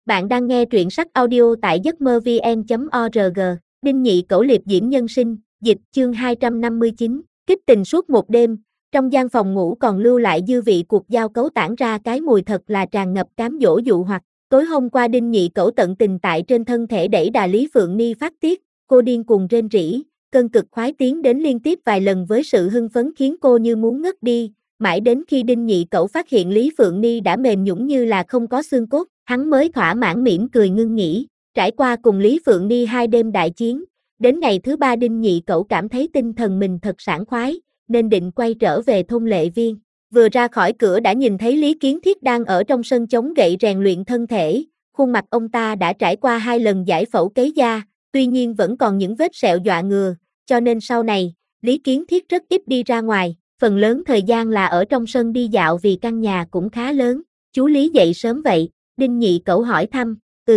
Bạn đang nghe truyện sách audio tại giấc mơ vn.org. Đinh Nhị Cẩu liệp diễm nhân sinh, dịch chương 259, kích tình suốt một đêm, trong gian phòng ngủ còn lưu lại dư vị cuộc giao cấu tản ra cái mùi thật là tràn ngập cám dỗ dụ hoặc. Tối hôm qua Đinh Nhị Cẩu tận tình tại trên thân thể đẩy đà Lý Phượng Ni phát tiết, cô điên cuồng rên rỉ, cơn cực khoái tiến đến liên tiếp vài lần với sự hưng phấn khiến cô như muốn ngất đi. Mãi đến khi Đinh Nhị Cẩu phát hiện Lý Phượng Ni đã mềm nhũn như là không có xương cốt, hắn mới thỏa mãn mỉm cười ngưng nghỉ. Trải qua cùng Lý Phượng Ni 2 đêm đại chiến, đến ngày thứ 3 Đinh Nhị Cẩu cảm thấy tinh thần mình thật sảng khoái, nên định quay trở về thôn Lệ Viên. Vừa ra khỏi cửa đã nhìn thấy Lý Kiến Thiết đang ở trong sân chống gậy rèn luyện thân thể, khuôn mặt ông ta đã trải qua 2 lần giải phẫu cấy da, tuy nhiên vẫn còn những vết sẹo dọa ngừa, cho nên sau này, Lý Kiến Thiết rất ít đi ra ngoài. Phần lớn thời gian là ở trong sân đi dạo vì căn nhà cũng khá lớn. Chú Lý dậy sớm vậy? Đinh Nhị Cẩu hỏi thăm.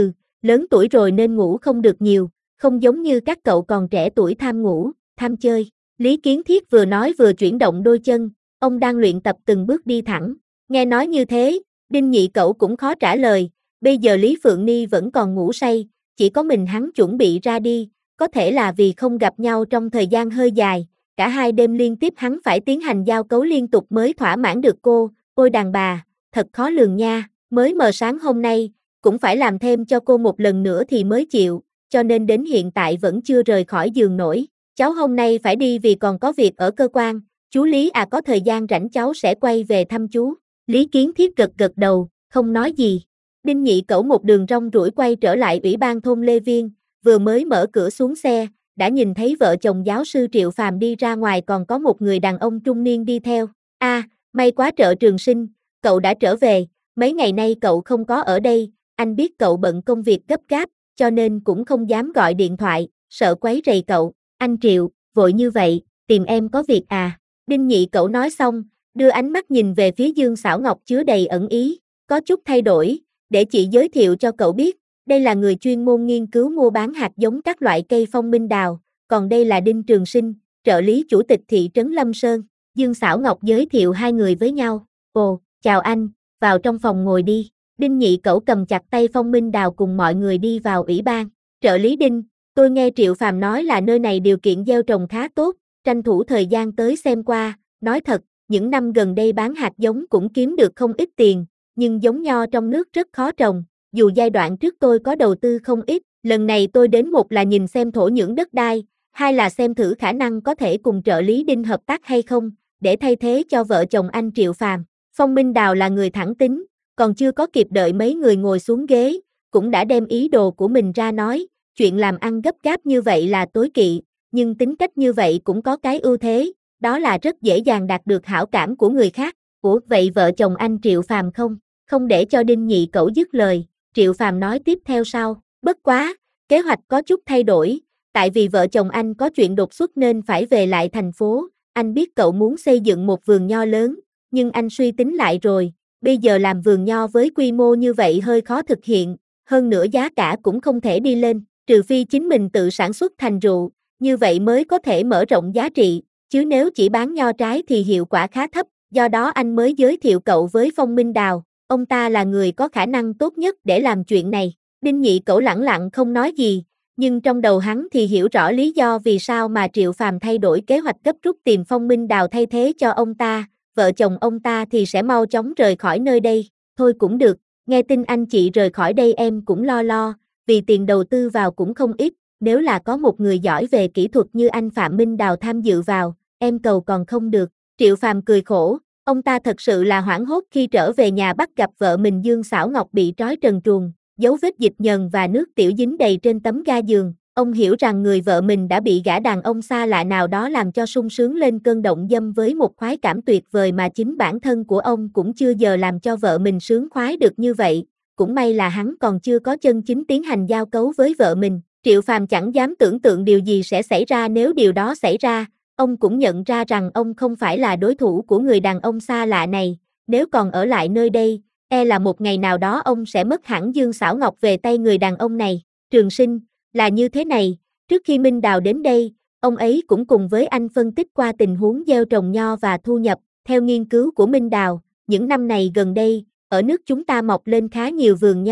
Lớn tuổi rồi nên ngủ không được nhiều, không giống như các cậu còn trẻ tuổi tham ngủ, tham chơi. Lý Kiến Thiết vừa nói vừa chuyển động đôi chân, ông đang luyện tập từng bước đi thẳng. Nghe nói như thế, Đinh Nhị Cẩu cũng khó trả lời, bây giờ Lý Phượng Ni vẫn còn ngủ say, chỉ có mình hắn chuẩn bị ra đi, có thể là vì không gặp nhau trong thời gian hơi dài. Cả 2 đêm liên tiếp hắn phải tiến hành giao cấu liên tục mới thỏa mãn được cô, ôi đàn bà, thật khó lường nha, mới mờ sáng hôm nay, cũng phải làm thêm cho cô một lần nữa thì mới chịu, cho nên đến hiện tại vẫn chưa rời khỏi giường nổi. Cháu hôm nay phải đi vì còn có việc ở cơ quan, chú Lý à có thời gian rảnh cháu sẽ quay về thăm chú. Lý Kiến Thiết gật gật đầu, không nói gì. Đinh Nhị Cẩu một đường rong ruổi quay trở lại ủy ban thôn Lê Viên, vừa mới mở cửa xuống xe, đã nhìn thấy vợ chồng giáo sư Triệu Phàm đi ra ngoài còn có một người đàn ông trung niên đi theo. May quá Trợ Trường Sinh, cậu đã trở về, mấy ngày nay cậu không có ở đây, anh biết cậu bận công việc gấp gáp, cho nên cũng không dám gọi điện thoại, sợ quấy rầy cậu. Anh Triệu, vội như vậy, tìm em có việc à? Đinh Nhị Cẩu nói xong, đưa ánh mắt nhìn về phía Dương Xảo Ngọc chứa đầy ẩn ý, có chút thay đổi, để chị giới thiệu cho cậu biết. Đây là người chuyên môn nghiên cứu mua bán hạt giống các loại cây phong minh đào, còn đây là Đinh Trường Sinh, trợ lý chủ tịch thị trấn Lâm Sơn. Dương Xảo Ngọc giới thiệu 2 người với nhau. Ồ, chào anh, vào trong phòng ngồi đi. Đinh Nhị Cẩu cầm chặt tay phong minh đào cùng mọi người đi vào ủy ban. Trợ lý Đinh, tôi nghe Triệu Phàm nói là nơi này điều kiện gieo trồng khá tốt, tranh thủ thời gian tới xem qua. Nói thật, những năm gần đây bán hạt giống cũng kiếm được không ít tiền, nhưng giống nho trong nước rất khó trồng. Dù giai đoạn trước tôi có đầu tư không ít, lần này tôi đến một là nhìn xem thổ nhưỡng đất đai, 2 là xem thử khả năng có thể cùng trợ lý Đinh hợp tác hay không, để thay thế cho vợ chồng anh Triệu Phàm. Phong Minh Đào là người thẳng tính, còn chưa có kịp đợi mấy người ngồi xuống ghế, cũng đã đem ý đồ của mình ra nói, chuyện làm ăn gấp gáp như vậy là tối kỵ, nhưng tính cách như vậy cũng có cái ưu thế, đó là rất dễ dàng đạt được hảo cảm của người khác. Ủa vậy vợ chồng anh Triệu Phàm không? Không để cho Đinh Nhị Cẩu dứt lời. Triệu Phàm nói tiếp theo sau, bất quá, kế hoạch có chút thay đổi, tại vì vợ chồng anh có chuyện đột xuất nên phải về lại thành phố, anh biết cậu muốn xây dựng một vườn nho lớn, nhưng anh suy tính lại rồi, bây giờ làm vườn nho với quy mô như vậy hơi khó thực hiện, hơn nữa giá cả cũng không thể đi lên, trừ phi chính mình tự sản xuất thành rượu, như vậy mới có thể mở rộng giá trị, chứ nếu chỉ bán nho trái thì hiệu quả khá thấp, do đó anh mới giới thiệu cậu với Phong Minh Đào. Ông ta là người có khả năng tốt nhất để làm chuyện này. Đinh Nhị Cẩu lẳng lặng không nói gì, nhưng trong đầu hắn thì hiểu rõ lý do vì sao mà Triệu Phàm thay đổi kế hoạch gấp rút tìm Phong Minh Đào thay thế cho ông ta, vợ chồng ông ta thì sẽ mau chóng rời khỏi nơi đây. Thôi cũng được, nghe tin anh chị rời khỏi đây em cũng lo, vì tiền đầu tư vào cũng không ít, nếu là có một người giỏi về kỹ thuật như anh Phạm Minh Đào tham dự vào, em cầu còn không được. Triệu Phàm cười khổ. Ông ta thật sự là hoảng hốt khi trở về nhà bắt gặp vợ mình Dương Xảo Ngọc bị trói trần truồng, dấu vết dịch nhờn và nước tiểu dính đầy trên tấm ga giường. Ông hiểu rằng người vợ mình đã bị gã đàn ông xa lạ nào đó làm cho sung sướng lên cơn động dâm với một khoái cảm tuyệt vời mà chính bản thân của ông cũng chưa giờ làm cho vợ mình sướng khoái được như vậy. Cũng may là hắn còn chưa có chân chính tiến hành giao cấu với vợ mình. Triệu Phàm chẳng dám tưởng tượng điều gì sẽ xảy ra nếu điều đó xảy ra. Ông cũng nhận ra rằng ông không phải là đối thủ của người đàn ông xa lạ này, nếu còn ở lại nơi đây, là một ngày nào đó ông sẽ mất hẳn Dương Xảo Ngọc về tay người đàn ông này. Trường Sinh, là như thế này, trước khi Minh Đào đến đây, ông ấy cũng cùng với anh phân tích qua tình huống gieo trồng nho và thu nhập, theo nghiên cứu của Minh Đào, những năm này gần đây, ở nước chúng ta mọc lên khá nhiều vườn nho,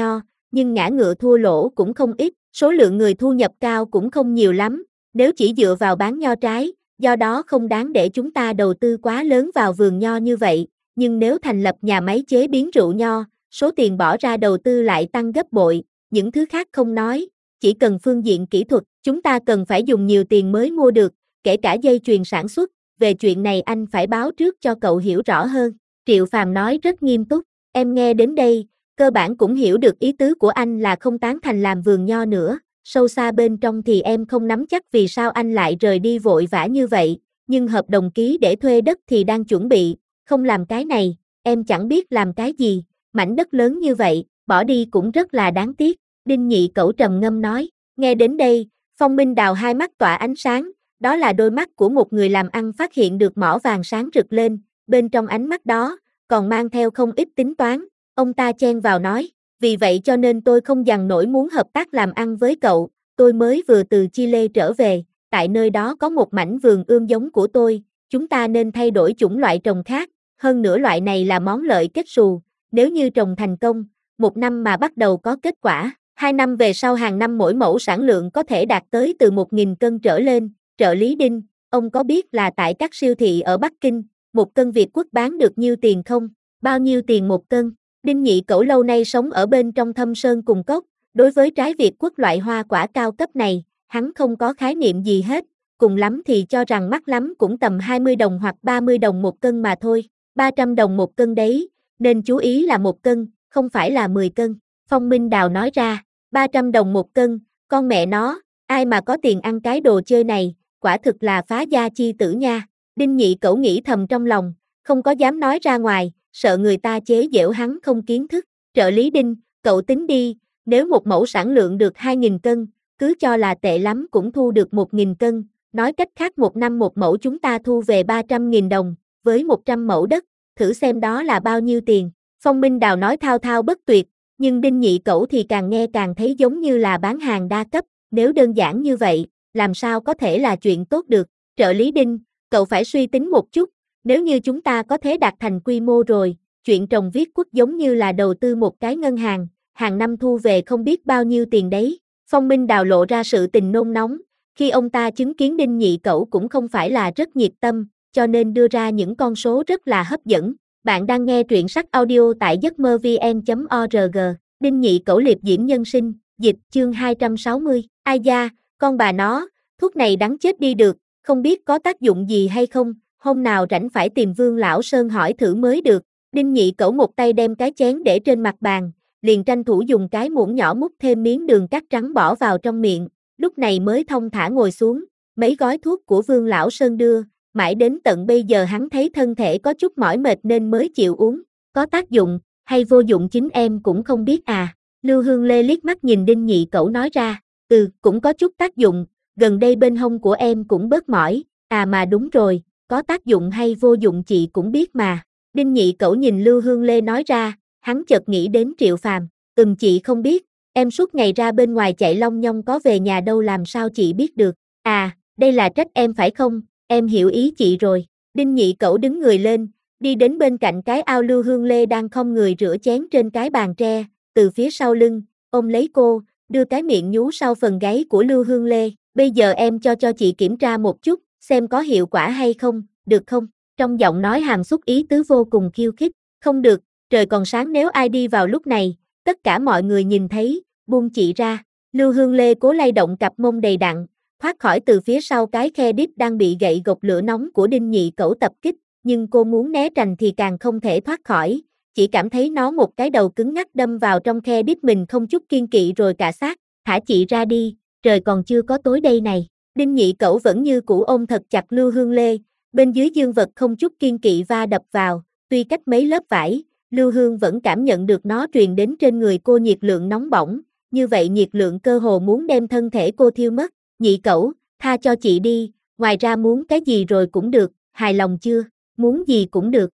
nhưng ngã ngựa thua lỗ cũng không ít, số lượng người thu nhập cao cũng không nhiều lắm, nếu chỉ dựa vào bán nho trái, do đó không đáng để chúng ta đầu tư quá lớn vào vườn nho như vậy, nhưng nếu thành lập nhà máy chế biến rượu nho, số tiền bỏ ra đầu tư lại tăng gấp bội, những thứ khác không nói, chỉ cần phương diện kỹ thuật, chúng ta cần phải dùng nhiều tiền mới mua được, kể cả dây chuyền sản xuất, về chuyện này anh phải báo trước cho cậu hiểu rõ hơn. Triệu Phàm nói rất nghiêm túc, em nghe đến đây, cơ bản cũng hiểu được ý tứ của anh là không tán thành làm vườn nho nữa, sâu xa bên trong thì em không nắm chắc vì sao anh lại rời đi vội vã như vậy, nhưng hợp đồng ký để thuê đất thì đang chuẩn bị, không làm cái này, em chẳng biết làm cái gì, mảnh đất lớn như vậy, bỏ đi cũng rất là đáng tiếc, Đinh Nhị Cẩu trầm ngâm nói, nghe đến đây, Phong Minh Đào hai mắt tỏa ánh sáng, đó là đôi mắt của một người làm ăn phát hiện được mỏ vàng sáng rực lên, bên trong ánh mắt đó, còn mang theo không ít tính toán, ông ta chen vào nói, vì vậy cho nên tôi không dằn nổi muốn hợp tác làm ăn với cậu, tôi mới vừa từ Chile trở về, tại nơi đó có một mảnh vườn ươm giống của tôi, chúng ta nên thay đổi chủng loại trồng khác, hơn nữa loại này là món lợi kết xù, nếu như trồng thành công, 1 năm mà bắt đầu có kết quả, 2 năm về sau hàng năm mỗi mẫu sản lượng có thể đạt tới từ 1.000 cân trở lên, trợ lý Đinh, ông có biết là tại các siêu thị ở Bắc Kinh, 1 cân Việt Quất bán được nhiêu tiền không? Bao nhiêu tiền 1 cân? Đinh Nhị Cẩu lâu nay sống ở bên trong thâm sơn cùng cốc, đối với trái Việt Quất loại hoa quả cao cấp này, hắn không có khái niệm gì hết, cùng lắm thì cho rằng mắc lắm cũng tầm 20 đồng hoặc 30 đồng 1 cân mà thôi, 300 đồng 1 cân đấy, nên chú ý là 1 cân, không phải là 10 cân, Phong Minh Đào nói ra, 300 đồng 1 cân, con mẹ nó, ai mà có tiền ăn cái đồ chơi này, quả thực là phá gia chi tử nha, Đinh Nhị Cẩu nghĩ thầm trong lòng, không có dám nói ra ngoài, sợ người ta chế giễu hắn không kiến thức, trợ lý Đinh, cậu tính đi, nếu một mẫu sản lượng được 2.000 cân, cứ cho là tệ lắm cũng thu được 1.000 cân, nói cách khác 1 năm một mẫu chúng ta thu về 300.000 đồng, với 100 mẫu đất, thử xem đó là bao nhiêu tiền, Phong Minh Đào nói thao thao bất tuyệt, nhưng Đinh Nhị Cẩu thì càng nghe càng thấy giống như là bán hàng đa cấp, nếu đơn giản như vậy, làm sao có thể là chuyện tốt được, trợ lý Đinh, cậu phải suy tính một chút, nếu như chúng ta có thể đạt thành quy mô rồi, chuyện trồng Việt Quất giống như là đầu tư một cái ngân hàng, hàng năm thu về không biết bao nhiêu tiền đấy. Phong Minh Đào lộ ra sự tình nôn nóng, khi ông ta chứng kiến Đinh Nhị Cẩu cũng không phải là rất nhiệt tâm, cho nên đưa ra những con số rất là hấp dẫn. Bạn đang nghe truyện sách audio tại giấc mơ vn.org, Đinh Nhị Cẩu liệp diễm nhân sinh, dịch chương 260, ai da, con bà nó, thuốc này đắng chết đi được, không biết có tác dụng gì hay không, hôm nào rảnh phải tìm Vương Lão Sơn hỏi thử mới được, Đinh Nhị Cẩu một tay đem cái chén để trên mặt bàn, liền tranh thủ dùng cái muỗng nhỏ múc thêm miếng đường cát trắng bỏ vào trong miệng, lúc này mới thong thả ngồi xuống, mấy gói thuốc của Vương Lão Sơn đưa, mãi đến tận bây giờ hắn thấy thân thể có chút mỏi mệt nên mới chịu uống, có tác dụng, hay vô dụng chính em cũng không biết à, Lưu Hương Lê liếc mắt nhìn Đinh Nhị Cẩu nói ra, cũng có chút tác dụng, gần đây bên hông của em cũng bớt mỏi, à mà đúng rồi, có tác dụng hay vô dụng chị cũng biết mà, Đinh Nhị Cẩu nhìn Lưu Hương Lê nói ra, hắn chợt nghĩ đến Triệu Phàm, chị không biết, em suốt ngày ra bên ngoài chạy long nhong có về nhà đâu làm sao chị biết được, à, đây là trách em phải không, em hiểu ý chị rồi, Đinh Nhị Cẩu đứng người lên, đi đến bên cạnh cái ao Lưu Hương Lê đang không người rửa chén trên cái bàn tre, từ phía sau lưng, ôm lấy cô, đưa cái miệng nhú sau phần gáy của Lưu Hương Lê, bây giờ em cho chị kiểm tra một chút, xem có hiệu quả hay không, được không? Trong giọng nói hàm xúc ý tứ vô cùng khiêu khích, không được, trời còn sáng nếu ai đi vào lúc này, tất cả mọi người nhìn thấy, buông chị ra, Lưu Hương Lê cố lay động cặp mông đầy đặn, thoát khỏi từ phía sau cái khe đít đang bị gậy gộc lửa nóng của Đinh Nhị Cẩu tập kích, nhưng cô muốn né tránh thì càng không thể thoát khỏi, chỉ cảm thấy nó một cái đầu cứng ngắc đâm vào trong khe đít mình không chút kiên kỵ rồi cả xác, thả chị ra đi, trời còn chưa có tối đây này, Đinh Nhị Cẩu vẫn như cũ ôm thật chặt Lưu Hương Lê, bên dưới dương vật không chút kiên kỵ va đập vào, tuy cách mấy lớp vải, Lưu Hương vẫn cảm nhận được nó truyền đến trên người cô nhiệt lượng nóng bỏng, như vậy nhiệt lượng cơ hồ muốn đem thân thể cô thiêu mất, Nhị Cẩu, tha cho chị đi, ngoài ra muốn cái gì rồi cũng được, hài lòng chưa, muốn gì cũng được.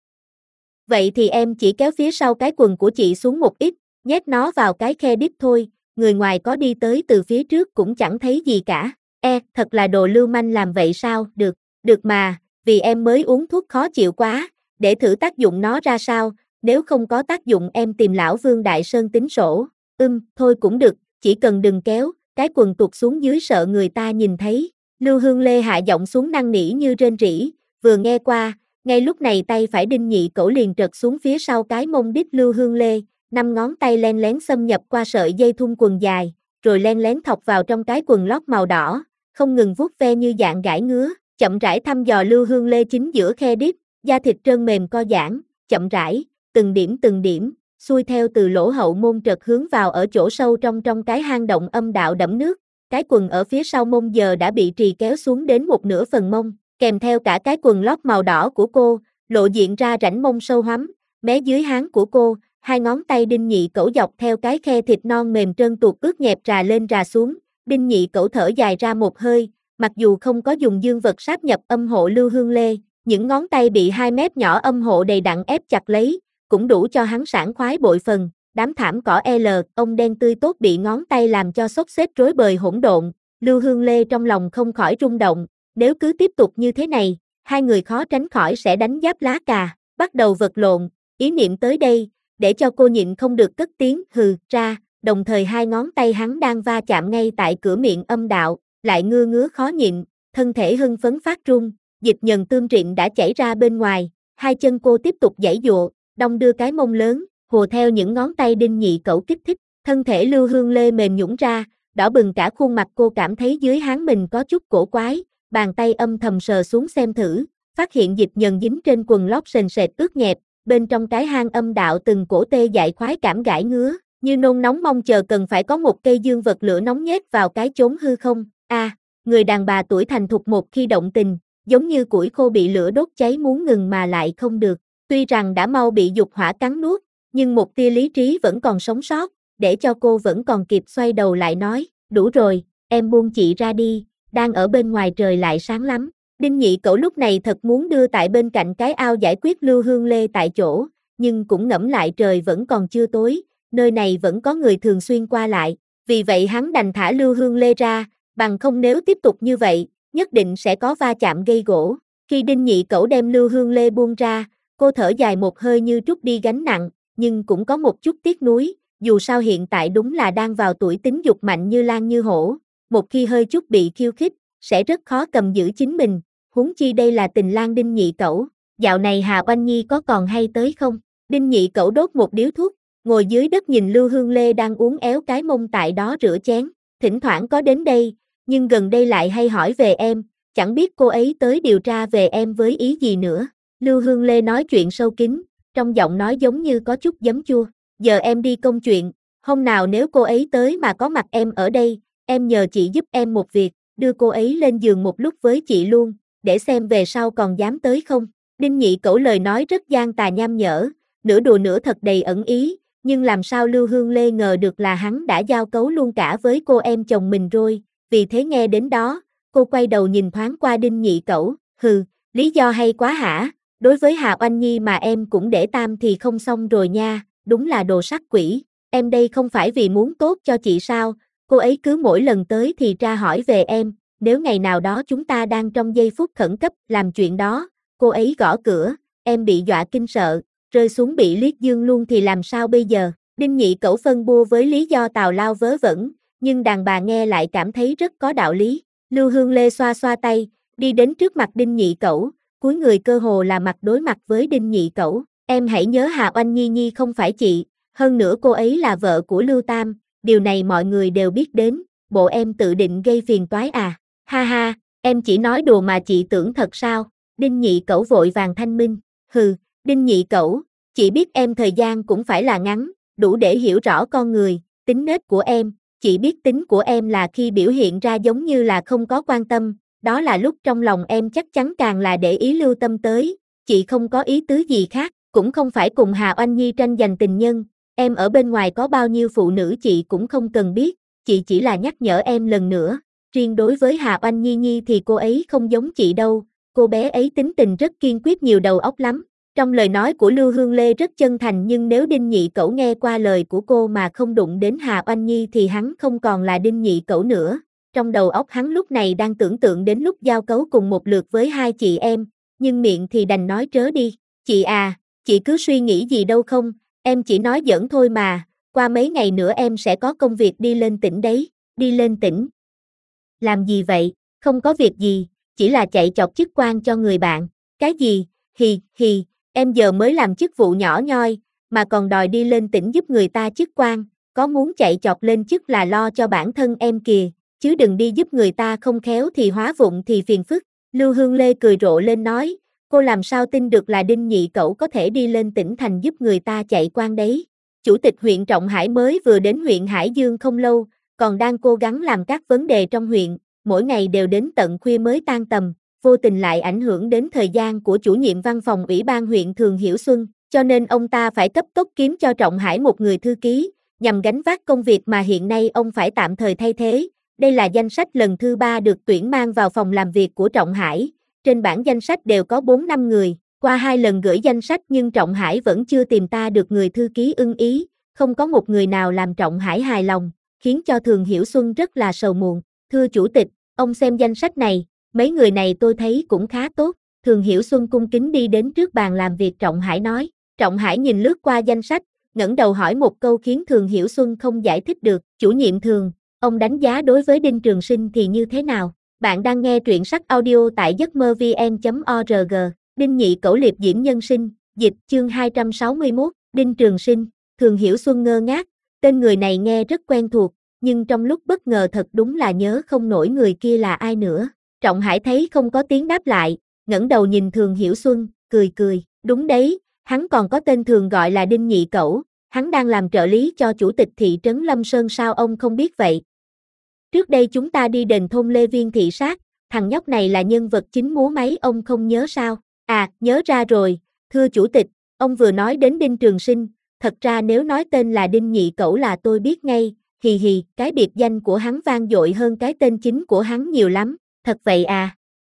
Vậy thì em chỉ kéo phía sau cái quần của chị xuống một ít, nhét nó vào cái khe đít thôi, người ngoài có đi tới từ phía trước cũng chẳng thấy gì cả, thật là đồ lưu manh làm vậy sao, được mà, vì em mới uống thuốc khó chịu quá, để thử tác dụng nó ra sao, nếu không có tác dụng em tìm lão Vương Đại Sơn tính sổ. Thôi cũng được, chỉ cần đừng kéo, cái quần tuột xuống dưới sợ người ta nhìn thấy. Lưu Hương Lê hạ giọng xuống năn nỉ như rên rỉ, vừa nghe qua, ngay lúc này tay phải Đinh Nhị Cẩu liền trật xuống phía sau cái mông đít Lưu Hương Lê, 5 ngón tay len lén xâm nhập qua sợi dây thun quần dài, rồi len lén thọc vào trong cái quần lót màu đỏ, không ngừng vuốt ve như dạng gãi ngứa, chậm rãi thăm dò Lưu Hương Lê chính giữa khe đít, da thịt trơn mềm co giãn, chậm rãi, từng điểm, xuôi theo từ lỗ hậu môn trật hướng vào ở chỗ sâu trong cái hang động âm đạo đẫm nước. Cái quần ở phía sau mông giờ đã bị trì kéo xuống đến một nửa phần mông, kèm theo cả cái quần lót màu đỏ của cô, lộ diện ra rãnh mông sâu hoắm, mé dưới háng của cô, 2 ngón tay Đinh Nhị Cẩu dọc theo cái khe thịt non mềm trơn tuột ướt nhẹp rà lên rà xuống. Đinh Nhị Cẩu thở dài ra một hơi, mặc dù không có dùng dương vật sáp nhập âm hộ Lưu Hương Lê, những ngón tay bị 2 mép nhỏ âm hộ đầy đặn ép chặt lấy, cũng đủ cho hắn sảng khoái bội phần. Đám thảm cỏ L, ông đen tươi tốt bị ngón tay làm cho xốc xếch rối bời hỗn độn, Lưu Hương Lê trong lòng không khỏi rung động, nếu cứ tiếp tục như thế này, hai người khó tránh khỏi sẽ đánh giáp lá cà, bắt đầu vật lộn, ý niệm tới đây, để cho cô nhịn không được cất tiếng hừ ra, đồng thời 2 ngón tay hắn đang va chạm ngay tại cửa miệng âm đạo, lại ngứa khó nhịn, thân thể hưng phấn phát run, dịch nhờn tương trịnh đã chảy ra bên ngoài, 2 chân cô tiếp tục giãy giụa, đong đưa cái mông lớn, hùa theo những ngón tay Đinh Nhị Cẩu kích thích, thân thể Lưu Hương Lê mềm nhũn ra, đỏ bừng cả khuôn mặt, cô cảm thấy dưới háng mình có chút cổ quái, bàn tay âm thầm sờ xuống xem thử, phát hiện dịch nhờn dính trên quần lót sền sệt ướt nhẹp, bên trong cái hang âm đạo từng cổ tê dại khoái cảm gãi ngứa, như nôn nóng mong chờ cần phải có một cây dương vật lửa nóng nhét vào cái chốn hư không. Người đàn bà tuổi thành thục một khi động tình, giống như củi khô bị lửa đốt cháy muốn ngừng mà lại không được, tuy rằng đã mau bị dục hỏa cắn nuốt, nhưng một tia lý trí vẫn còn sống sót, để cho cô vẫn còn kịp xoay đầu lại nói, đủ rồi, em buông chị ra đi, đang ở bên ngoài trời lại sáng lắm. Đinh Nhị Cẩu lúc này thật muốn đưa tại bên cạnh cái ao giải quyết Lưu Hương Lê tại chỗ, nhưng cũng ngẫm lại trời vẫn còn chưa tối, nơi này vẫn có người thường xuyên qua lại, vì vậy hắn đành thả Lưu Hương Lê ra, bằng không nếu tiếp tục như vậy, nhất định sẽ có va chạm gây gổ. Khi Đinh Nhị Cẩu đem Lưu Hương Lê buông ra, cô thở dài một hơi như trút đi gánh nặng, nhưng cũng có một chút tiếc nuối, dù sao hiện tại đúng là đang vào tuổi tính dục mạnh như lan như hổ, một khi hơi chút bị khiêu khích, sẽ rất khó cầm giữ chính mình, huống chi đây là tình lang Đinh Nhị Cẩu. Dạo này Hà Oanh Nhi có còn hay tới không? Đinh Nhị Cẩu đốt một điếu thuốc, ngồi dưới đất nhìn Lưu Hương Lê đang uốn éo cái mông tại đó rửa chén, thỉnh thoảng có đến đây, nhưng gần đây lại hay hỏi về em, chẳng biết cô ấy tới điều tra về em với ý gì nữa. Lưu Hương Lê nói chuyện sâu kín, trong giọng nói giống như có chút giấm chua. Giờ em đi công chuyện, hôm nào nếu cô ấy tới mà có mặt em ở đây, em nhờ chị giúp em một việc, đưa cô ấy lên giường một lúc với chị luôn, để xem về sau còn dám tới không. Đinh Nhị Cẩu lời nói rất gian tà nham nhở, nửa đùa nửa thật đầy ẩn ý, nhưng làm sao Lưu Hương Lê ngờ được là hắn đã giao cấu luôn cả với cô em chồng mình rồi, vì thế nghe đến đó, cô quay đầu nhìn thoáng qua Đinh Nhị Cẩu, hừ, lý do hay quá hả, đối với Hà Oanh Nhi mà em cũng để tam thì không xong rồi nha, đúng là đồ sắc quỷ, em đây không phải vì muốn tốt cho chị sao, cô ấy cứ mỗi lần tới thì tra hỏi về em, nếu ngày nào đó chúng ta đang trong giây phút khẩn cấp làm chuyện đó, cô ấy gõ cửa, em bị dọa kinh sợ, rơi xuống bị liếc dương luôn thì làm sao bây giờ. Đinh Nhị Cẩu phân bua với lý do tào lao vớ vẩn, nhưng đàn bà nghe lại cảm thấy rất có đạo lý. Lưu Hương Lê xoa xoa tay, đi đến trước mặt Đinh Nhị Cẩu, cúi người cơ hồ là mặt đối mặt với Đinh Nhị Cẩu. Em hãy nhớ Hà Oanh Nhi Nhi không phải chị, hơn nữa cô ấy là vợ của Lưu Tam, điều này mọi người đều biết đến, bộ em tự định gây phiền toái à. Ha ha, em chỉ nói đùa mà chị tưởng thật sao? Đinh Nhị Cẩu vội vàng thanh minh. Hừ, Đinh Nhị Cẩu, chị biết em thời gian cũng phải là ngắn, đủ để hiểu rõ con người, tính nết của em. Chị biết tính của em là khi biểu hiện ra giống như là không có quan tâm, đó là lúc trong lòng em chắc chắn càng là để ý lưu tâm tới, chị không có ý tứ gì khác, cũng không phải cùng Hà Oanh Nhi tranh giành tình nhân, em ở bên ngoài có bao nhiêu phụ nữ chị cũng không cần biết, chị chỉ là nhắc nhở em lần nữa, riêng đối với Hà Oanh Nhi thì cô ấy không giống chị đâu, cô bé ấy tính tình rất kiên quyết nhiều đầu óc lắm. Trong lời nói của Lưu Hương Lê rất chân thành, nhưng nếu Đinh Nhị Cẩu nghe qua lời của cô mà không đụng đến Hà Oanh Nhi thì hắn không còn là Đinh Nhị Cẩu nữa. Trong đầu óc hắn lúc này đang tưởng tượng đến lúc giao cấu cùng một lượt với hai chị em, nhưng miệng thì đành nói trớ đi. Chị à, chị cứ suy nghĩ gì đâu không, em chỉ nói giỡn thôi mà, qua mấy ngày nữa em sẽ có công việc đi lên tỉnh đấy. Đi lên tỉnh? Làm gì vậy? Không có việc gì, chỉ là chạy chọc chức quan cho người bạn. Cái gì? Hì, hì, em giờ mới làm chức vụ nhỏ nhoi, mà còn đòi đi lên tỉnh giúp người ta chức quan, có muốn chạy chọc lên chức là lo cho bản thân em kìa, chứ đừng đi giúp người ta không khéo thì hóa vụng thì phiền phức. Lưu Hương Lê cười rộ lên nói, cô làm sao tin được là Đinh Nhị Cẩu có thể đi lên tỉnh thành giúp người ta chạy quan đấy. Chủ tịch huyện Trọng Hải mới vừa đến huyện Hải Dương không lâu, còn đang cố gắng làm các vấn đề trong huyện, mỗi ngày đều đến tận khuya mới tan tầm, vô tình lại ảnh hưởng đến thời gian của chủ nhiệm văn phòng ủy ban huyện Thường Hiểu Xuân, cho nên ông ta phải cấp tốc kiếm cho Trọng Hải một người thư ký, nhằm gánh vác công việc mà hiện nay ông phải tạm thời thay thế. Đây là danh sách lần thứ 3 được tuyển mang vào phòng làm việc của Trọng Hải, trên bảng danh sách đều có 4-5 người, qua 2 lần gửi danh sách nhưng Trọng Hải vẫn chưa tìm ta được người thư ký ưng ý, không có một người nào làm Trọng Hải hài lòng, khiến cho Thường Hiểu Xuân rất là sầu muộn. Thưa chủ tịch, ông xem danh sách này, mấy người này tôi thấy cũng khá tốt. Thường Hiểu Xuân cung kính đi đến trước bàn làm việc Trọng Hải nói. Trọng Hải nhìn lướt qua danh sách, ngẩng đầu hỏi một câu khiến Thường Hiểu Xuân không giải thích được. Chủ nhiệm Thường, ông đánh giá đối với Đinh Trường Sinh thì như thế nào? Bạn đang nghe truyện sách audio tại giấc mơ vn.org. Đinh Nhị Cẩu liệp diễm nhân sinh, dịch chương 261, Đinh Trường Sinh. Thường Hiểu Xuân ngơ ngác, tên người này nghe rất quen thuộc, nhưng trong lúc bất ngờ thật đúng là nhớ không nổi người kia là ai nữa. Trọng Hải thấy không có tiếng đáp lại, ngẩng đầu nhìn Thường Hiểu Xuân, cười cười, đúng đấy, hắn còn có tên thường gọi là Đinh Nhị Cẩu, hắn đang làm trợ lý cho chủ tịch thị trấn Lâm Sơn sao ông không biết vậy? Trước đây chúng ta đi đền thôn Lê Viên thị sát, thằng nhóc này là nhân vật chính múa máy ông không nhớ sao? À, nhớ ra rồi, thưa chủ tịch, ông vừa nói đến Đinh Trường Sinh, thật ra nếu nói tên là Đinh Nhị Cẩu là tôi biết ngay, hì hì, cái biệt danh của hắn vang dội hơn cái tên chính của hắn nhiều lắm, thật vậy à?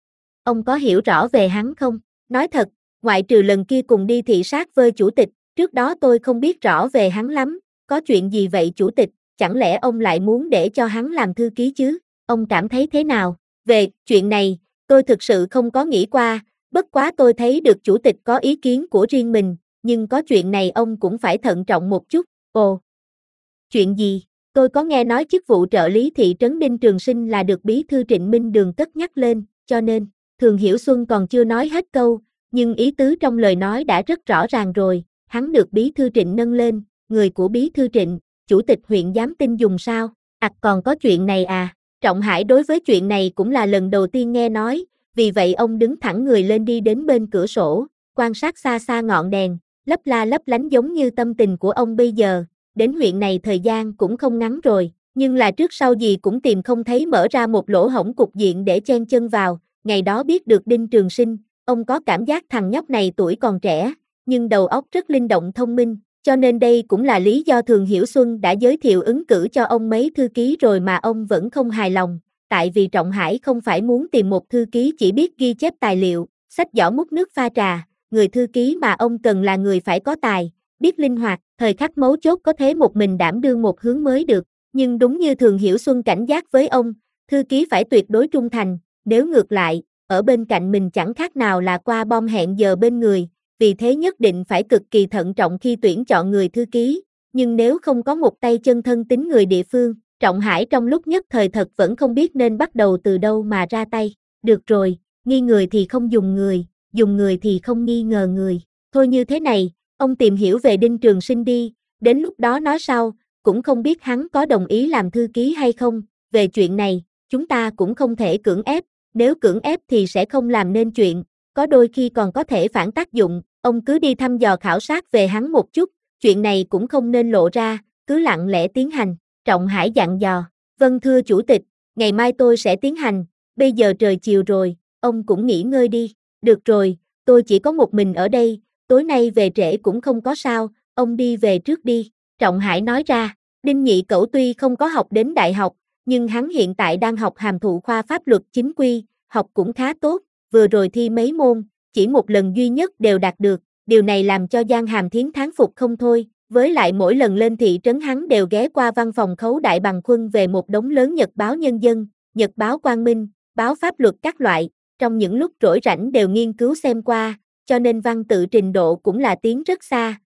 Ông có hiểu rõ về hắn không? Nói thật, ngoại trừ lần kia cùng đi thị sát với chủ tịch, trước đó tôi không biết rõ về hắn lắm, có chuyện gì vậy chủ tịch, chẳng lẽ ông lại muốn để cho hắn làm thư ký chứ? Ông cảm thấy thế nào? Về chuyện này, tôi thực sự không có nghĩ qua, bất quá tôi thấy được chủ tịch có ý kiến của riêng mình, nhưng có chuyện này ông cũng phải thận trọng một chút. Ồ, chuyện gì? Tôi có nghe nói chức vụ trợ lý thị trấn Đinh Trường Sinh là được bí thư Trịnh Minh Đường cất nhắc lên, cho nên, Thường Hiểu Xuân còn chưa nói hết câu, nhưng ý tứ trong lời nói đã rất rõ ràng rồi, hắn được bí thư Trịnh nâng lên, người của bí thư Trịnh, chủ tịch huyện dám tin dùng sao? Còn có chuyện này à? Trọng Hải đối với chuyện này cũng là lần đầu tiên nghe nói, vì vậy ông đứng thẳng người lên đi đến bên cửa sổ, quan sát xa xa ngọn đèn, lấp la lấp lánh giống như tâm tình của ông bây giờ, đến huyện này thời gian cũng không ngắn rồi, nhưng là trước sau gì cũng tìm không thấy mở ra một lỗ hổng cục diện để chen chân vào, ngày đó biết được Đinh Trường Sinh, ông có cảm giác thằng nhóc này tuổi còn trẻ, nhưng đầu óc rất linh động thông minh, cho nên đây cũng là lý do Thường Hiểu Xuân đã giới thiệu ứng cử cho ông mấy thư ký rồi mà ông vẫn không hài lòng, tại vì Trọng Hải không phải muốn tìm một thư ký chỉ biết ghi chép tài liệu, xách giỏ múc nước pha trà, người thư ký mà ông cần là người phải có tài, biết linh hoạt, thời khắc mấu chốt có thể một mình đảm đương một hướng mới được, nhưng đúng như Thường Hiểu Xuân cảnh giác với ông, thư ký phải tuyệt đối trung thành, nếu ngược lại, ở bên cạnh mình chẳng khác nào là qua bom hẹn giờ bên người, vì thế nhất định phải cực kỳ thận trọng khi tuyển chọn người thư ký, nhưng nếu không có một tay chân thân tín người địa phương, Trọng Hải trong lúc nhất thời thật vẫn không biết nên bắt đầu từ đâu mà ra tay. Được rồi, nghi người thì không dùng người thì không nghi ngờ người. Thôi như thế này, ông tìm hiểu về Đinh Trường Sinh đi, đến lúc đó nói sau, cũng không biết hắn có đồng ý làm thư ký hay không. Về chuyện này, chúng ta cũng không thể cưỡng ép, nếu cưỡng ép thì sẽ không làm nên chuyện, có đôi khi còn có thể phản tác dụng, ông cứ đi thăm dò khảo sát về hắn một chút, chuyện này cũng không nên lộ ra, cứ lặng lẽ tiến hành. Trọng Hải dặn dò, vâng thưa chủ tịch, ngày mai tôi sẽ tiến hành, bây giờ trời chiều rồi, ông cũng nghỉ ngơi đi, được rồi, tôi chỉ có một mình ở đây, tối nay về trễ cũng không có sao, ông đi về trước đi, Trọng Hải nói ra, Đinh Nhị Cẩu tuy không có học đến đại học, nhưng hắn hiện tại đang học hàm thụ khoa pháp luật chính quy, học cũng khá tốt, vừa rồi thi mấy môn, chỉ một lần duy nhất đều đạt được, điều này làm cho Giang Hàm Thiến thán phục không thôi. Với lại mỗi lần lên thị trấn hắn đều ghé qua văn phòng Khấu Đại Bằng Khuân về một đống lớn nhật báo Nhân dân, nhật báo Quang Minh, báo pháp luật các loại, trong những lúc rỗi rảnh đều nghiên cứu xem qua, cho nên văn tự trình độ cũng là tiến rất xa,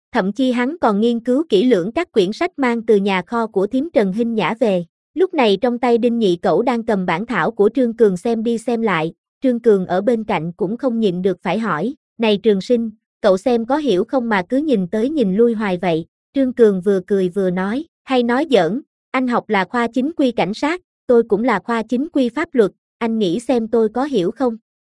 thậm chi hắn còn nghiên cứu kỹ lưỡng các quyển sách mang từ nhà kho của thím Trần Hinh Nhã về. Lúc này trong tay Đinh Nhị Cẩu đang cầm bản thảo của Trương Cường xem đi xem lại, Trương Cường ở bên cạnh cũng không nhịn được phải hỏi, này Trường Sinh, cậu xem có hiểu không mà cứ nhìn tới nhìn lui hoài vậy. Trương Cường vừa cười vừa nói, hay nói giỡn, anh học là khoa chính quy cảnh sát, tôi cũng là khoa chính quy pháp luật, anh nghĩ xem tôi có hiểu không?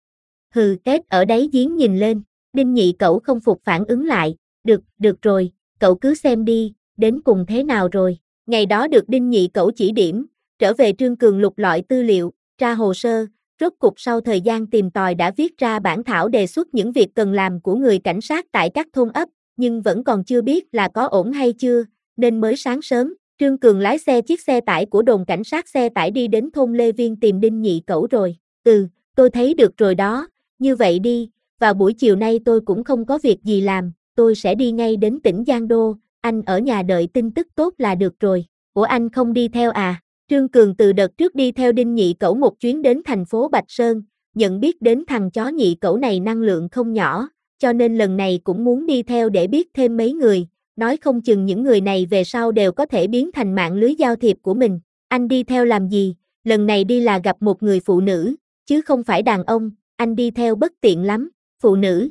Hừ, Tết ở đáy giếng nhìn lên, Đinh Nhị Cẩu không phục phản ứng lại, được rồi, cậu cứ xem đi, đến cùng thế nào rồi. Ngày đó được Đinh Nhị Cẩu chỉ điểm, trở về Trương Cường lục lọi tư liệu, tra hồ sơ, rốt cục sau thời gian tìm tòi đã viết ra bản thảo đề xuất những việc cần làm của người cảnh sát tại các thôn ấp, nhưng vẫn còn chưa biết là có ổn hay chưa, nên mới sáng sớm, Trương Cường lái chiếc xe tải của đồn cảnh sát xe tải đi đến thôn Lê Viên tìm Đinh Nhị Cẩu rồi. Tôi thấy được rồi đó, như vậy đi, vào buổi chiều nay tôi cũng không có việc gì làm, tôi sẽ đi ngay đến tỉnh Giang Đô, anh ở nhà đợi tin tức tốt là được rồi. Ủa anh không đi theo à? Trương Cường từ đợt trước đi theo Đinh Nhị Cẩu một chuyến đến thành phố Bạch Sơn, nhận biết đến thằng chó Nhị Cẩu này năng lượng không nhỏ, cho nên lần này cũng muốn đi theo để biết thêm mấy người, nói không chừng những người này về sau đều có thể biến thành mạng lưới giao thiệp của mình. Anh đi theo làm gì? Lần này đi là gặp một người phụ nữ, chứ không phải đàn ông, anh đi theo bất tiện lắm, phụ nữ.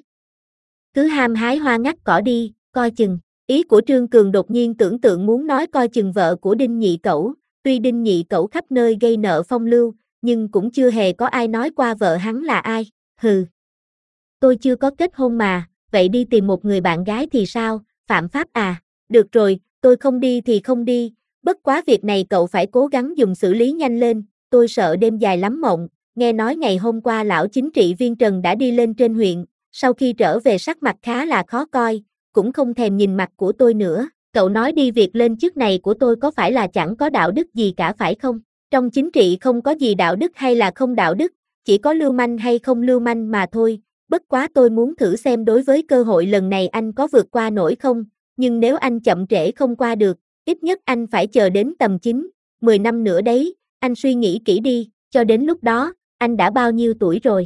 Cứ ham hái hoa ngắt cỏ đi, coi chừng. Ý của Trương Cường đột nhiên tưởng tượng muốn nói coi chừng vợ của Đinh Nhị Cẩu, tuy Đinh Nhị Cẩu khắp nơi gây nợ phong lưu, nhưng cũng chưa hề có ai nói qua vợ hắn là ai, hừ. Tôi chưa có kết hôn mà, vậy đi tìm một người bạn gái thì sao, phạm pháp à? Được rồi, tôi không đi thì không đi, bất quá việc này cậu phải cố gắng dùng xử lý nhanh lên, tôi sợ đêm dài lắm mộng. Nghe nói ngày hôm qua lão chính trị viên Trần đã đi lên trên huyện, sau khi trở về sắc mặt khá là khó coi, cũng không thèm nhìn mặt của tôi nữa. Cậu nói đi việc lên chức này của tôi có phải là chẳng có đạo đức gì cả phải không? Trong chính trị không có gì đạo đức hay là không đạo đức, chỉ có lưu manh hay không lưu manh mà thôi. Bất quá tôi muốn thử xem đối với cơ hội lần này anh có vượt qua nổi không, nhưng nếu anh chậm trễ không qua được, ít nhất anh phải chờ đến tầm 9, 10 năm nữa đấy, anh suy nghĩ kỹ đi, cho đến lúc đó, anh đã bao nhiêu tuổi rồi?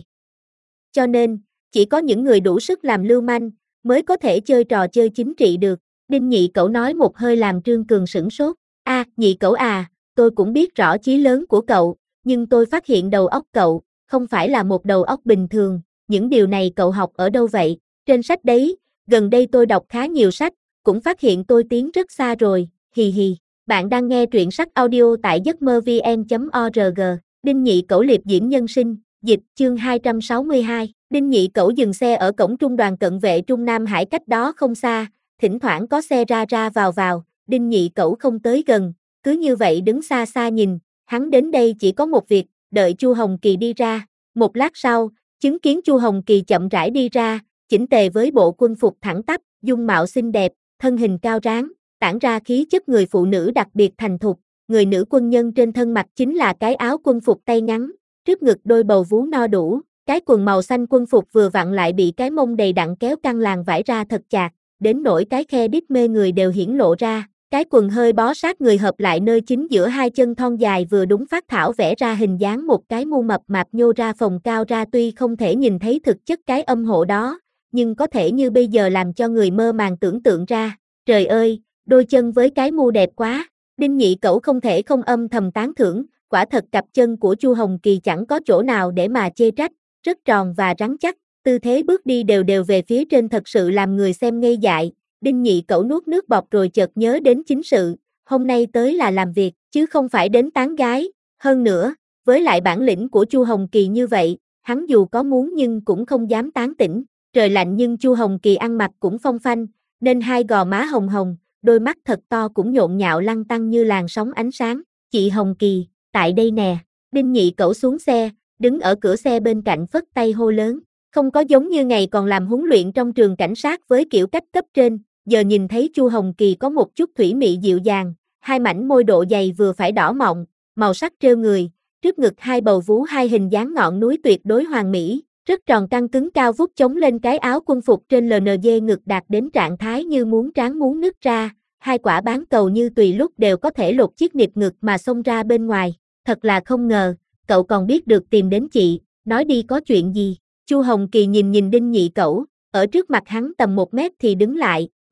Cho nên, chỉ có những người đủ sức làm lưu manh, mới có thể chơi trò chơi chính trị được. Đinh Nhị Cẩu nói một hơi làm Trương Cường sửng sốt. Nhị Cẩu à, tôi cũng biết rõ chí lớn của cậu, nhưng tôi phát hiện đầu óc cậu, không phải là một đầu óc bình thường, những điều này cậu học ở đâu vậy? Trên sách đấy, gần đây tôi đọc khá nhiều sách, cũng phát hiện tôi tiến rất xa rồi, hì hì. Bạn đang nghe truyện sách audio tại giấc mơ vn.org, Đinh Nhị Cẩu liệp diễm nhân sinh, dịch, chương 262. Đinh Nhị Cẩu dừng xe ở cổng trung đoàn cận vệ Trung Nam Hải cách đó không xa, thỉnh thoảng có xe ra ra vào, Đinh Nhị Cẩu không tới gần, cứ như vậy đứng xa xa nhìn, hắn đến đây chỉ có một việc, đợi Chu Hồng Kỳ đi ra. Một lát sau, chứng kiến Chu Hồng Kỳ chậm rãi đi ra, chỉnh tề với bộ quân phục thẳng tắp, dung mạo xinh đẹp, thân hình cao ráng, tản ra khí chất người phụ nữ đặc biệt thành thục, người nữ quân nhân trên thân mặc chính là cái áo quân phục tay ngắn, trước ngực đôi bầu vú no đủ, cái quần màu xanh quân phục vừa vặn lại bị cái mông đầy đặn kéo căng làn vải ra thật chạc, đến nỗi cái khe đít mê người đều hiển lộ ra, cái quần hơi bó sát người hợp lại nơi chính giữa hai chân thon dài vừa đúng phác thảo vẽ ra hình dáng một cái mu mập mạp nhô ra phồng cao ra, tuy không thể nhìn thấy thực chất cái âm hộ đó, nhưng có thể như bây giờ làm cho người mơ màng tưởng tượng ra. Trời ơi, đôi chân với cái mu đẹp quá. Đinh Nhị Cẩu không thể không âm thầm tán thưởng, quả thật cặp chân của Chu Hồng Kỳ chẳng có chỗ nào để mà chê trách, rất tròn và rắn chắc, tư thế bước đi đều về phía trên thật sự làm người xem ngây dại. Đinh Nhị Cẩu nuốt nước bọt rồi chợt nhớ đến chính sự, hôm nay tới là làm việc, chứ không phải đến tán gái, hơn nữa, với lại bản lĩnh của Chu Hồng Kỳ như vậy, hắn dù có muốn nhưng cũng không dám tán tỉnh. Trời lạnh nhưng Chu Hồng Kỳ ăn mặc cũng phong phanh, nên hai gò má hồng hồng, đôi mắt thật to cũng nhộn nhạo lăn tăn như làn sóng ánh sáng. Chị Hồng Kỳ, tại đây nè. Đinh Nhị Cẩu xuống xe, đứng ở cửa xe bên cạnh phất tay hô lớn, không có giống như ngày còn làm huấn luyện trong trường cảnh sát với kiểu cách cấp trên, giờ nhìn thấy Chu Hồng Kỳ có một chút thủy mị dịu dàng, hai mảnh môi độ dày vừa phải đỏ mọng, màu sắc trêu người, trước ngực hai bầu vú hai hình dáng ngọn núi tuyệt đối hoàn mỹ, rất tròn căng cứng cao vút chống lên cái áo quân phục trên LNG, ngực đạt đến trạng thái như muốn tráng muốn nứt ra, hai quả bán cầu như tùy lúc đều có thể lột chiếc nịt ngực mà xông ra bên ngoài, thật là không ngờ, cậu còn biết được tìm đến chị, nói đi có chuyện gì. Chu Hồng Kỳ nhìn Đinh Nhị Cẩu, ở trước mặt hắn tầm 1 mét thì đứng lại,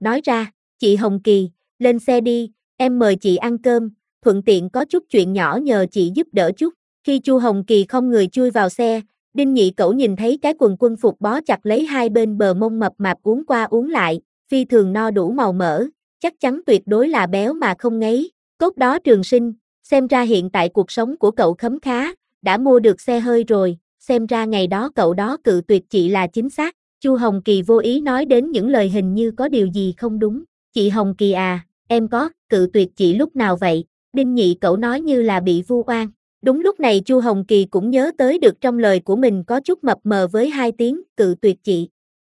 nói ra, chị Hồng Kỳ, lên xe đi, em mời chị ăn cơm, thuận tiện có chút chuyện nhỏ nhờ chị giúp đỡ chút. Khi Chu Hồng Kỳ không người chui vào xe, Đinh Nhị Cẩu nhìn thấy cái quần quân phục bó chặt lấy hai bên bờ mông mập mạp uốn qua uốn lại, phi thường no đủ màu mỡ, chắc chắn tuyệt đối là béo mà không ngấy. Cốt đó Trường Sinh, xem ra hiện tại cuộc sống của cậu khấm khá, đã mua được xe hơi rồi, xem ra ngày đó cậu đó cự tuyệt chị là chính xác. Chu Hồng Kỳ vô ý nói đến những lời hình như có điều gì không đúng. Chị Hồng Kỳ à, em có cự tuyệt chị lúc nào vậy? Đinh Nhị Cẩu nói như là bị vu oan. Đúng lúc này Chu Hồng Kỳ cũng nhớ tới được trong lời của mình có chút mập mờ với hai tiếng cự tuyệt chị.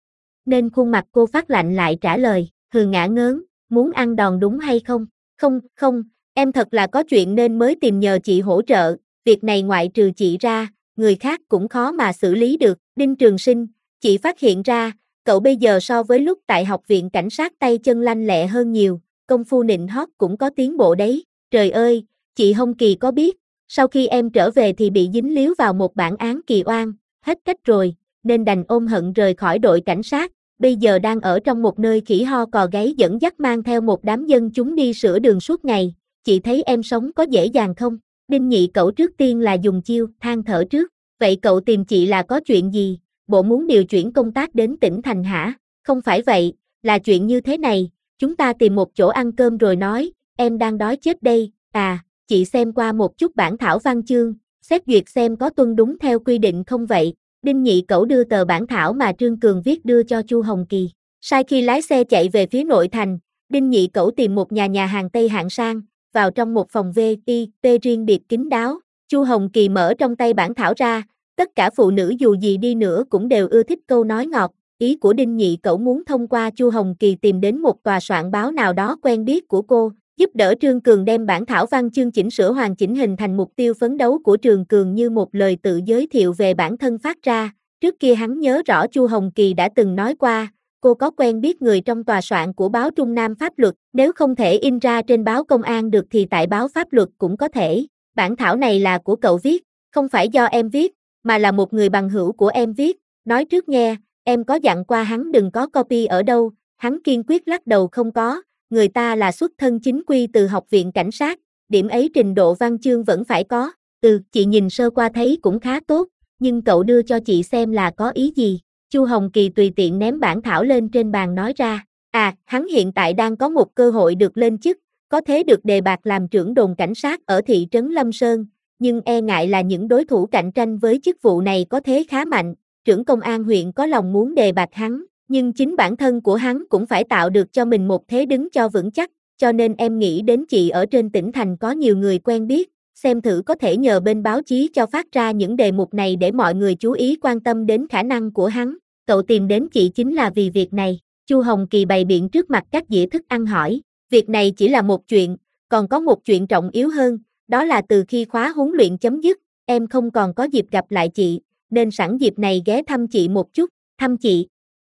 Nên khuôn mặt cô phát lạnh lại trả lời, hừ ngã ngớn, muốn ăn đòn đúng hay không? Không, em thật là có chuyện nên mới tìm nhờ chị hỗ trợ, việc này ngoại trừ chị ra, người khác cũng khó mà xử lý được. Đinh Trường Sinh, chị phát hiện ra, cậu bây giờ so với lúc tại học viện cảnh sát tay chân lanh lẹ hơn nhiều, công phu nịnh hót cũng có tiến bộ đấy. Trời ơi, chị Hồng Kỳ có biết, sau khi em trở về thì bị dính líu vào một bản án kỳ oan, hết cách rồi, nên đành ôm hận rời khỏi đội cảnh sát, bây giờ đang ở trong một nơi khỉ ho cò gáy dẫn dắt mang theo một đám dân chúng đi sửa đường suốt ngày, chị thấy em sống có dễ dàng không? Đinh Nhị Cẩu trước tiên là dùng chiêu than thở trước, vậy cậu tìm chị là có chuyện gì? Bộ muốn điều chuyển công tác đến tỉnh thành hả? Không phải vậy, là chuyện như thế này, chúng ta tìm một chỗ ăn cơm rồi nói, em đang đói chết đây, chị xem qua một chút bản thảo văn chương, xét duyệt xem có tuân đúng theo quy định không vậy. Đinh Nhị Cẩu đưa tờ bản thảo mà Trương Cường viết đưa cho Chu Hồng Kỳ. Sai khi lái xe chạy về phía nội thành, Đinh Nhị Cẩu tìm một nhà hàng Tây hạng sang, vào trong một phòng VIP riêng biệt kín đáo. Chu Hồng Kỳ mở trong tay bản thảo ra, tất cả phụ nữ dù gì đi nữa cũng đều ưa thích câu nói ngọt. Ý của Đinh Nhị Cẩu muốn thông qua Chu Hồng Kỳ tìm đến một tòa soạn báo nào đó quen biết của cô, giúp đỡ Trương Cường đem bản thảo văn chương chỉnh sửa hoàn chỉnh hình thành mục tiêu phấn đấu của Trương Cường như một lời tự giới thiệu về bản thân phát ra. Trước kia hắn nhớ rõ Chu Hồng Kỳ đã từng nói qua, cô có quen biết người trong tòa soạn của báo Trung Nam Pháp Luật, nếu không thể in ra trên báo Công an được thì tại báo Pháp Luật cũng có thể. Bản thảo này là của cậu viết, không phải do em viết, mà là một người bằng hữu của em viết, nói trước nghe, em có dặn qua hắn đừng có copy ở đâu, hắn kiên quyết lắc đầu không có. Người ta là xuất thân chính quy từ học viện cảnh sát, điểm ấy trình độ văn chương vẫn phải có. Chị nhìn sơ qua thấy cũng khá tốt, nhưng cậu đưa cho chị xem là có ý gì? Chu Hồng Kỳ tùy tiện ném bản thảo lên trên bàn nói ra, hắn hiện tại đang có một cơ hội được lên chức, có thế được đề bạt làm trưởng đồn cảnh sát ở thị trấn Lâm Sơn, nhưng e ngại là những đối thủ cạnh tranh với chức vụ này có thế khá mạnh, trưởng công an huyện có lòng muốn đề bạt hắn. Nhưng chính bản thân của hắn cũng phải tạo được cho mình một thế đứng cho vững chắc, cho nên em nghĩ đến chị ở trên tỉnh thành có nhiều người quen biết, xem thử có thể nhờ bên báo chí cho phát ra những đề mục này để mọi người chú ý quan tâm đến khả năng của hắn. Cậu tìm đến chị chính là vì việc này. Chu Hồng Kỳ bày biện trước mặt các dĩa thức ăn hỏi, việc này chỉ là một chuyện, còn có một chuyện trọng yếu hơn, đó là từ khi khóa huấn luyện chấm dứt, em không còn có dịp gặp lại chị, nên sẵn dịp này ghé thăm chị một chút. Thăm chị?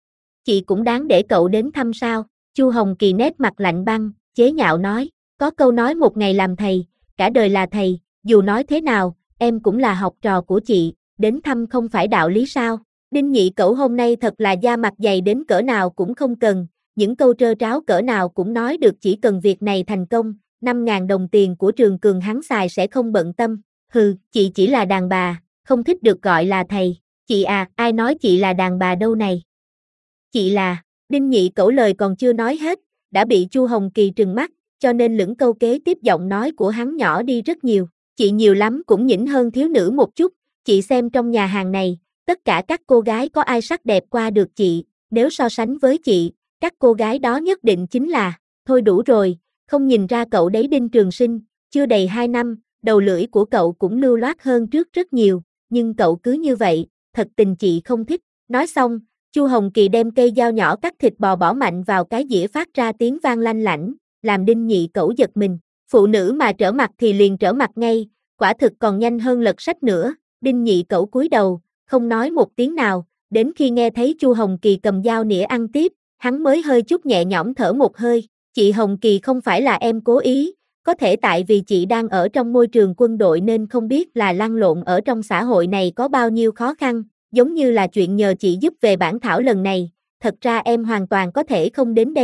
Chị cũng đáng để cậu đến thăm sao? Chu Hồng Kỳ nét mặt lạnh băng, chế nhạo nói, có câu nói một ngày làm thầy, cả đời là thầy, dù nói thế nào, em cũng là học trò của chị, đến thăm không phải đạo lý sao? Đinh Nhị Cẩu hôm nay thật là da mặt dày đến cỡ nào cũng không cần, những câu trơ tráo cỡ nào cũng nói được, chỉ cần việc này thành công, 5.000 đồng tiền của Trường Cường hắn xài sẽ không bận tâm. Hừ, chị chỉ là đàn bà, không thích được gọi là thầy. Chị ai nói chị là đàn bà đâu này? Chị là, Đinh Nhị Cẩu lời còn chưa nói hết, đã bị Chu Hồng Kỳ trừng mắt, cho nên lững câu kế tiếp giọng nói của hắn nhỏ đi rất nhiều. Chị nhiều lắm cũng nhỉnh hơn thiếu nữ một chút, chị xem trong nhà hàng này, tất cả các cô gái có ai sắc đẹp qua được chị, nếu so sánh với chị, các cô gái đó nhất định chính là, thôi đủ rồi, không nhìn ra cậu đấy Đinh Trường Sinh, chưa đầy 2 năm, đầu lưỡi của cậu cũng lưu loát hơn trước rất nhiều, nhưng cậu cứ như vậy, thật tình chị không thích. Nói xong, Chu Hồng Kỳ đem cây dao nhỏ cắt thịt bò bỏ mạnh vào cái dĩa phát ra tiếng vang lanh lảnh, làm Đinh Nhị Cẩu giật mình. Phụ nữ mà trở mặt thì liền trở mặt ngay, quả thực còn nhanh hơn lật sách nữa. Đinh Nhị Cẩu cúi đầu, không nói một tiếng nào, đến khi nghe thấy Chu Hồng Kỳ cầm dao nĩa ăn tiếp, hắn mới hơi chút nhẹ nhõm thở một hơi. Chị Hồng Kỳ không phải là em cố ý, có thể tại vì chị đang ở trong môi trường quân đội nên không biết là lăn lộn ở trong xã hội này có bao nhiêu khó khăn, giống như là chuyện nhờ chị giúp về bản thảo lần này, thật ra em hoàn toàn có thể không đến đây,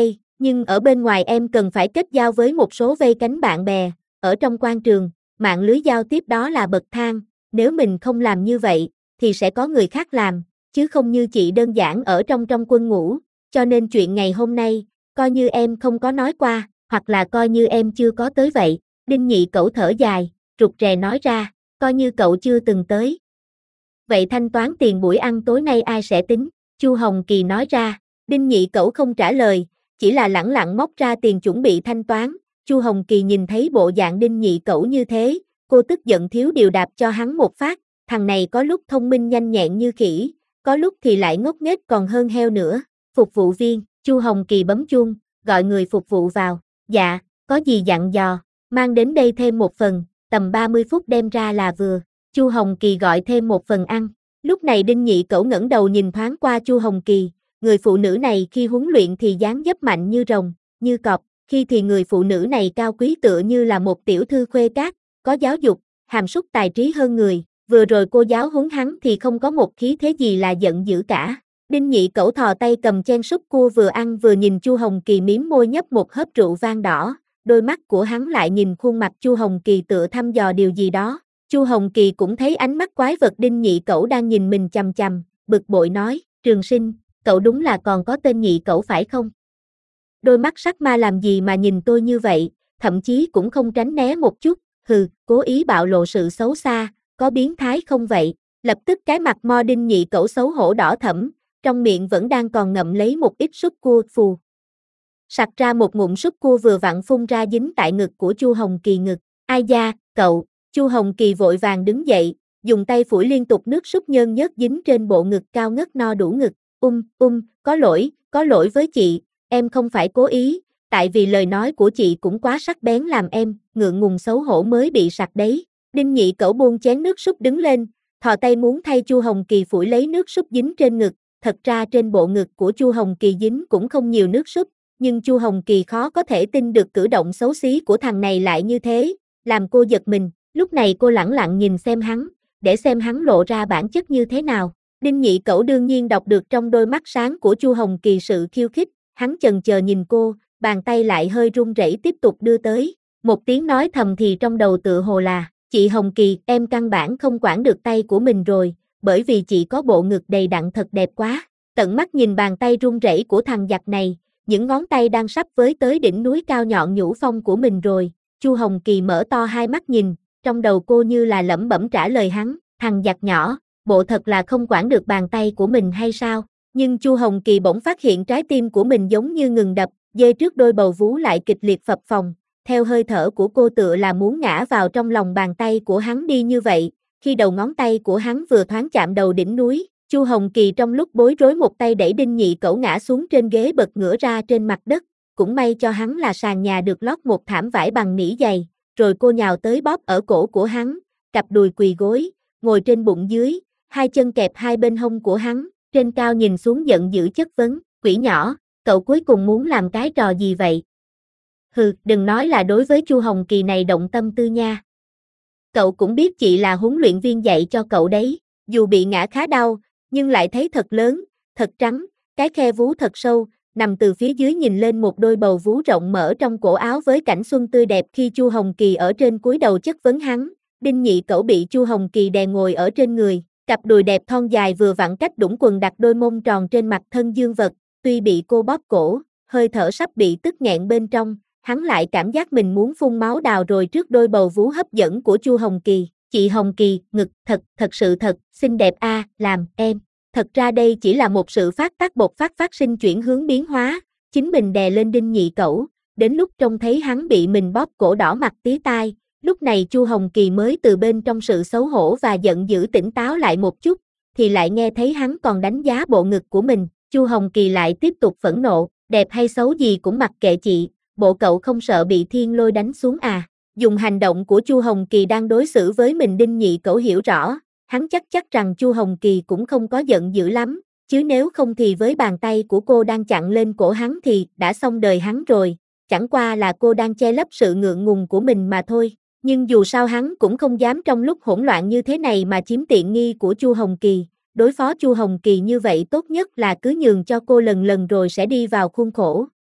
Nhưng ở bên ngoài em cần phải kết giao với một số vây cánh bạn bè, ở trong quan trường, mạng lưới giao tiếp đó là bậc thang, nếu mình không làm như vậy, thì sẽ có người khác làm, chứ không như chị đơn giản ở trong quân ngũ, cho nên chuyện ngày hôm nay, coi như em không có nói qua, hoặc là coi như em chưa có tới vậy. Đinh Nhị Cẩu thở dài, rụt rè nói ra, coi như cậu chưa từng tới. Vậy thanh toán tiền buổi ăn tối nay ai sẽ tính? Chu Hồng Kỳ nói ra. Đinh Nhị Cẩu không trả lời, chỉ là lẳng lặng móc ra tiền chuẩn bị thanh toán. Chu Hồng Kỳ nhìn thấy bộ dạng Đinh Nhị Cẩu như thế, cô tức giận thiếu điều đạp cho hắn một phát, thằng này có lúc thông minh nhanh nhẹn như khỉ, có lúc thì lại ngốc nghếch còn hơn heo nữa. Phục vụ viên, Chu Hồng Kỳ bấm chuông, gọi người phục vụ vào. Dạ, có gì dặn dò, mang đến đây thêm một phần, tầm 30 phút đem ra là vừa. Chu Hồng Kỳ gọi thêm một phần ăn. Lúc này Đinh Nhị Cẩu ngẩng đầu nhìn thoáng qua Chu Hồng Kỳ, người phụ nữ này khi huấn luyện thì dáng dấp mạnh như rồng, như cọp, khi thì người phụ nữ này cao quý tựa như là một tiểu thư khuê các, có giáo dục, hàm súc tài trí hơn người, vừa rồi cô giáo huấn hắn thì không có một khí thế gì là giận dữ cả. Đinh Nhị Cẩu thò tay cầm chén súp cua vừa ăn vừa nhìn Chu Hồng Kỳ mím môi nhấp một hớp rượu vang đỏ, đôi mắt của hắn lại nhìn khuôn mặt Chu Hồng Kỳ tựa thăm dò điều gì đó. Chu Hồng Kỳ cũng thấy ánh mắt quái vật Đinh Nhị Cẩu đang nhìn mình chằm chằm, bực bội nói, Trường Sinh, cậu đúng là còn có tên Nhị Cẩu phải không? Đôi mắt sắc ma làm gì mà nhìn tôi như vậy, thậm chí cũng không tránh né một chút, hừ, cố ý bạo lộ sự xấu xa, có biến thái không vậy? Lập tức cái mặt mo Đinh Nhị Cẩu xấu hổ đỏ thẫm, trong miệng vẫn đang còn ngậm lấy một ít súp cua phù. Sặc ra một ngụm súp cua vừa vặn phun ra dính tại ngực của Chu Hồng Kỳ ngực. Ai da, cậu, Chu Hồng Kỳ vội vàng đứng dậy, dùng tay phủi liên tục nước súp nhơn nhớt dính trên bộ ngực cao ngất no đủ ngực. Có lỗi với chị, em không phải cố ý, tại vì lời nói của chị cũng quá sắc bén làm em, ngượng ngùng xấu hổ mới bị sặc đấy. Đinh Nhị Cẩu buông chén nước súp đứng lên, thò tay muốn thay Chu Hồng Kỳ phủi lấy nước súp dính trên ngực, thật ra trên bộ ngực của Chu Hồng Kỳ dính cũng không nhiều nước súp, nhưng Chu Hồng Kỳ khó có thể tin được cử động xấu xí của thằng này lại như thế, làm cô giật mình, lúc này cô lẳng lặng nhìn xem hắn, để xem hắn lộ ra bản chất như thế nào. Đinh Nhị Cẩu đương nhiên đọc được trong đôi mắt sáng của Chu Hồng Kỳ sự khiêu khích, hắn chần chờ nhìn cô, bàn tay lại hơi run rẩy tiếp tục đưa tới, một tiếng nói thầm thì trong đầu tựa hồ là, chị Hồng Kỳ, em căn bản không quản được tay của mình rồi, bởi vì chị có bộ ngực đầy đặn thật đẹp quá. Tận mắt nhìn bàn tay run rẩy của thằng giặc này, những ngón tay đang sắp với tới đỉnh núi cao nhọn nhũ phong của mình rồi. Chu Hồng Kỳ mở to hai mắt nhìn, trong đầu cô như là lẩm bẩm trả lời hắn, thằng giặc nhỏ, bộ thật là không quản được bàn tay của mình hay sao? Nhưng Chu Hồng Kỳ bỗng phát hiện trái tim của mình giống như ngừng đập, dê trước đôi bầu vú lại kịch liệt phập phồng, theo hơi thở của cô tựa là muốn ngã vào trong lòng bàn tay của hắn đi như vậy. Khi đầu ngón tay của hắn vừa thoáng chạm đầu đỉnh núi, Chu Hồng Kỳ trong lúc bối rối một tay đẩy Đinh Nhị Cẩu ngã xuống trên ghế bật ngửa ra trên mặt đất, cũng may cho hắn là sàn nhà được lót một thảm vải bằng nỉ dày, rồi cô nhào tới bóp ở cổ của hắn, cặp đùi quỳ gối, ngồi trên bụng dưới, hai chân kẹp hai bên hông của hắn, trên cao nhìn xuống giận dữ chất vấn, quỷ nhỏ, cậu cuối cùng muốn làm cái trò gì vậy? Hừ, đừng nói là đối với Chu Hồng Kỳ này động tâm tư nha. Cậu cũng biết chị là huấn luyện viên dạy cho cậu đấy, dù bị ngã khá đau, nhưng lại thấy thật lớn, thật trắng, cái khe vú thật sâu, nằm từ phía dưới nhìn lên một đôi bầu vú rộng mở trong cổ áo với cảnh xuân tươi đẹp khi Chu Hồng Kỳ ở trên cúi đầu chất vấn hắn. Đinh Nhị Cẩu bị Chu Hồng Kỳ đè ngồi ở trên người, cặp đùi đẹp thon dài vừa vặn cách đũng quần đặt đôi mông tròn trên mặt thân dương vật, tuy bị cô bóp cổ, hơi thở sắp bị tức nghẹn bên trong, hắn lại cảm giác mình muốn phun máu đào rồi trước đôi bầu vú hấp dẫn của Chu Hồng Kỳ. Chị Hồng Kỳ, ngực thật sự thật, xinh đẹp a, làm em. Thật ra đây chỉ là một sự phát tác bộc phát sinh chuyển hướng biến hóa, chính mình đè lên Đinh Nhị Cẩu, đến lúc trông thấy hắn bị mình bóp cổ đỏ mặt tía tai, lúc này Chu Hồng Kỳ mới từ bên trong sự xấu hổ và giận dữ tỉnh táo lại một chút, thì lại nghe thấy hắn còn đánh giá bộ ngực của mình, Chu Hồng Kỳ lại tiếp tục phẫn nộ, đẹp hay xấu gì cũng mặc kệ chị, bộ cậu không sợ bị thiên lôi đánh xuống à? Dùng hành động của Chu Hồng Kỳ đang đối xử với mình Đinh Nhị Cẩu hiểu rõ, hắn chắc rằng Chu Hồng Kỳ cũng không có giận dữ lắm, chứ nếu không thì với bàn tay của cô đang chặn lên cổ hắn thì đã xong đời hắn rồi, chẳng qua là cô đang che lấp sự ngượng ngùng của mình mà thôi. Nhưng dù sao hắn cũng không dám trong lúc hỗn loạn như thế này mà chiếm tiện nghi của Chu Hồng Kỳ, đối phó Chu Hồng Kỳ như vậy tốt nhất là cứ nhường cho cô lần rồi sẽ đi vào khuôn khổ.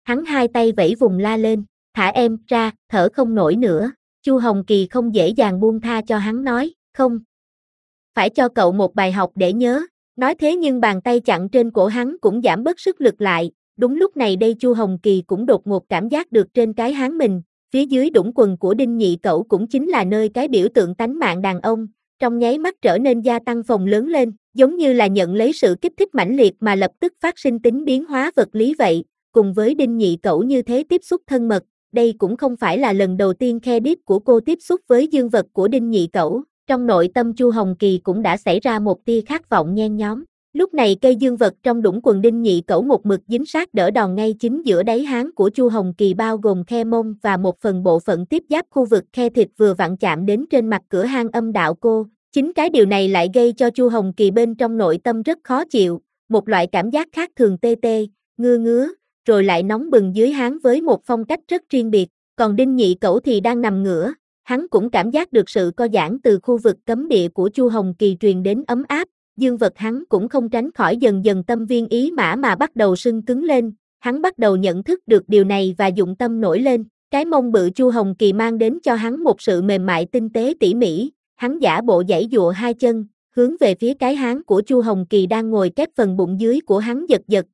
Hắn hai tay vẫy vùng la lên, thả em ra, thở không nổi nữa. Chu Hồng Kỳ không dễ dàng buông tha cho hắn nói, không. Phải cho cậu một bài học để nhớ. Nói thế nhưng bàn tay chặn trên cổ hắn cũng giảm bớt sức lực lại. Đúng lúc này đây Chu Hồng Kỳ cũng đột ngột cảm giác được trên cái háng mình, phía dưới đũng quần của Đinh Nhị Cẩu cũng chính là nơi cái biểu tượng tánh mạng đàn ông, trong nháy mắt trở nên gia tăng phồng lớn lên, giống như là nhận lấy sự kích thích mãnh liệt mà lập tức phát sinh tính biến hóa vật lý vậy. Cùng với Đinh Nhị Cẩu như thế tiếp xúc thân mật, đây cũng không phải là lần đầu tiên khe đít của cô tiếp xúc với dương vật của Đinh Nhị Cẩu. Trong nội tâm Chu Hồng Kỳ cũng đã xảy ra một tia khát vọng nhen nhóm. Lúc này cây dương vật trong đũng quần Đinh Nhị Cẩu một mực dính sát đỡ đòn ngay chính giữa đáy háng của Chu Hồng Kỳ, bao gồm khe mông và một phần bộ phận tiếp giáp khu vực khe thịt vừa vặn chạm đến trên mặt cửa hang âm đạo cô. Chính cái điều này lại gây cho Chu Hồng Kỳ bên trong nội tâm rất khó chịu, một loại cảm giác khác thường tê tê, ngứa, rồi lại nóng bừng dưới háng với một phong cách rất riêng biệt. Còn Đinh Nhị Cẩu thì đang nằm ngửa, hắn cũng cảm giác được sự co giãn từ khu vực cấm địa của Chu Hồng Kỳ truyền đến ấm áp. Dương vật hắn cũng không tránh khỏi dần dần tâm viên ý mã mà bắt đầu sưng cứng lên, hắn bắt đầu nhận thức được điều này và dụng tâm nổi lên. Cái mông bự Chu Hồng Kỳ mang đến cho hắn một sự mềm mại tinh tế tỉ mỉ, hắn giả bộ giãy giụa hai chân, hướng về phía cái háng của Chu Hồng Kỳ đang ngồi kép phần bụng dưới của hắn giật,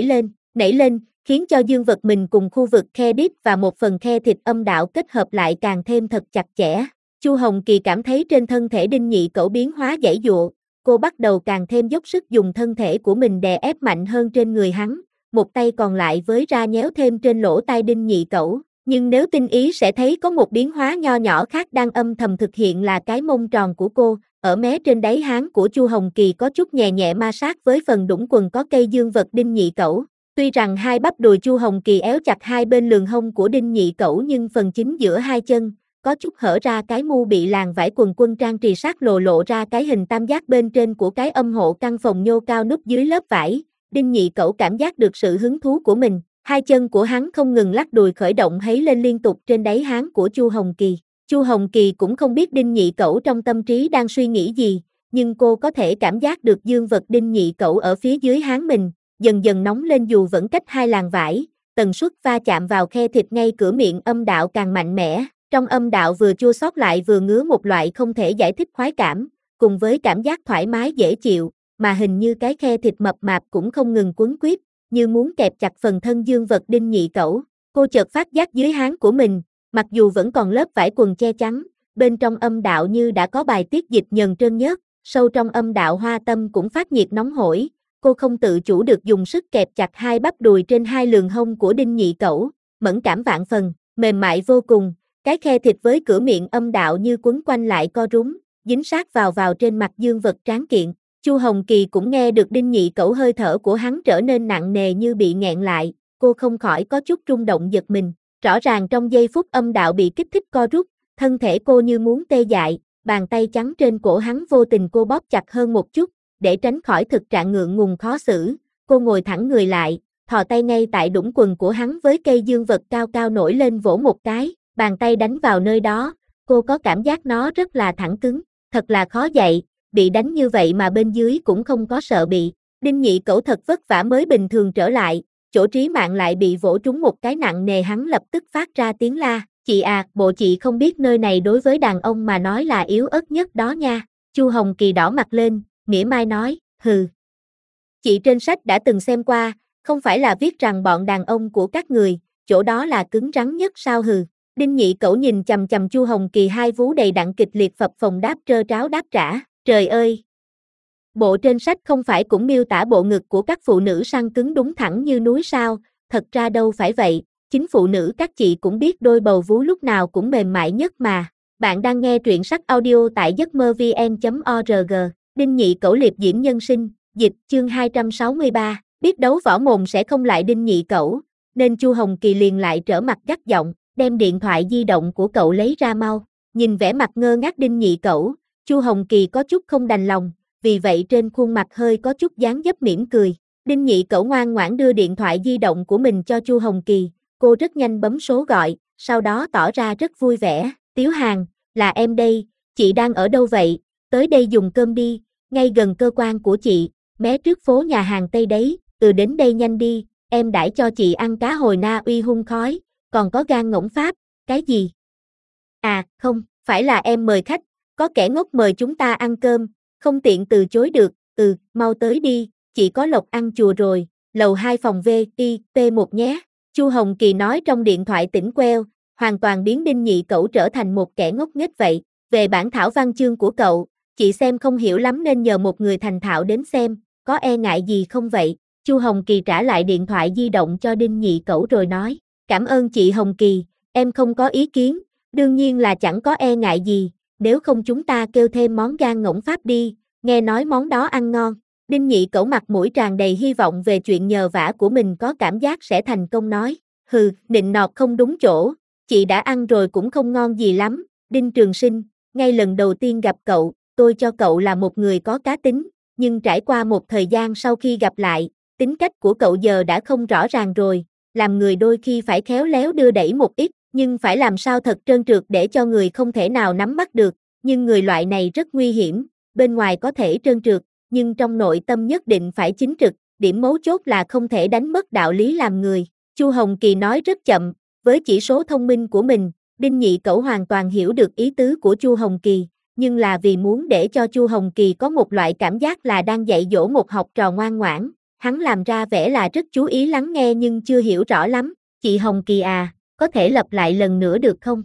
nảy lên, khiến cho dương vật mình cùng khu vực khe đít và một phần khe thịt âm đạo kết hợp lại càng thêm thật chặt chẽ. Chu Hồng Kỳ cảm thấy trên thân thể Đinh Nhị Cẩu biến hóa giãy giụa, cô bắt đầu càng thêm dốc sức dùng thân thể của mình đè ép mạnh hơn trên người hắn, một tay còn lại với ra nhéo thêm trên lỗ tai Đinh Nhị Cẩu. Nhưng nếu tinh ý sẽ thấy có một biến hóa nho nhỏ khác đang âm thầm thực hiện là cái mông tròn của cô, ở mé trên đáy háng của Chu Hồng Kỳ có chút nhẹ nhẹ ma sát với phần đũng quần có cây dương vật Đinh Nhị Cẩu. Tuy rằng hai bắp đùi Chu Hồng Kỳ éo chặt hai bên lườn hông của Đinh Nhị Cẩu nhưng phần chính giữa hai chân, có chút hở ra cái mu bị làn vải quần quân trang trì sát lộ ra cái hình tam giác bên trên của cái âm hộ căn phòng nhô cao núp dưới lớp vải. Đinh Nhị Cẩu cảm giác được sự hứng thú của mình, hai chân của hắn không ngừng lắc đùi khởi động hấy lên liên tục trên đáy háng của Chu Hồng Kỳ. Chu Hồng Kỳ cũng không biết Đinh Nhị Cẩu trong tâm trí đang suy nghĩ gì, nhưng cô có thể cảm giác được dương vật Đinh Nhị Cẩu ở phía dưới háng mình, dần dần nóng lên dù vẫn cách hai làn vải, tần suất va chạm vào khe thịt ngay cửa miệng âm đạo càng mạnh mẽ. Trong âm đạo vừa chua xót lại vừa ngứa một loại không thể giải thích khoái cảm, cùng với cảm giác thoải mái dễ chịu, mà hình như cái khe thịt mập mạp cũng không ngừng quấn quýt, như muốn kẹp chặt phần thân dương vật Đinh Nhị Cẩu. Cô chợt phát giác dưới háng của mình, mặc dù vẫn còn lớp vải quần che chắn, bên trong âm đạo như đã có bài tiết dịch nhờn trơn nhớt, sâu trong âm đạo hoa tâm cũng phát nhiệt nóng hổi. Cô không tự chủ được dùng sức kẹp chặt hai bắp đùi trên hai lườn hông của Đinh Nhị Cẩu, mẫn cảm vạn phần, mềm mại vô cùng. Cái khe thịt với cửa miệng âm đạo như quấn quanh lại co rúm, dính sát vào trên mặt dương vật tráng kiện. Chu Hồng Kỳ cũng nghe được Đinh Nhị Cẩu hơi thở của hắn trở nên nặng nề như bị nghẹn lại, cô không khỏi có chút rung động giật mình. Rõ ràng trong giây phút âm đạo bị kích thích co rút, thân thể cô như muốn tê dại, bàn tay trắng trên cổ hắn vô tình cô bóp chặt hơn một chút, để tránh khỏi thực trạng ngượng ngùng khó xử. Cô ngồi thẳng người lại, thò tay ngay tại đũng quần của hắn với cây dương vật cao cao nổi lên vỗ một cái. Bàn tay đánh vào nơi đó, cô có cảm giác nó rất là thẳng cứng, thật là khó dậy, bị đánh như vậy mà bên dưới cũng không có sợ bị. Đinh Nhị Cẩu thật vất vả mới bình thường trở lại, chỗ trí mạng lại bị vỗ trúng một cái nặng nề, hắn lập tức phát ra tiếng la, chị à, bộ chị không biết nơi này đối với đàn ông mà nói là yếu ớt nhất đó nha. Chu Hồng Kỳ đỏ mặt lên, mỉa mai nói, hừ. Chị trên sách đã từng xem qua, không phải là viết rằng bọn đàn ông của các người, chỗ đó là cứng rắn nhất sao hừ. Đinh Nhị Cẩu nhìn chằm chằm Chu Hồng Kỳ hai vú đầy đặn kịch liệt phập phồng đáp trơ tráo đáp trả, trời ơi! Bộ trên sách không phải cũng miêu tả bộ ngực của các phụ nữ săn cứng đúng thẳng như núi sao, thật ra đâu phải vậy, chính phụ nữ các chị cũng biết đôi bầu vú lúc nào cũng mềm mại nhất mà. Bạn đang nghe truyện sách audio tại giấc mơ vn.org, Đinh Nhị Cẩu liệp diễm nhân sinh, dịch chương 263, biết đấu võ mồm sẽ không lại Đinh Nhị Cẩu, nên Chu Hồng Kỳ liền lại trở mặt gắt giọng, đem điện thoại di động của cậu lấy ra mau. Nhìn vẻ mặt ngơ ngác Đinh Nhị Cẩu, Chu Hồng Kỳ có chút không đành lòng, vì vậy trên khuôn mặt hơi có chút dáng dấp mỉm cười. Đinh Nhị Cẩu ngoan ngoãn đưa điện thoại di động của mình cho Chu Hồng Kỳ, cô rất nhanh bấm số gọi, sau đó tỏ ra rất vui vẻ, Tiếu Hàn, là em đây, chị đang ở đâu vậy, tới đây dùng cơm đi, ngay gần cơ quan của chị, mé trước phố nhà hàng Tây đấy, đến đây nhanh đi, em đãi cho chị ăn cá hồi Na Uy hun khói, còn có gan ngỗng Pháp, cái gì? À, không, phải là em mời khách, có kẻ ngốc mời chúng ta ăn cơm, không tiện từ chối được, mau tới đi, chị có lộc ăn chùa rồi, lầu 2 phòng VIP1 nhé. Chu Hồng Kỳ nói trong điện thoại tỉnh queo, hoàn toàn biến Đinh Nhị Cẩu trở thành một kẻ ngốc nghếch vậy. Về bản thảo văn chương của cậu, chị xem không hiểu lắm nên nhờ một người thành thạo đến xem, có e ngại gì không vậy? Chu Hồng Kỳ trả lại điện thoại di động cho Đinh Nhị Cẩu rồi nói, cảm ơn chị Hồng Kỳ, em không có ý kiến, đương nhiên là chẳng có e ngại gì, nếu không chúng ta kêu thêm món gan ngỗng Pháp đi, nghe nói món đó ăn ngon. Đinh Nhị Cẩu mặt mũi tràn đầy hy vọng về chuyện nhờ vả của mình có cảm giác sẽ thành công nói, nịnh nọt không đúng chỗ, chị đã ăn rồi cũng không ngon gì lắm, Đinh Trường Sinh, ngay lần đầu tiên gặp cậu, tôi cho cậu là một người có cá tính, nhưng trải qua một thời gian sau khi gặp lại, tính cách của cậu giờ đã không rõ ràng rồi, làm người đôi khi phải khéo léo đưa đẩy một ít, nhưng phải làm sao thật trơn trượt để cho người không thể nào nắm bắt được, nhưng người loại này rất nguy hiểm, bên ngoài có thể trơn trượt, nhưng trong nội tâm nhất định phải chính trực, điểm mấu chốt là không thể đánh mất đạo lý làm người. Chu Hồng Kỳ nói rất chậm, với chỉ số thông minh của mình, Đinh Nhị Cẩu hoàn toàn hiểu được ý tứ của Chu Hồng Kỳ, nhưng là vì muốn để cho Chu Hồng Kỳ có một loại cảm giác là đang dạy dỗ một học trò ngoan ngoãn, hắn làm ra vẻ là rất chú ý lắng nghe nhưng chưa hiểu rõ lắm. Chị Hồng Kỳ à, có thể lặp lại lần nữa được không?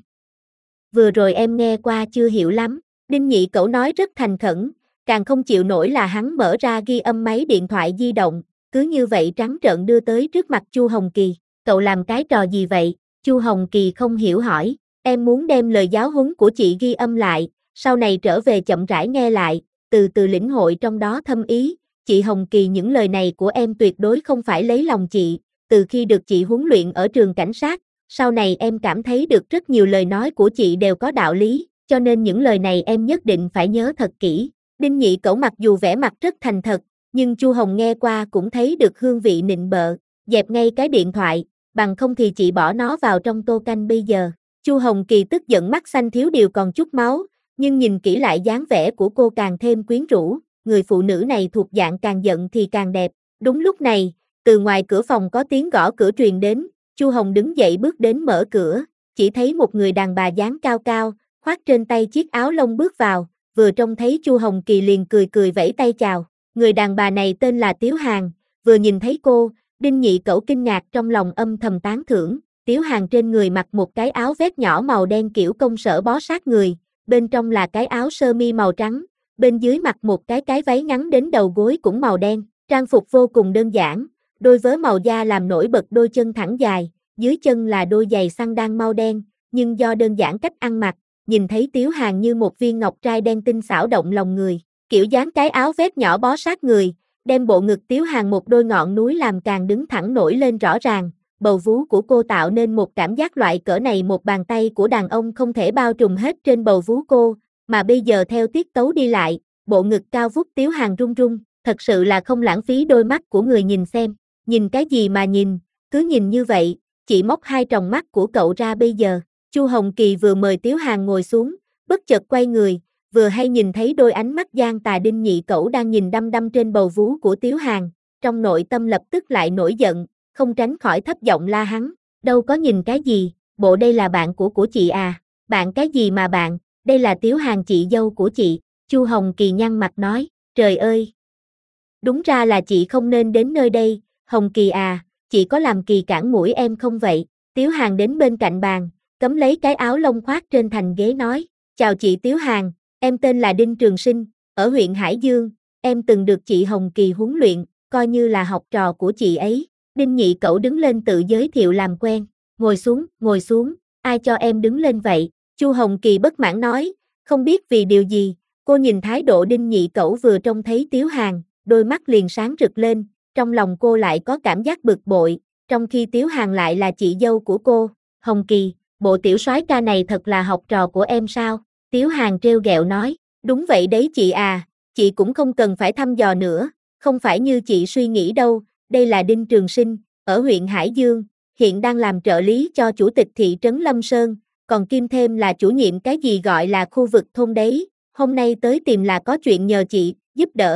Vừa rồi em nghe qua chưa hiểu lắm, Đinh Nhị Cẩu nói rất thành khẩn, càng không chịu nổi là hắn mở ra ghi âm máy điện thoại di động, cứ như vậy trắng trợn đưa tới trước mặt Chu Hồng Kỳ, cậu làm cái trò gì vậy? Chu Hồng Kỳ không hiểu hỏi, em muốn đem lời giáo huấn của chị ghi âm lại, sau này trở về chậm rãi nghe lại, từ từ lĩnh hội trong đó thâm ý, chị Hồng Kỳ những lời này của em tuyệt đối không phải lấy lòng chị, từ khi được chị huấn luyện ở trường cảnh sát, sau này em cảm thấy được rất nhiều lời nói của chị đều có đạo lý, cho nên những lời này em nhất định phải nhớ thật kỹ. Đinh Nhị Cẩu mặc dù vẻ mặt rất thành thật, nhưng Chu Hồng nghe qua cũng thấy được hương vị nịnh bợ, dẹp ngay cái điện thoại, bằng không thì chị bỏ nó vào trong tô canh bây giờ. Chu Hồng Kỳ tức giận mắt xanh thiếu điều còn chút máu, nhưng nhìn kỹ lại dáng vẻ của cô càng thêm quyến rũ, người phụ nữ này thuộc dạng càng giận thì càng đẹp. Đúng lúc này, từ ngoài cửa phòng có tiếng gõ cửa truyền đến, Chu Hồng đứng dậy bước đến mở cửa, chỉ thấy một người đàn bà dáng cao cao, khoác trên tay chiếc áo lông bước vào, vừa trông thấy Chu Hồng Kỳ liền cười cười vẫy tay chào. Người đàn bà này tên là Tiếu Hàn, vừa nhìn thấy cô, Đinh Nhị Cẩu kinh ngạc trong lòng âm thầm tán thưởng. Tiếu Hàn trên người mặc một cái áo vest nhỏ màu đen kiểu công sở bó sát người, bên trong là cái áo sơ mi màu trắng, bên dưới mặc một cái váy ngắn đến đầu gối cũng màu đen, trang phục vô cùng đơn giản, đôi vớ màu da làm nổi bật đôi chân thẳng dài, dưới chân là đôi giày xăng đan màu đen, nhưng do đơn giản cách ăn mặc, nhìn thấy Tiếu Hàn như một viên ngọc trai đen tinh xảo động lòng người, kiểu dáng cái áo vest nhỏ bó sát người, đem bộ ngực Tiếu Hàn một đôi ngọn núi làm càng đứng thẳng nổi lên rõ ràng. Bầu vú của cô tạo nên một cảm giác loại cỡ này một bàn tay của đàn ông không thể bao trùm hết trên bầu vú cô, mà bây giờ theo tiết tấu đi lại, bộ ngực cao vút Tiếu Hàn rung rung, thật sự là không lãng phí đôi mắt của người nhìn xem, nhìn cái gì mà nhìn, cứ nhìn như vậy, chị móc hai tròng mắt của cậu ra bây giờ. Chu Hồng Kỳ vừa mời Tiếu Hàn ngồi xuống, bất chợt quay người, vừa hay nhìn thấy đôi ánh mắt gian tà Đinh Nhị Cẩu đang nhìn đăm đăm trên bầu vú của Tiếu Hàn, trong nội tâm lập tức lại nổi giận, không tránh khỏi thấp giọng la hắn, đâu có nhìn cái gì, bộ đây là bạn của chị à, bạn cái gì mà bạn, đây là Tiếu Hàn chị dâu của chị. Chu Hồng Kỳ nhăn mặt nói, trời ơi, đúng ra là chị không nên đến nơi đây, Hồng Kỳ à, chị có làm Kỳ cản mũi em không vậy? Tiếu Hàn đến bên cạnh bàn, cấm lấy cái áo lông khoác trên thành ghế nói, chào chị Tiếu Hàn, em tên là Đinh Trường Sinh, ở huyện Hải Dương, em từng được chị Hồng Kỳ huấn luyện, coi như là học trò của chị ấy. Đinh Nhị Cẩu đứng lên tự giới thiệu làm quen, ngồi xuống, ai cho em đứng lên vậy? Chu Hồng Kỳ bất mãn nói, không biết vì điều gì, cô nhìn thái độ Đinh Nhị Cẩu vừa trông thấy Tiếu Hàn, đôi mắt liền sáng rực lên, trong lòng cô lại có cảm giác bực bội, trong khi Tiếu Hàn lại là chị dâu của cô. Hồng Kỳ, bộ tiểu soái ca này thật là học trò của em sao? Tiếu Hàn trêu ghẹo nói, đúng vậy đấy chị à, chị cũng không cần phải thăm dò nữa, không phải như chị suy nghĩ đâu, đây là Đinh Trường Sinh, ở huyện Hải Dương, hiện đang làm trợ lý cho chủ tịch thị trấn Lâm Sơn, còn kiêm thêm là chủ nhiệm cái gì gọi là khu vực thôn đấy, hôm nay tới tìm là có chuyện nhờ chị, giúp đỡ.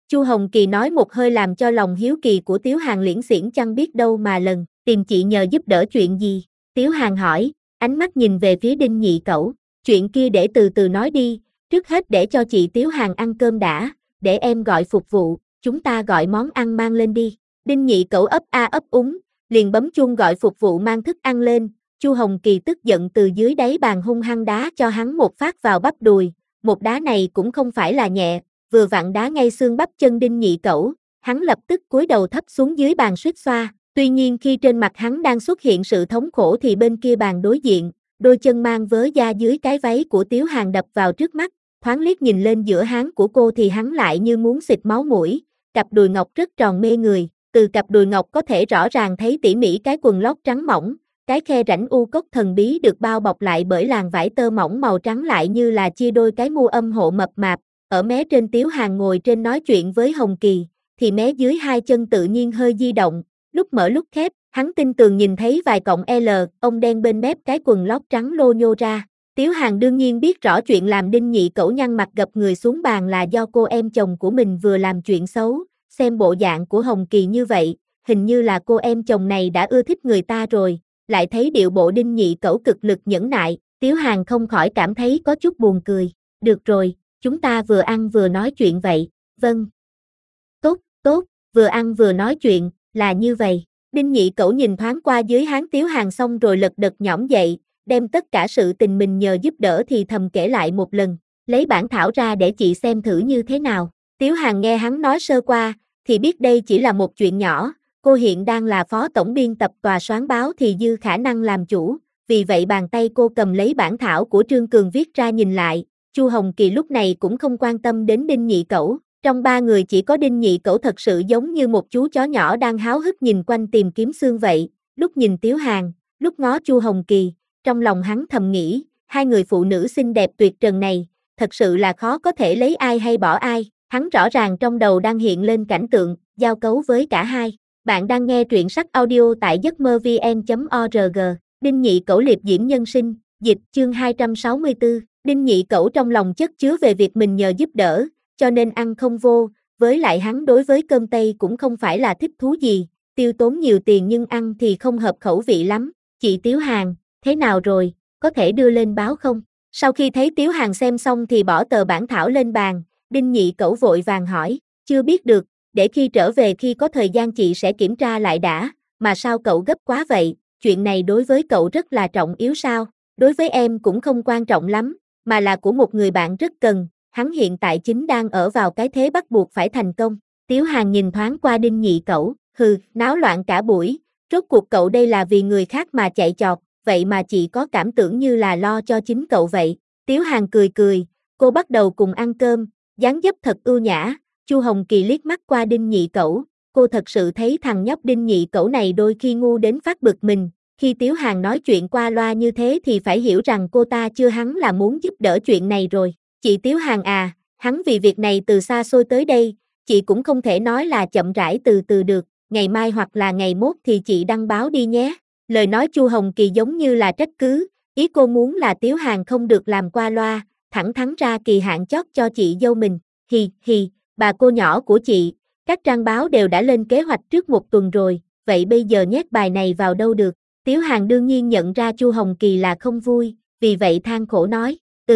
Chu Hồng Kỳ nói một hơi làm cho lòng hiếu kỳ của Tiếu Hàn liễn xiển chăng biết đâu mà lần, tìm chị nhờ giúp đỡ chuyện gì? Tiếu Hàn hỏi, ánh mắt nhìn về phía Đinh Nhị Cẩu, chuyện kia để từ từ nói đi, trước hết để cho chị Tiếu Hàn ăn cơm đã, để em gọi phục vụ, chúng ta gọi món ăn mang lên đi. Đinh Nhị Cẩu ấp a ấp úng, liền bấm chuông gọi phục vụ mang thức ăn lên. Chu Hồng Kỳ tức giận từ dưới đáy bàn hung hăng đá cho hắn một phát vào bắp đùi, một đá này cũng không phải là nhẹ, vừa vặn đá ngay xương bắp chân Đinh Nhị Cẩu, hắn lập tức cúi đầu thấp xuống dưới bàn suýt xoa, tuy nhiên khi trên mặt hắn đang xuất hiện sự thống khổ thì bên kia bàn đối diện, đôi chân mang vớ da dưới cái váy của Tiếu Hàn đập vào trước mắt, thoáng liếc nhìn lên giữa háng của cô thì hắn lại như muốn xịt máu mũi, cặp đùi ngọc rất tròn mê người, từ cặp đùi ngọc có thể rõ ràng thấy tỉ mỉ cái quần lót trắng mỏng, cái khe rãnh u cốc thần bí được bao bọc lại bởi làn vải tơ mỏng màu trắng lại như là chia đôi cái mu âm hộ mập mạp, ở mé trên Tiếu Hàn ngồi trên nói chuyện với Hồng Kỳ, thì mé dưới hai chân tự nhiên hơi di động, lúc mở lúc khép, hắn tin tường nhìn thấy vài cọng L, ông đen bên mép cái quần lót trắng lô nhô ra. Tiếu Hàn đương nhiên biết rõ chuyện làm Đinh Nhị Cẩu nhăn mặt gập người xuống bàn là do cô em chồng của mình vừa làm chuyện xấu, xem bộ dạng của Hồng Kỳ như vậy, hình như là cô em chồng này đã ưa thích người ta rồi, lại thấy điệu bộ Đinh Nhị Cẩu cực lực nhẫn nại, Tiếu Hàn không khỏi cảm thấy có chút buồn cười, được rồi, chúng ta vừa ăn vừa nói chuyện vậy, vâng. Tốt, tốt, vừa ăn vừa nói chuyện, là như vậy. Đinh Nhị Cẩu nhìn thoáng qua dưới háng Tiếu Hàn xong rồi lật đật nhõm dậy, đem tất cả sự tình mình nhờ giúp đỡ thì thầm kể lại một lần, lấy bản thảo ra để chị xem thử như thế nào. Tiếu Hàn nghe hắn nói sơ qua, thì biết đây chỉ là một chuyện nhỏ, cô hiện đang là phó tổng biên tập tòa soán báo thì dư khả năng làm chủ, vì vậy bàn tay cô cầm lấy bản thảo của Trương Cường viết ra nhìn lại, Chu Hồng Kỳ lúc này cũng không quan tâm đến Đinh Nhị Cẩu, trong ba người chỉ có Đinh Nhị Cẩu thật sự giống như một chú chó nhỏ đang háo hức nhìn quanh tìm kiếm xương vậy, lúc nhìn Tiếu Hàn, lúc ngó Chu Hồng Kỳ, trong lòng hắn thầm nghĩ, hai người phụ nữ xinh đẹp tuyệt trần này, thật sự là khó có thể lấy ai hay bỏ ai, hắn rõ ràng trong đầu đang hiện lên cảnh tượng, giao cấu với cả hai. Bạn đang nghe truyện sách audio tại giấc mơ vn.org, Đinh Nhị Cẩu liệp diễm nhân sinh, dịch chương 264, Đinh Nhị Cẩu trong lòng chất chứa về việc mình nhờ giúp đỡ, cho nên ăn không vô, với lại hắn đối với cơm Tây cũng không phải là thích thú gì, tiêu tốn nhiều tiền nhưng ăn thì không hợp khẩu vị lắm, chị Tiếu Hàn, thế nào rồi, có thể đưa lên báo không? Sau khi thấy Tiếu Hàn xem xong thì bỏ tờ bản thảo lên bàn, Đinh Nhị Cẩu vội vàng hỏi, chưa biết được, để khi trở về khi có thời gian chị sẽ kiểm tra lại đã, mà sao cậu gấp quá vậy, chuyện này đối với cậu rất là trọng yếu sao, đối với em cũng không quan trọng lắm, mà là của một người bạn rất cần, hắn hiện tại chính đang ở vào cái thế bắt buộc phải thành công. Tiếu Hàn nhìn thoáng qua Đinh Nhị Cẩu, náo loạn cả buổi, rốt cuộc cậu đây là vì người khác mà chạy chọt, vậy mà chị có cảm tưởng như là lo cho chính cậu vậy. Tiếu Hàn cười cười, cô bắt đầu cùng ăn cơm, dáng dấp thật ưu nhã. Chu Hồng Kỳ liếc mắt qua Đinh Nhị Cẩu, cô thật sự thấy thằng nhóc Đinh Nhị Cẩu này đôi khi ngu đến phát bực mình, khi Tiếu Hàn nói chuyện qua loa như thế thì phải hiểu rằng cô ta chưa hắn là muốn giúp đỡ chuyện này rồi. Chị Tiếu Hàn à, hắn vì việc này từ xa xôi tới đây, chị cũng không thể nói là chậm rãi từ từ được, ngày mai hoặc là ngày mốt thì chị đăng báo đi nhé. Lời nói Chu Hồng Kỳ giống như là trách cứ, ý cô muốn là Tiếu Hàn không được làm qua loa, thẳng thắn ra kỳ hạn chót cho chị dâu mình, hi, bà cô nhỏ của chị, các trang báo đều đã lên kế hoạch trước một tuần rồi, vậy bây giờ nhét bài này vào đâu được. Tiếu Hàn đương nhiên nhận ra Chu Hồng Kỳ là không vui, vì vậy than khổ nói,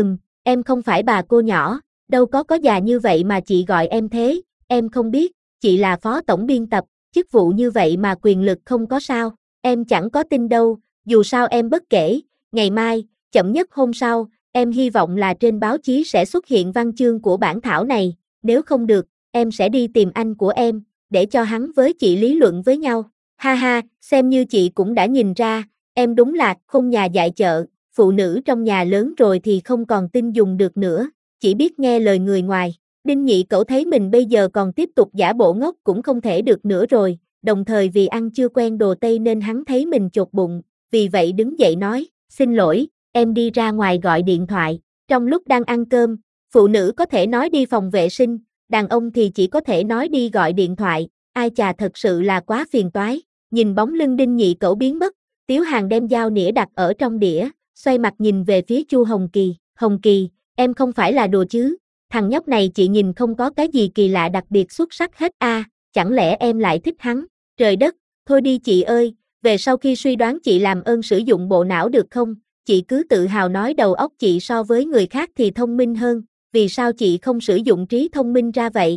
em không phải bà cô nhỏ, đâu có già như vậy mà chị gọi em thế, em không biết, chị là phó tổng biên tập, chức vụ như vậy mà quyền lực không có sao, em chẳng có tin đâu, dù sao em bất kể, ngày mai, chậm nhất hôm sau, em hy vọng là trên báo chí sẽ xuất hiện văn chương của bản thảo này, nếu không được, em sẽ đi tìm anh của em, để cho hắn với chị lý luận với nhau. Ha ha, xem như chị cũng đã nhìn ra, em đúng là khôn nhà dại chợ, phụ nữ trong nhà lớn rồi thì không còn tin dùng được nữa, chỉ biết nghe lời người ngoài. Đinh Nhị Cẩu thấy mình bây giờ còn tiếp tục giả bộ ngốc cũng không thể được nữa rồi, đồng thời vì ăn chưa quen đồ Tây nên hắn thấy mình chột bụng, vì vậy đứng dậy nói, xin lỗi, em đi ra ngoài gọi điện thoại. Trong lúc đang ăn cơm, phụ nữ có thể nói đi phòng vệ sinh, đàn ông thì chỉ có thể nói đi gọi điện thoại, ai chà thật sự là quá phiền toái. Nhìn bóng lưng Đinh Nhị Cẩu biến mất, Tiếu Hàn đem dao nĩa đặt ở trong đĩa, xoay mặt nhìn về phía Chu Hồng Kỳ, Hồng Kỳ, em không phải là đùa chứ, thằng nhóc này chị nhìn không có cái gì kỳ lạ đặc biệt xuất sắc hết a, chẳng lẽ em lại thích hắn? Trời đất, thôi đi chị ơi, về sau khi suy đoán chị làm ơn sử dụng bộ não được không? Chị cứ tự hào nói đầu óc chị so với người khác thì thông minh hơn, vì sao chị không sử dụng trí thông minh ra vậy?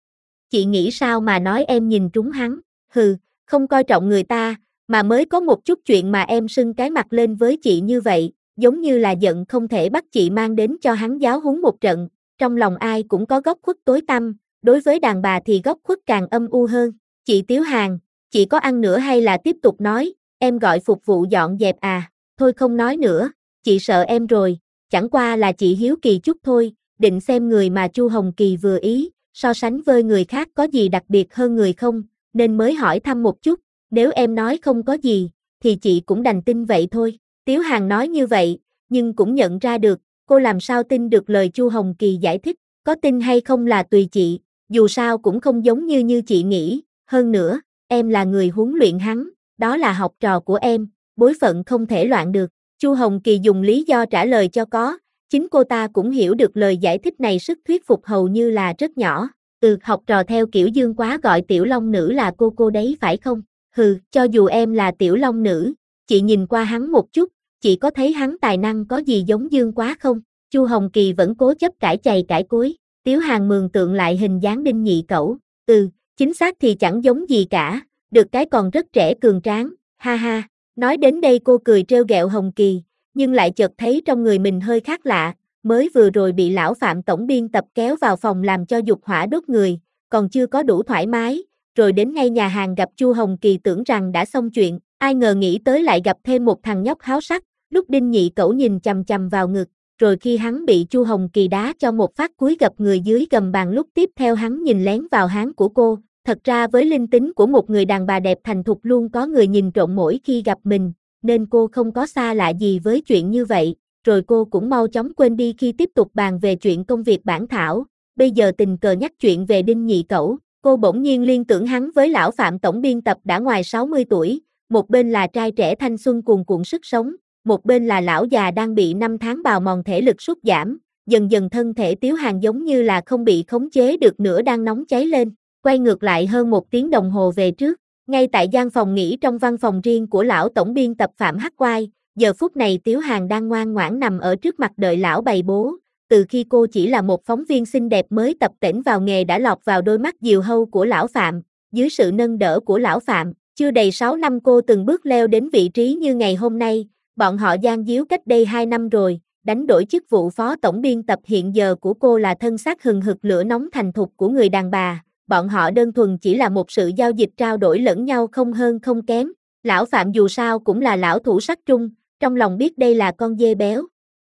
Chị nghĩ sao mà nói em nhìn trúng hắn? Hừ, không coi trọng người ta, mà mới có một chút chuyện mà em sưng cái mặt lên với chị như vậy, giống như là giận không thể bắt chị mang đến cho hắn giáo huấn một trận. Trong lòng ai cũng có góc khuất tối tăm, đối với đàn bà thì góc khuất càng âm u hơn. Chị Tiếu Hàn, chị có ăn nữa hay là tiếp tục nói, em gọi phục vụ dọn dẹp à? Thôi không nói nữa, chị sợ em rồi, chẳng qua là chị hiếu kỳ chút thôi, định xem người mà Chu Hồng Kỳ vừa ý, so sánh với người khác có gì đặc biệt hơn người không, nên mới hỏi thăm một chút, nếu em nói không có gì, thì chị cũng đành tin vậy thôi. Tiếu Hàn nói như vậy, nhưng cũng nhận ra được, cô làm sao tin được lời Chu Hồng Kỳ giải thích, có tin hay không là tùy chị, dù sao cũng không giống như chị nghĩ, hơn nữa, em là người huấn luyện hắn, đó là học trò của em, bối phận không thể loạn được. Chu Hồng Kỳ dùng lý do trả lời cho có, chính cô ta cũng hiểu được lời giải thích này sức thuyết phục hầu như là rất nhỏ. Học trò theo kiểu Dương Quá gọi Tiểu Long Nữ là cô đấy phải không? Hừ, cho dù em là Tiểu Long Nữ, chị nhìn qua hắn một chút, chị có thấy hắn tài năng có gì giống Dương Quá không? Chu Hồng Kỳ vẫn cố chấp cãi chày cãi cối, Tiếu Hàn mường tượng lại hình dáng Đinh Nhị Cẩu, chính xác thì chẳng giống gì cả, được cái còn rất trẻ cường tráng, ha ha. Nói đến đây cô cười trêu ghẹo Hồng Kỳ, nhưng lại chợt thấy trong người mình hơi khác lạ, mới vừa rồi bị lão Phạm tổng biên tập kéo vào phòng làm cho dục hỏa đốt người, còn chưa có đủ thoải mái, rồi đến ngay nhà hàng gặp Chu Hồng Kỳ tưởng rằng đã xong chuyện, ai ngờ nghĩ tới lại gặp thêm một thằng nhóc háo sắc, lúc Đinh Nhị Cẩu nhìn chằm chằm vào ngực, rồi khi hắn bị Chu Hồng Kỳ đá cho một phát cúi gập người dưới gầm bàn, lúc tiếp theo hắn nhìn lén vào háng của cô. Thật ra với linh tính của một người đàn bà đẹp thành thục luôn có người nhìn trộm mỗi khi gặp mình, nên cô không có xa lạ gì với chuyện như vậy, rồi cô cũng mau chóng quên đi khi tiếp tục bàn về chuyện công việc bản thảo. Bây giờ tình cờ nhắc chuyện về Đinh Nhị Cẩu, cô bỗng nhiên liên tưởng hắn với lão Phạm tổng biên tập đã ngoài 60 tuổi, một bên là trai trẻ thanh xuân cuồn cuộn sức sống, một bên là lão già đang bị 5 tháng bào mòn thể lực sút giảm, dần dần thân thể Tiếu Hàn giống như là không bị khống chế được nữa đang nóng cháy lên. Quay ngược lại hơn 1 tiếng đồng hồ về trước, ngay tại gian phòng nghỉ trong văn phòng riêng của lão tổng biên tập Phạm Hắc Quai, giờ phút này Tiếu Hàn đang ngoan ngoãn nằm ở trước mặt đợi lão bày bố. Từ khi cô chỉ là một phóng viên xinh đẹp mới tập tễnh vào nghề đã lọt vào đôi mắt diều hâu của lão Phạm, dưới sự nâng đỡ của lão Phạm, chưa đầy 6 năm cô từng bước leo đến vị trí như ngày hôm nay. Bọn họ gian díu cách đây 2 năm rồi, đánh đổi chức vụ phó tổng biên tập hiện giờ của cô là thân xác hừng hực lửa nóng thành thục của người đàn bà. Bọn họ đơn thuần chỉ là một sự giao dịch trao đổi lẫn nhau không hơn không kém. Lão Phạm dù sao cũng là lão thủ sắc trung, trong lòng biết đây là con dê béo,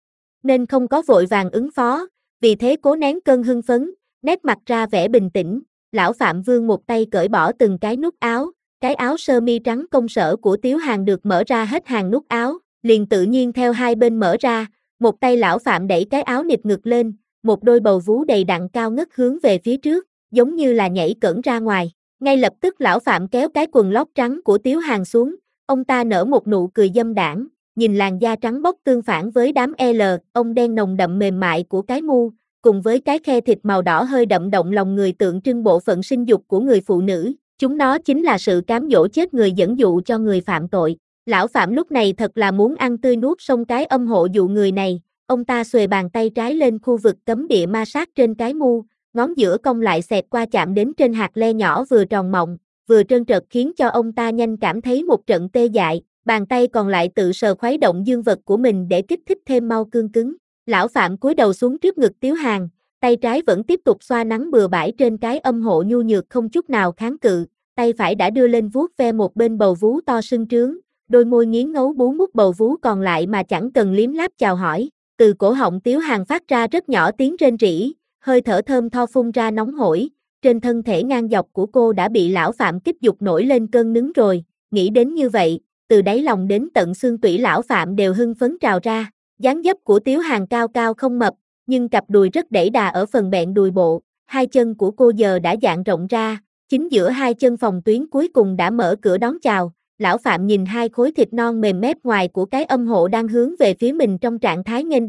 nên không có vội vàng ứng phó, vì thế cố nén cơn hưng phấn, nét mặt ra vẻ bình tĩnh. Lão Phạm vươn một tay cởi bỏ từng cái nút áo, cái áo sơ mi trắng công sở của Tiếu Hàn được mở ra hết hàng nút áo, liền tự nhiên theo hai bên mở ra, một tay lão Phạm đẩy cái áo nịt ngực lên, một đôi bầu vú đầy đặn cao ngất hướng về phía trước, giống như là nhảy cẫng ra ngoài. Ngay lập tức lão Phạm kéo cái quần lót trắng của Tiếu Hàn xuống, ông ta nở một nụ cười dâm đãng, nhìn làn da trắng bóc tương phản với đám ông đen nồng đậm mềm mại của cái mu, cùng với cái khe thịt màu đỏ hơi đậm động lòng người tượng trưng bộ phận sinh dục của người phụ nữ, chúng nó chính là sự cám dỗ chết người dẫn dụ cho người phạm tội. Lão Phạm lúc này thật là muốn ăn tươi nuốt sống cái âm hộ dụ người này, ông ta xuề bàn tay trái lên khu vực cấm địa ma sát trên cái mu, ngón giữa cong lại xẹt qua chạm đến trên hạt le nhỏ vừa tròn mọng, vừa trơn trượt khiến cho ông ta nhanh cảm thấy một trận tê dại, bàn tay còn lại tự sờ khuấy động dương vật của mình để kích thích thêm mau cương cứng. Lão Phạm cúi đầu xuống trước ngực Tiếu Hàn, tay trái vẫn tiếp tục xoa nắn bừa bãi trên cái âm hộ nhu nhược không chút nào kháng cự, tay phải đã đưa lên vuốt ve một bên bầu vú to sưng trướng, đôi môi nghiến ngấu bú mút bầu vú còn lại mà chẳng cần liếm láp chào hỏi. Từ cổ họng Tiếu Hàn phát ra rất nhỏ tiếng rên rỉ, hơi thở thơm tho phun ra nóng hổi, trên thân thể ngang dọc của cô đã bị lão Phạm kích dục nổi lên cơn nứng rồi, nghĩ đến như vậy, từ đáy lòng đến tận xương tủy lão Phạm đều hưng phấn trào ra. Dáng dấp của Tiếu Hàn cao cao không mập, nhưng cặp đùi rất đẩy đà ở phần bẹn đùi bộ, hai chân của cô giờ đã dạn rộng ra, chính giữa hai chân phòng tuyến cuối cùng đã mở cửa đón chào. Lão Phạm nhìn hai khối thịt non mềm mép ngoài của cái âm hộ đang hướng về phía mình trong trạng thái nghênh đón,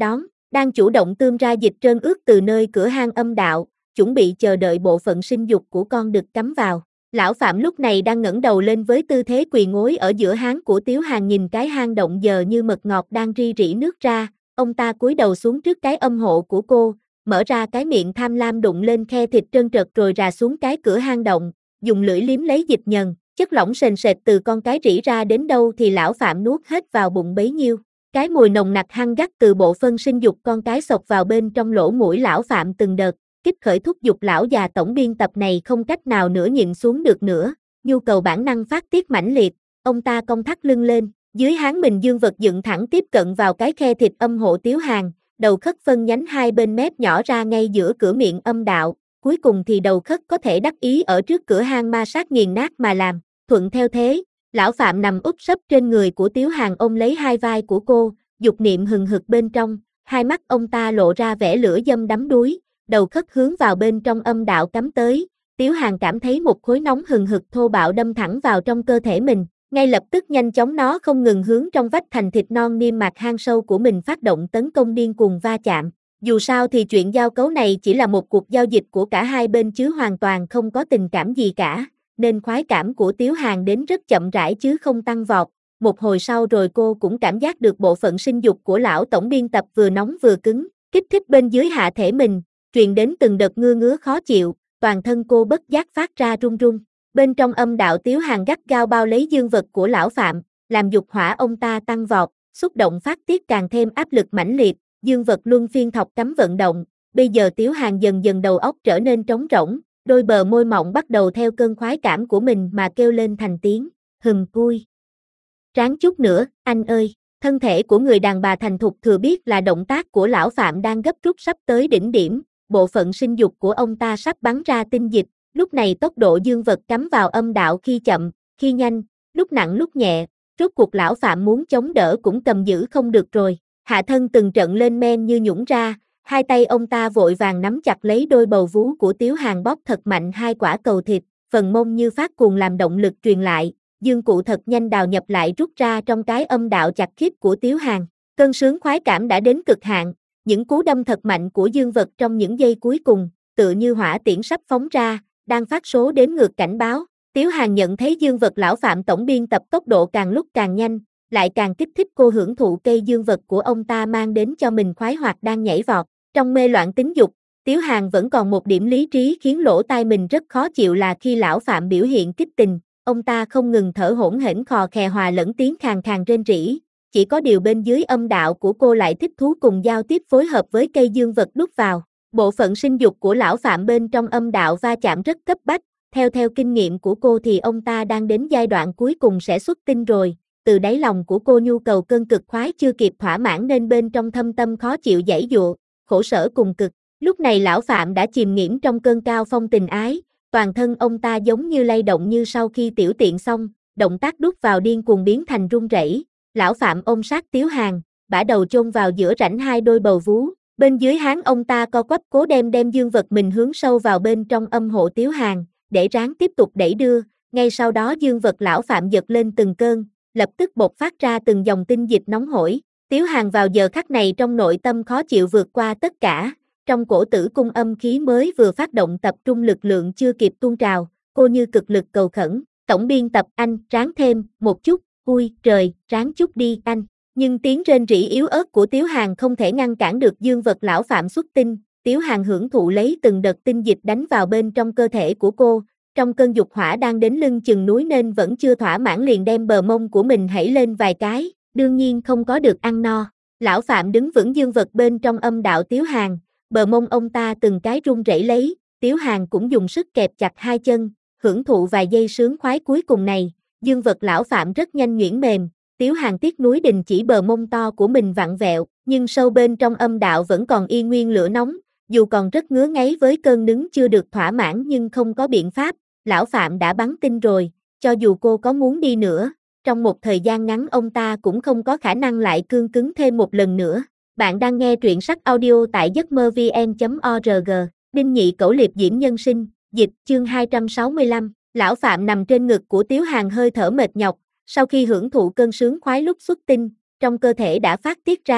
đang chủ động tươm ra dịch trơn ướt từ nơi cửa hang âm đạo, chuẩn bị chờ đợi bộ phận sinh dục của con đực cắm vào. Lão Phạm lúc này đang ngẩng đầu lên với tư thế quỳ gối ở giữa háng của Tiếu Hàn, nhìn cái hang động giờ như mật ngọt đang ri rỉ nước ra, ông ta cúi đầu xuống trước cái âm hộ của cô, mở ra cái miệng tham lam đụng lên khe thịt trơn trượt rồi rà xuống cái cửa hang động, dùng lưỡi liếm lấy dịch nhờn, chất lỏng sền sệt từ con cái rỉ ra đến đâu thì lão Phạm nuốt hết vào bụng bấy nhiêu. Cái mùi nồng nặc hăng gắt từ bộ phân sinh dục con cái xộc vào bên trong lỗ mũi lão Phạm từng đợt, kích khởi thúc giục lão già tổng biên tập này không cách nào nữa nhịn xuống được nữa, nhu cầu bản năng phát tiết mãnh liệt, ông ta cong thắt lưng lên, dưới háng mình dương vật dựng thẳng tiếp cận vào cái khe thịt âm hộ Tiếu Hàn, đầu khất phân nhánh hai bên mép nhỏ ra ngay giữa cửa miệng âm đạo, cuối cùng thì đầu khất có thể đắc ý ở trước cửa hang ma sát nghiền nát mà làm, thuận theo thế. Lão Phạm nằm úp sấp trên người của Tiếu Hàn ôm lấy hai vai của cô, dục niệm hừng hực bên trong, hai mắt ông ta lộ ra vẻ lửa dâm đắm đuối, đầu khất hướng vào bên trong âm đạo cắm tới, Tiếu Hàn cảm thấy một khối nóng hừng hực thô bạo đâm thẳng vào trong cơ thể mình, ngay lập tức nhanh chóng nó không ngừng hướng trong vách thành thịt non niêm mạc hang sâu của mình phát động tấn công điên cuồng va chạm. Dù sao thì chuyện giao cấu này chỉ là một cuộc giao dịch của cả hai bên chứ hoàn toàn không có tình cảm gì cả, nên khoái cảm của Tiếu Hàn đến rất chậm rãi chứ không tăng vọt. Một hồi sau rồi cô cũng cảm giác được bộ phận sinh dục của lão tổng biên tập vừa nóng vừa cứng, kích thích bên dưới hạ thể mình, truyền đến từng đợt ngứa khó chịu, toàn thân cô bất giác phát ra run run. Bên trong âm đạo Tiếu Hàn gắt gao bao lấy dương vật của lão Phạm, làm dục hỏa ông ta tăng vọt, xúc động phát tiết càng thêm áp lực mãnh liệt, dương vật luân phiên thọc cắm vận động. Bây giờ Tiếu Hàn dần dần đầu óc trở nên trống rỗng, đôi bờ môi mọng bắt đầu theo cơn khoái cảm của mình mà kêu lên thành tiếng, cui. Ráng chút nữa, anh ơi. Thân thể của người đàn bà thành thục thừa biết là động tác của lão Phạm đang gấp rút sắp tới đỉnh điểm, bộ phận sinh dục của ông ta sắp bắn ra tinh dịch, lúc này tốc độ dương vật cắm vào âm đạo khi chậm, khi nhanh, lúc nặng lúc nhẹ, rốt cuộc lão Phạm muốn chống đỡ cũng cầm giữ không được rồi, hạ thân từng trận lên men như nhũng ra, hai tay ông ta vội vàng nắm chặt lấy đôi bầu vú của Tiếu Hàn bóp thật mạnh hai quả cầu thịt, phần mông như phát cuồng làm động lực truyền lại, dương cụ thật nhanh đào nhập lại rút ra trong cái âm đạo chặt khít của Tiếu Hàn. Cơn sướng khoái cảm đã đến cực hạn, những cú đâm thật mạnh của dương vật trong những giây cuối cùng, tựa như hỏa tiễn sắp phóng ra, đang phát số đếm ngược cảnh báo. Tiếu Hàn nhận thấy dương vật lão Phạm tổng biên tập tốc độ càng lúc càng nhanh, lại càng kích thích cô hưởng thụ cây dương vật của ông ta mang đến cho mình khoái hoạt đang nhảy vọt. Trong mê loạn tính dục, Tiếu Hàn vẫn còn một điểm lý trí khiến lỗ tai mình rất khó chịu là khi lão Phạm biểu hiện kích tình, ông ta không ngừng thở hổn hển khò khè hòa lẫn tiếng khàn khàn rên rỉ, chỉ có điều bên dưới âm đạo của cô lại thích thú cùng giao tiếp phối hợp với cây dương vật đút vào. Bộ phận sinh dục của lão Phạm bên trong âm đạo va chạm rất cấp bách, theo kinh nghiệm của cô thì ông ta đang đến giai đoạn cuối cùng sẽ xuất tinh rồi, từ đáy lòng của cô nhu cầu cơn cực khoái chưa kịp thỏa mãn nên bên trong thâm tâm khó chịu giãy giụa, khổ sở cùng cực. Lúc này lão Phạm đã chìm nghiễm trong cơn cao phong tình ái, toàn thân ông ta giống như lay động như sau khi tiểu tiện xong, động tác đút vào điên cuồng biến thành run rẩy. Lão Phạm ôm sát Tiếu Hàn, bả đầu chôn vào giữa rãnh hai đôi bầu vú, bên dưới háng ông ta co quắp cố đem dương vật mình hướng sâu vào bên trong âm hộ Tiếu Hàn, để ráng tiếp tục đẩy đưa, ngay sau đó dương vật lão Phạm giật lên từng cơn, lập tức bộc phát ra từng dòng tinh dịch nóng hổi. Tiếu Hàn vào giờ khắc này trong nội tâm khó chịu vượt qua tất cả, trong cổ tử cung âm khí mới vừa phát động tập trung lực lượng chưa kịp tuôn trào, cô như cực lực cầu khẩn, tổng biên tập anh, ráng thêm, một chút, ui, trời, ráng chút đi anh. Nhưng tiếng rên rỉ yếu ớt của Tiếu Hàn không thể ngăn cản được dương vật lão Phạm xuất tinh, Tiếu Hàn hưởng thụ lấy từng đợt tinh dịch đánh vào bên trong cơ thể của cô, trong cơn dục hỏa đang đến lưng chừng núi nên vẫn chưa thỏa mãn liền đem bờ mông của mình hãy lên vài cái, đương nhiên không có được ăn no. Lão Phạm đứng vững dương vật bên trong âm đạo Tiếu Hàn, bờ mông ông ta từng cái run rẩy lấy, Tiếu Hàn cũng dùng sức kẹp chặt hai chân, hưởng thụ vài giây sướng khoái cuối cùng này, dương vật lão Phạm rất nhanh nhuyễn mềm, Tiếu Hàn tiếc nuối đình chỉ bờ mông to của mình vặn vẹo, nhưng sâu bên trong âm đạo vẫn còn y nguyên lửa nóng, dù còn rất ngứa ngáy với cơn nứng chưa được thỏa mãn nhưng không có biện pháp, lão Phạm đã bắn tinh rồi, cho dù cô có muốn đi nữa, trong một thời gian ngắn ông ta cũng không có khả năng lại cương cứng thêm một lần nữa. Bạn đang nghe truyện sách audio tại giấc mơ vn.org, Đinh Nhị Cẩu Liệp Diễm Nhân Sinh, dịch chương 265, lão Phạm nằm trên ngực của Tiếu Hàn hơi thở mệt nhọc, sau khi hưởng thụ cơn sướng khoái lúc xuất tinh, trong cơ thể đã phát tiết ra,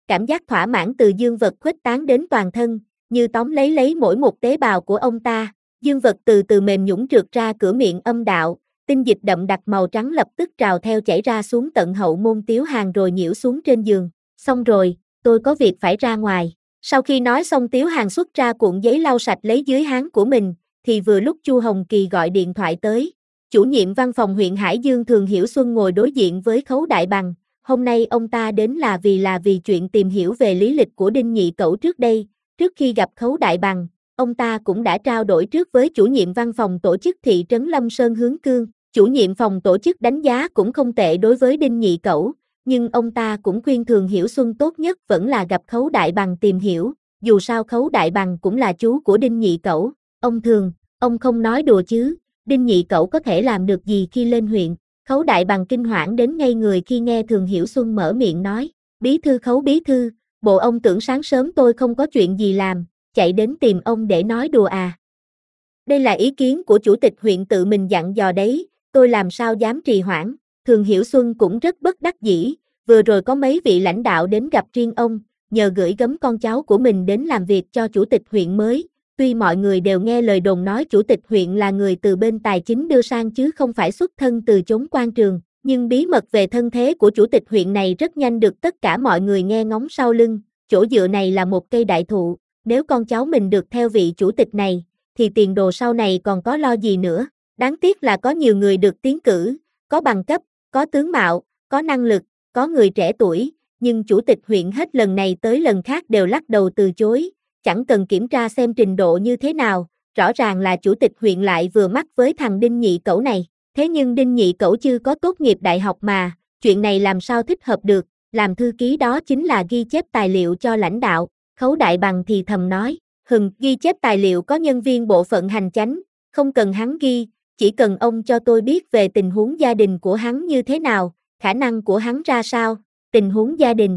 cảm giác thỏa mãn từ dương vật khuếch tán đến toàn thân, như tóm lấy mỗi một tế bào của ông ta. Dương vật từ từ mềm nhũn trượt ra cửa miệng âm đạo, tinh dịch đậm đặc màu trắng lập tức trào theo chảy ra xuống tận hậu môn Tiếu Hàn rồi nhiễu xuống trên giường. Xong rồi, tôi có việc phải ra ngoài. Sau khi nói xong Tiếu Hàn xuất ra cuộn giấy lau sạch lấy dưới háng của mình, thì vừa lúc Chu Hồng Kỳ gọi điện thoại tới. Chủ nhiệm văn phòng huyện Hải Dương Thường Hiểu Xuân ngồi đối diện với Khấu Đại Bằng. Hôm nay ông ta đến là vì chuyện tìm hiểu về lý lịch của Đinh Nhị Cẩu trước đây. Trước khi gặp Khấu Đại Bằng, ông ta cũng đã trao đổi trước với chủ nhiệm văn phòng tổ chức thị trấn Lâm Sơn Hướng Cương. Chủ nhiệm phòng tổ chức đánh giá cũng không tệ đối với Đinh Nhị Cẩu, nhưng ông ta cũng khuyên Thường Hiểu Xuân tốt nhất vẫn là gặp Khấu Đại Bằng tìm hiểu, dù sao Khấu Đại Bằng cũng là chú của Đinh Nhị Cẩu. Ông Thường, ông không nói đùa chứ, Đinh Nhị Cẩu có thể làm được gì khi lên huyện? Khấu Đại Bằng kinh hoảng đến ngây người khi nghe Thường Hiểu Xuân mở miệng nói, bí thư Khấu bí thư, bộ ông tưởng sáng sớm tôi không có chuyện gì làm, chạy đến tìm ông để nói đùa à? Đây là ý kiến của chủ tịch huyện tự mình dặn dò đấy, tôi làm sao dám trì hoãn. Thường Hiểu Xuân cũng rất bất đắc dĩ, vừa rồi có mấy vị lãnh đạo đến gặp riêng ông, nhờ gửi gắm con cháu của mình đến làm việc cho chủ tịch huyện mới. Tuy mọi người đều nghe lời đồn nói chủ tịch huyện là người từ bên tài chính đưa sang chứ không phải xuất thân từ chốn quan trường, nhưng bí mật về thân thế của chủ tịch huyện này rất nhanh được tất cả mọi người nghe ngóng sau lưng. Chỗ dựa này là một cây đại thụ, nếu con cháu mình được theo vị chủ tịch này, thì tiền đồ sau này còn có lo gì nữa. Đáng tiếc là có nhiều người được tiến cử, có bằng cấp, có tướng mạo, có năng lực, có người trẻ tuổi, nhưng chủ tịch huyện hết lần này tới lần khác đều lắc đầu từ chối, chẳng cần kiểm tra xem trình độ như thế nào, rõ ràng là chủ tịch huyện lại vừa mắt với thằng Đinh Nhị Cẩu này. Thế nhưng Đinh Nhị Cẩu chưa có tốt nghiệp đại học mà, chuyện này làm sao thích hợp được, làm thư ký đó chính là ghi chép tài liệu cho lãnh đạo. Khấu Đại Bằng thì thầm nói, ghi chép tài liệu có nhân viên bộ phận hành chánh, không cần hắn ghi, chỉ cần ông cho tôi biết về tình huống gia đình của hắn như thế nào, khả năng của hắn ra sao. Tình huống gia đình?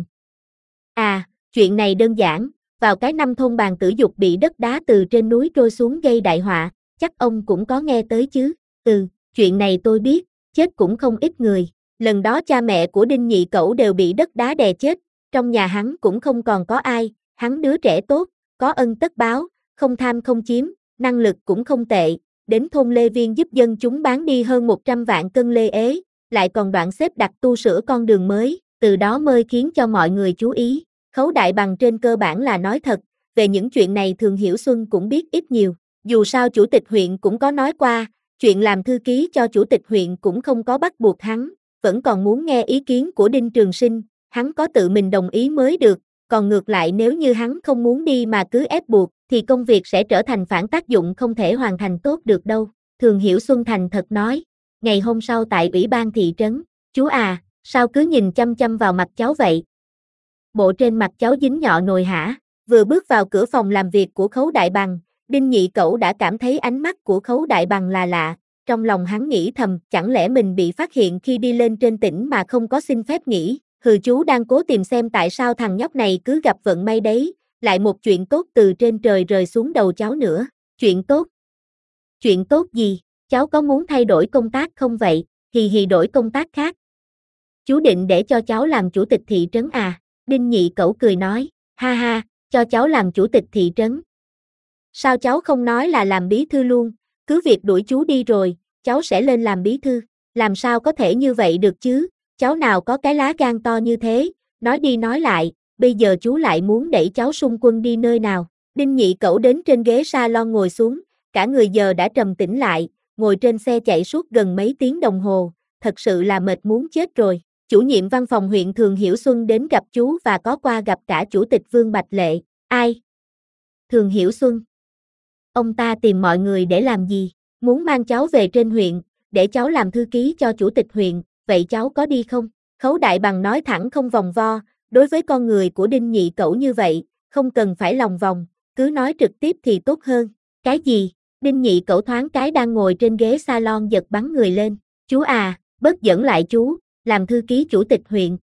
À, chuyện này đơn giản, vào cái năm thôn Bàn Tử Dục bị đất đá từ trên núi trôi xuống gây đại họa, chắc ông cũng có nghe tới chứ. Chuyện này tôi biết, chết cũng không ít người. Lần đó cha mẹ của Đinh Nhị Cẩu đều bị đất đá đè chết, trong nhà hắn cũng không còn có ai, hắn đứa trẻ tốt, có ân tất báo, không tham không chiếm, năng lực cũng không tệ, đến thôn Lê Viên giúp dân chúng bán đi hơn 100 vạn cân lê ế, lại còn đoạn xếp đặt tu sửa con đường mới, từ đó mới khiến cho mọi người chú ý. Khấu Đại Bằng trên cơ bản là nói thật, về những chuyện này Thường Hiểu Xuân cũng biết ít nhiều, dù sao chủ tịch huyện cũng có nói qua, chuyện làm thư ký cho chủ tịch huyện cũng không có bắt buộc hắn, vẫn còn muốn nghe ý kiến của Đinh Trường Sinh, hắn có tự mình đồng ý mới được, còn ngược lại nếu như hắn không muốn đi mà cứ ép buộc, thì công việc sẽ trở thành phản tác dụng không thể hoàn thành tốt được đâu. Thường Hiểu Xuân thành thật nói, ngày hôm sau tại ủy ban thị trấn, chú à, sao cứ nhìn chăm chăm vào mặt cháu vậy? Bộ trên mặt cháu dính nhọ nồi hả? Vừa bước vào cửa phòng làm việc của Khấu Đại Bằng, Đinh Nhị Cẩu đã cảm thấy ánh mắt của Khấu Đại Bằng là lạ, trong lòng hắn nghĩ thầm, chẳng lẽ mình bị phát hiện khi đi lên trên tỉnh mà không có xin phép nghỉ. Chú đang cố tìm xem tại sao thằng nhóc này cứ gặp vận may đấy, lại một chuyện tốt từ trên trời rơi xuống đầu cháu nữa. Chuyện tốt? Chuyện tốt gì? Cháu có muốn thay đổi công tác không vậy? Hì đổi công tác khác. Chú định để cho cháu làm chủ tịch thị trấn à? Đinh Nhị Cẩu cười nói, ha ha, cho cháu làm chủ tịch thị trấn. Sao cháu không nói là làm bí thư luôn, cứ việc đuổi chú đi rồi, cháu sẽ lên làm bí thư, làm sao có thể như vậy được chứ, cháu nào có cái lá gan to như thế, nói đi nói lại, bây giờ chú lại muốn đẩy cháu xung quân đi nơi nào. Đinh Nhị Cẩu đến trên ghế salon ngồi xuống, cả người giờ đã trầm tĩnh lại, ngồi trên xe chạy suốt gần mấy tiếng đồng hồ, thật sự là mệt muốn chết rồi. Chủ nhiệm văn phòng huyện Thường Hiểu Xuân đến gặp chú và có qua gặp cả chủ tịch Vương Bạch Lệ. Ai? Thường Hiểu Xuân. Ông ta tìm mọi người để làm gì? Muốn mang cháu về trên huyện, để cháu làm thư ký cho chủ tịch huyện, vậy cháu có đi không? Khấu Đại Bằng nói thẳng không vòng vo, đối với con người của Đinh Nhị Cẩu như vậy, không cần phải lòng vòng, cứ nói trực tiếp thì tốt hơn. Cái gì? Đinh Nhị Cẩu thoáng cái đang ngồi trên ghế salon giật bắn người lên. Chú à, bớt giỡn lại chú, làm thư ký chủ tịch huyện.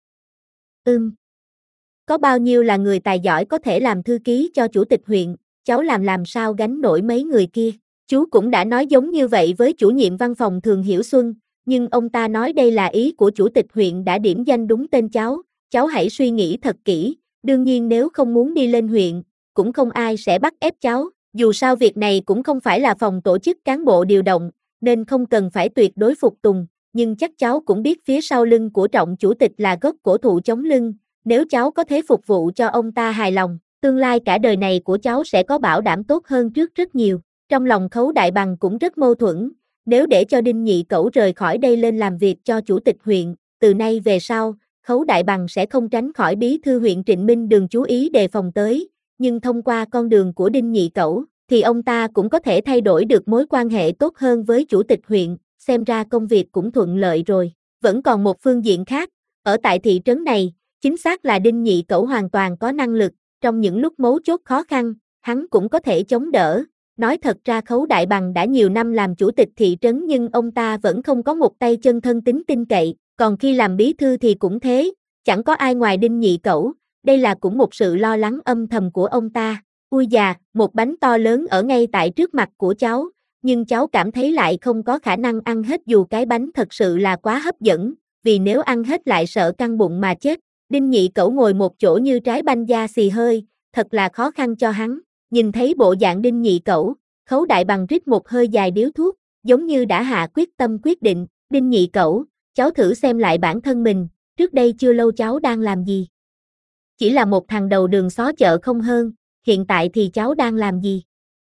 Có bao nhiêu là người tài giỏi có thể làm thư ký cho chủ tịch huyện, cháu làm sao gánh nổi mấy người kia. Chú cũng đã nói giống như vậy với chủ nhiệm văn phòng Thường Hiểu Xuân, nhưng ông ta nói đây là ý của chủ tịch huyện đã điểm danh đúng tên cháu hãy suy nghĩ thật kỹ, Đương nhiên nếu không muốn đi lên huyện, cũng không ai sẽ bắt ép cháu, dù sao việc này cũng không phải là phòng tổ chức cán bộ điều động, nên không cần phải tuyệt đối phục tùng, nhưng chắc cháu cũng biết phía sau lưng của Trọng chủ tịch là gốc cổ thụ chống lưng, nếu cháu có thể phục vụ cho ông ta hài lòng, tương lai cả đời này của cháu sẽ có bảo đảm tốt hơn trước rất nhiều. Trong lòng Khấu Đại Bằng cũng rất mâu thuẫn, nếu để cho Đinh Nhị Cẩu rời khỏi đây lên làm việc cho chủ tịch huyện, từ nay về sau, Khấu Đại Bằng sẽ không tránh khỏi bí thư huyện Trịnh Minh Đường chú ý đề phòng tới, nhưng thông qua con đường của Đinh Nhị Cẩu, thì ông ta cũng có thể thay đổi được mối quan hệ tốt hơn với chủ tịch huyện, xem ra công việc cũng thuận lợi rồi. Vẫn còn một phương diện khác, ở tại thị trấn này, chính xác là Đinh Nhị Cẩu hoàn toàn có năng lực, trong những lúc mấu chốt khó khăn, hắn cũng có thể chống đỡ. Nói thật ra Khấu Đại Bằng đã nhiều năm làm chủ tịch thị trấn nhưng ông ta vẫn không có một tay chân thân tín tin cậy, còn khi làm bí thư thì cũng thế, chẳng có ai ngoài Đinh Nhị Cẩu, đây là cũng một sự lo lắng âm thầm của ông ta. Ui già, một bánh to lớn ở ngay tại trước mặt của cháu, nhưng cháu cảm thấy lại không có khả năng ăn hết dù cái bánh thật sự là quá hấp dẫn, vì nếu ăn hết lại sợ căng bụng mà chết. Đinh Nhị Cẩu ngồi một chỗ như trái banh da xì hơi, thật là khó khăn cho hắn. Nhìn thấy bộ dạng Đinh Nhị Cẩu, Khấu Đại Bằng rít một hơi dài điếu thuốc, giống như đã hạ quyết tâm quyết định. Đinh Nhị Cẩu, cháu thử xem lại bản thân mình, trước đây chưa lâu cháu đang làm gì? Chỉ là một thằng đầu đường xó chợ không hơn, hiện tại thì cháu đang làm gì?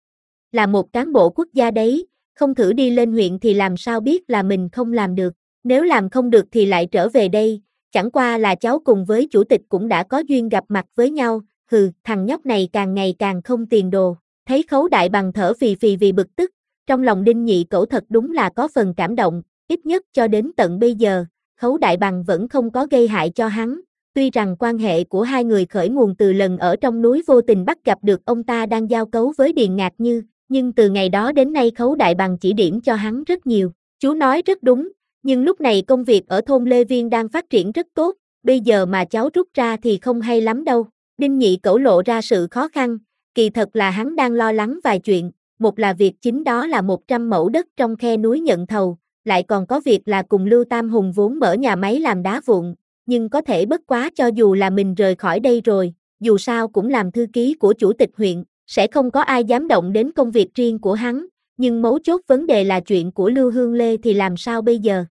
Là một cán bộ quốc gia đấy, không thử đi lên huyện thì làm sao biết là mình không làm được, nếu làm không được thì lại trở về đây, chẳng qua là cháu cùng với chủ tịch cũng đã có duyên gặp mặt với nhau, thằng nhóc này càng ngày càng không tiền đồ. Thấy Khấu Đại Bằng thở phì phì vì bực tức, trong lòng Đinh Nhị Cẩu thật đúng là có phần cảm động, ít nhất cho đến tận bây giờ, Khấu Đại Bằng vẫn không có gây hại cho hắn, tuy rằng quan hệ của hai người khởi nguồn từ lần ở trong núi vô tình bắt gặp được ông ta đang giao cấu với Điền Ngạc Như, nhưng từ ngày đó đến nay Khấu Đại Bằng chỉ điểm cho hắn rất nhiều. Chú nói rất đúng, nhưng lúc này công việc ở thôn Lê Viên đang phát triển rất tốt, bây giờ mà cháu rút ra thì không hay lắm đâu. Đinh Nhị Cẩu lộ ra sự khó khăn, kỳ thật là hắn đang lo lắng vài chuyện, một là việc chính đó là 100 mẫu đất trong khe núi nhận thầu, lại còn có việc là cùng Lưu Tam Hùng vốn mở nhà máy làm đá vụn, nhưng có thể bất quá cho dù là mình rời khỏi đây rồi, dù sao cũng làm thư ký của chủ tịch huyện, sẽ không có ai dám động đến công việc riêng của hắn, nhưng mấu chốt vấn đề là chuyện của Lưu Hương Lê thì làm sao bây giờ?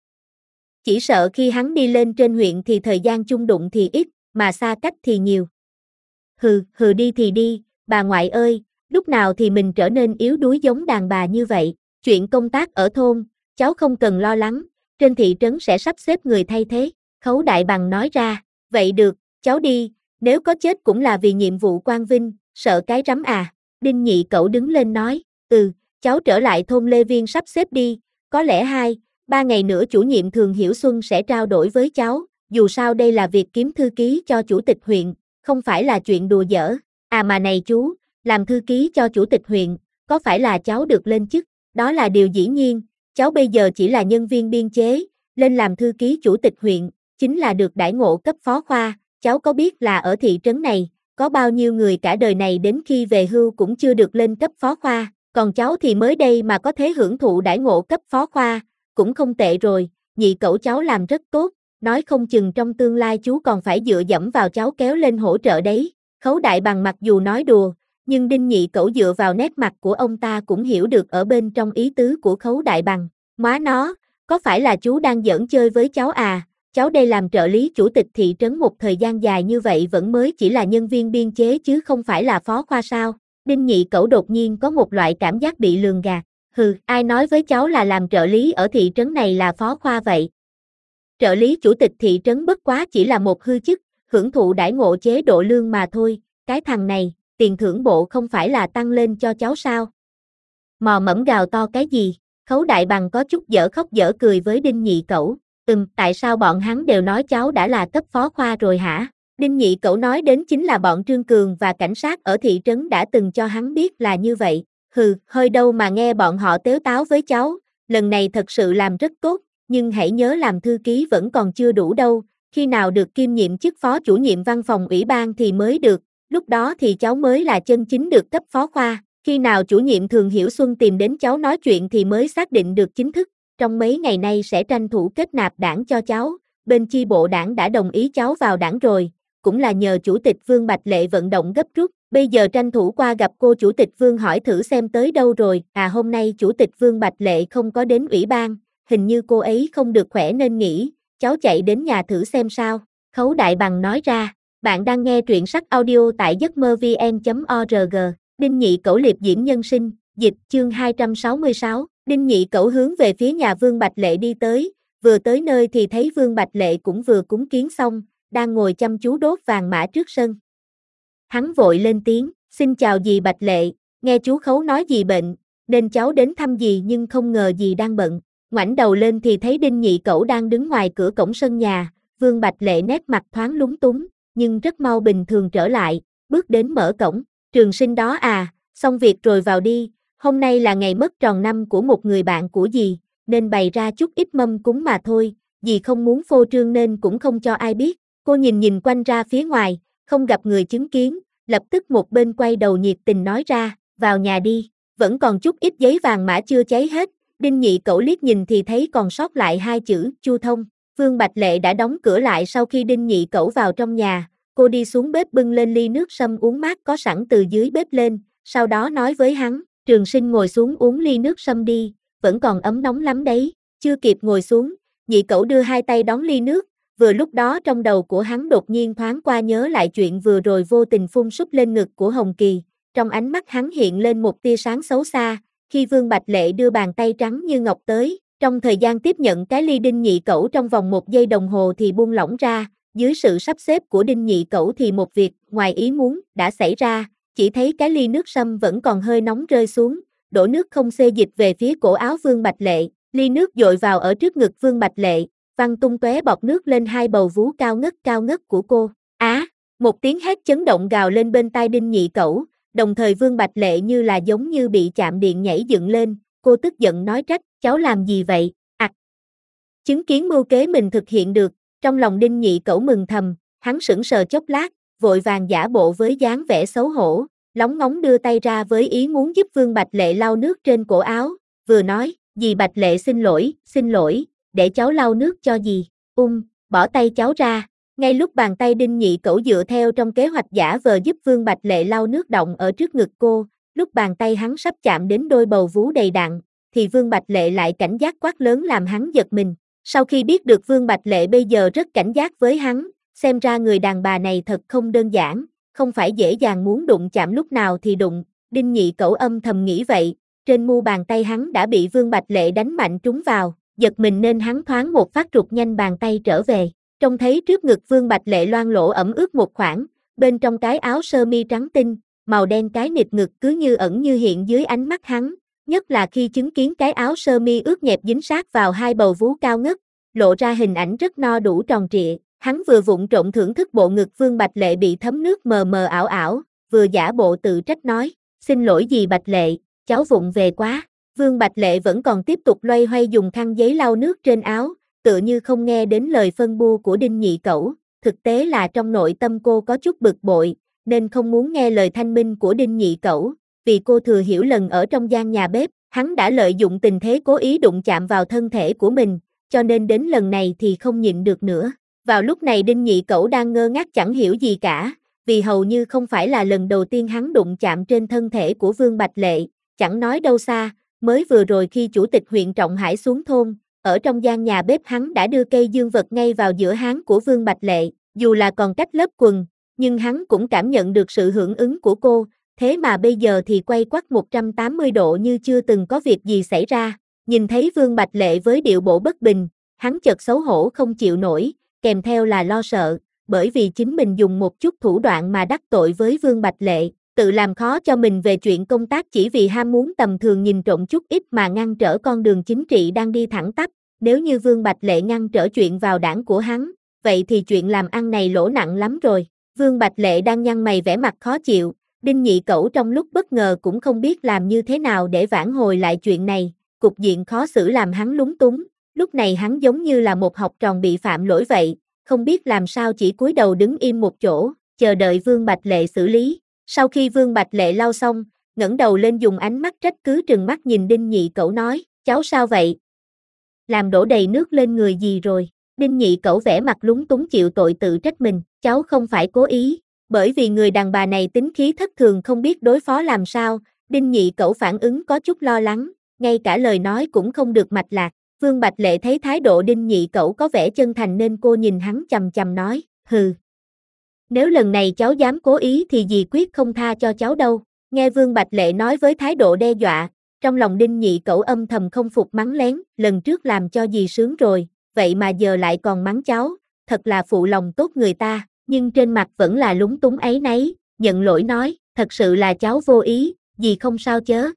Chỉ sợ khi hắn đi lên trên huyện thì thời gian chung đụng thì ít, mà xa cách thì nhiều. Đi thì đi, bà ngoại ơi, lúc nào thì mình trở nên yếu đuối giống đàn bà như vậy, chuyện công tác ở thôn, cháu không cần lo lắng, trên thị trấn sẽ sắp xếp người thay thế, Khấu Đại Bằng nói ra, vậy được, cháu đi, nếu có chết cũng là vì nhiệm vụ quang vinh, sợ cái rắm à, Đinh Nhị Cẩu đứng lên nói, cháu trở lại thôn Lê Viên sắp xếp đi, có lẽ 2-3 ngày nữa chủ nhiệm Thường Hiểu Xuân sẽ trao đổi với cháu, dù sao đây là việc kiếm thư ký cho chủ tịch huyện, không phải là chuyện đùa giỡn. À mà này chú, làm thư ký cho chủ tịch huyện, có phải là cháu được lên chức? Đó là điều dĩ nhiên, cháu bây giờ chỉ là nhân viên biên chế, lên làm thư ký chủ tịch huyện, chính là được đãi ngộ cấp phó khoa, cháu có biết là ở thị trấn này, có bao nhiêu người cả đời này đến khi về hưu cũng chưa được lên cấp phó khoa, còn cháu thì mới đây mà có thể hưởng thụ đãi ngộ cấp phó khoa, cũng không tệ rồi, Nhị Cẩu cháu làm rất tốt, nói không chừng trong tương lai chú còn phải dựa dẫm vào cháu kéo lên hỗ trợ đấy. Khấu Đại Bằng mặc dù nói đùa, nhưng Đinh Nhị Cẩu dựa vào nét mặt của ông ta cũng hiểu được ở bên trong ý tứ của Khấu Đại Bằng. Má nó, có phải là chú đang giỡn chơi với cháu à? Cháu đây làm trợ lý chủ tịch thị trấn một thời gian dài như vậy vẫn mới chỉ là nhân viên biên chế chứ không phải là phó khoa sao? Đinh Nhị Cẩu đột nhiên có một loại cảm giác bị lường gạt. Ai nói với cháu là làm trợ lý ở thị trấn này là phó khoa vậy? Trợ lý chủ tịch thị trấn bất quá chỉ là một hư chức, hưởng thụ đãi ngộ chế độ lương mà thôi, cái thằng này, tiền thưởng bộ không phải là tăng lên cho cháu sao? Mò mẫm gào to cái gì? Khấu Đại Bằng có chút dở khóc dở cười với Đinh Nhị Cẩu, tại sao bọn hắn đều nói cháu đã là cấp phó khoa rồi hả? Đinh Nhị Cẩu nói đến chính là bọn Trương Cường và cảnh sát ở thị trấn đã từng cho hắn biết là như vậy, hơi đâu mà nghe bọn họ tếu táo với cháu, lần này thật sự làm rất tốt, nhưng hãy nhớ làm thư ký vẫn còn chưa đủ đâu, khi nào được kiêm nhiệm chức phó chủ nhiệm văn phòng ủy ban thì mới được, lúc đó thì cháu mới là chân chính được cấp phó khoa, khi nào chủ nhiệm Thường Hiểu Xuân tìm đến cháu nói chuyện thì mới xác định được chính thức, trong mấy ngày nay sẽ tranh thủ kết nạp đảng cho cháu, bên chi bộ đảng đã đồng ý cháu vào đảng rồi, cũng là nhờ chủ tịch Vương Bạch Lệ vận động gấp rút, bây giờ tranh thủ qua gặp cô chủ tịch Vương hỏi thử xem tới đâu rồi, hôm nay chủ tịch Vương Bạch Lệ không có đến ủy ban, hình như cô ấy không được khỏe nên nghỉ, cháu chạy đến nhà thử xem sao, Khấu Đại Bằng nói ra, bạn đang nghe truyện sách audio tại giấc mơ vn.org, Đinh Nhị Cẩu liệp diễn nhân sinh, dịch chương 266, Đinh Nhị Cẩu hướng về phía nhà Vương Bạch Lệ đi tới, vừa tới nơi thì thấy Vương Bạch Lệ cũng vừa cúng kiến xong, đang ngồi chăm chú đốt vàng mã trước sân. Hắn vội lên tiếng, xin chào dì Bạch Lệ, nghe chú Khấu nói dì bệnh, nên cháu đến thăm dì nhưng không ngờ dì đang bận. Ngoảnh đầu lên thì thấy Đinh Nhị Cẩu đang đứng ngoài cửa cổng sân nhà, Vương Bạch Lệ nét mặt thoáng lúng túng, nhưng rất mau bình thường trở lại, bước đến mở cổng, Trường Sinh đó xong việc rồi vào đi, hôm nay là ngày mất tròn năm của một người bạn của dì, nên bày ra chút ít mâm cúng mà thôi, dì không muốn phô trương nên cũng không cho ai biết. Cô nhìn quanh ra phía ngoài, không gặp người chứng kiến, lập tức một bên quay đầu nhiệt tình nói ra, vào nhà đi, vẫn còn chút ít giấy vàng mã chưa cháy hết. Đinh Nhị Cẩu liếc nhìn thì thấy còn sót lại 2 chữ, Chu Thông. Vương Bạch Lệ đã đóng cửa lại sau khi Đinh Nhị Cẩu vào trong nhà, cô đi xuống bếp bưng lên ly nước sâm uống mát có sẵn từ dưới bếp lên, sau đó nói với hắn, Trường Sinh ngồi xuống uống ly nước sâm đi, vẫn còn ấm nóng lắm đấy. Chưa kịp ngồi xuống, Nhị Cẩu đưa 2 tay đón ly nước, vừa lúc đó trong đầu của hắn đột nhiên thoáng qua nhớ lại chuyện vừa rồi vô tình phun súc lên ngực của Hồng Kỳ, trong ánh mắt hắn hiện lên một tia sáng xấu xa. Khi Vương Bạch Lệ đưa bàn tay trắng như ngọc tới, trong thời gian tiếp nhận cái ly Đinh Nhị Cẩu trong vòng 1 giây đồng hồ thì buông lỏng ra, dưới sự sắp xếp của Đinh Nhị Cẩu thì một việc ngoài ý muốn đã xảy ra, chỉ thấy cái ly nước sâm vẫn còn hơi nóng rơi xuống, đổ nước không xê dịch về phía cổ áo Vương Bạch Lệ, ly nước dội vào ở trước ngực Vương Bạch Lệ, văng tung tóe bọt nước lên 2 bầu vú cao ngất của cô. Một tiếng hét chấn động gào lên bên tai Đinh Nhị Cẩu. Đồng thời Vương Bạch Lệ như là giống như bị chạm điện nhảy dựng lên, cô tức giận nói trách, cháu làm gì vậy, Chứng kiến mưu kế mình thực hiện được, trong lòng Đinh Nhị Cẩu mừng thầm, hắn sững sờ chốc lát, vội vàng giả bộ với dáng vẻ xấu hổ, lóng ngóng đưa tay ra với ý muốn giúp Vương Bạch Lệ lau nước trên cổ áo, vừa nói, dì Bạch Lệ xin lỗi, để cháu lau nước cho dì, bỏ tay cháu ra. Ngay lúc bàn tay Đinh Nhị Cẩu dựa theo trong kế hoạch giả vờ giúp Vương Bạch Lệ lau nước đọng ở trước ngực cô, lúc bàn tay hắn sắp chạm đến đôi bầu vú đầy đặn, thì Vương Bạch Lệ lại cảnh giác quát lớn làm hắn giật mình. Sau khi biết được Vương Bạch Lệ bây giờ rất cảnh giác với hắn, xem ra người đàn bà này thật không đơn giản, không phải dễ dàng muốn đụng chạm lúc nào thì đụng, Đinh Nhị Cẩu âm thầm nghĩ vậy, trên mu bàn tay hắn đã bị Vương Bạch Lệ đánh mạnh trúng vào, giật mình nên hắn thoáng một phát rụt nhanh bàn tay trở về. Trông thấy trước ngực Vương Bạch Lệ loang lỗ ẩm ướt một khoảng, bên trong cái áo sơ mi trắng tinh, màu đen cái nịt ngực cứ như ẩn như hiện dưới ánh mắt hắn, nhất là khi chứng kiến cái áo sơ mi ướt nhẹp dính sát vào 2 bầu vú cao ngất, lộ ra hình ảnh rất no đủ tròn trịa, hắn vừa vụng trộm thưởng thức bộ ngực Vương Bạch Lệ bị thấm nước mờ mờ ảo ảo, vừa giả bộ tự trách nói, xin lỗi dì Bạch Lệ, cháu vụng về quá. Vương Bạch Lệ vẫn còn tiếp tục loay hoay dùng khăn giấy lau nước trên áo, tựa như không nghe đến lời phân bua của Đinh Nhị Cẩu, thực tế là trong nội tâm cô có chút bực bội, nên không muốn nghe lời thanh minh của Đinh Nhị Cẩu, vì cô thừa hiểu lần ở trong gian nhà bếp, hắn đã lợi dụng tình thế cố ý đụng chạm vào thân thể của mình, cho nên đến lần này thì không nhịn được nữa. Vào lúc này Đinh Nhị Cẩu đang ngơ ngác chẳng hiểu gì cả, vì hầu như không phải là lần đầu tiên hắn đụng chạm trên thân thể của Vương Bạch Lệ, chẳng nói đâu xa, mới vừa rồi khi chủ tịch huyện Trọng Hải xuống thôn, ở trong gian nhà bếp hắn đã đưa cây dương vật ngay vào giữa háng của Vương Bạch Lệ, dù là còn cách lớp quần, nhưng hắn cũng cảm nhận được sự hưởng ứng của cô, thế mà bây giờ thì quay quắt 180 độ như chưa từng có việc gì xảy ra. Nhìn thấy Vương Bạch Lệ với điệu bộ bất bình, hắn chợt xấu hổ không chịu nổi, kèm theo là lo sợ, bởi vì chính mình dùng một chút thủ đoạn mà đắc tội với Vương Bạch Lệ, tự làm khó cho mình về chuyện công tác chỉ vì ham muốn tầm thường nhìn trộm chút ít mà ngăn trở con đường chính trị đang đi thẳng tắp. Nếu như Vương Bạch Lệ ngăn trở chuyện vào đảng của hắn, vậy thì chuyện làm ăn này lỗ nặng lắm rồi. Vương Bạch Lệ đang nhăn mày vẻ mặt khó chịu, Đinh Nhị Cẩu trong lúc bất ngờ cũng không biết làm như thế nào để vãn hồi lại chuyện này, cục diện khó xử làm hắn lúng túng, lúc này hắn giống như là một học trò bị phạm lỗi vậy, không biết làm sao chỉ cúi đầu đứng im một chỗ, chờ đợi Vương Bạch Lệ xử lý. Sau khi Vương Bạch Lệ lau xong, ngẩng đầu lên dùng ánh mắt trách cứ trừng mắt nhìn Đinh Nhị Cẩu nói, cháu sao vậy? Làm đổ đầy nước lên người gì rồi? Đinh Nhị Cẩu vẻ mặt lúng túng chịu tội tự trách mình, cháu không phải cố ý, bởi vì người đàn bà này tính khí thất thường không biết đối phó làm sao, Đinh Nhị Cẩu phản ứng có chút lo lắng, ngay cả lời nói cũng không được mạch lạc. Vương Bạch Lệ thấy thái độ Đinh Nhị Cẩu có vẻ chân thành nên cô nhìn hắn chằm chằm nói, hừ. Nếu lần này cháu dám cố ý thì dì quyết không tha cho cháu đâu. Nghe Vương Bạch Lệ nói với thái độ đe dọa, trong lòng Đinh Nhị Cẩu âm thầm không phục mắng lén, lần trước làm cho dì sướng rồi, vậy mà giờ lại còn mắng cháu, thật là phụ lòng tốt người ta, nhưng trên mặt vẫn là lúng túng áy náy, nhận lỗi nói, thật sự là cháu vô ý, dì không sao chớ.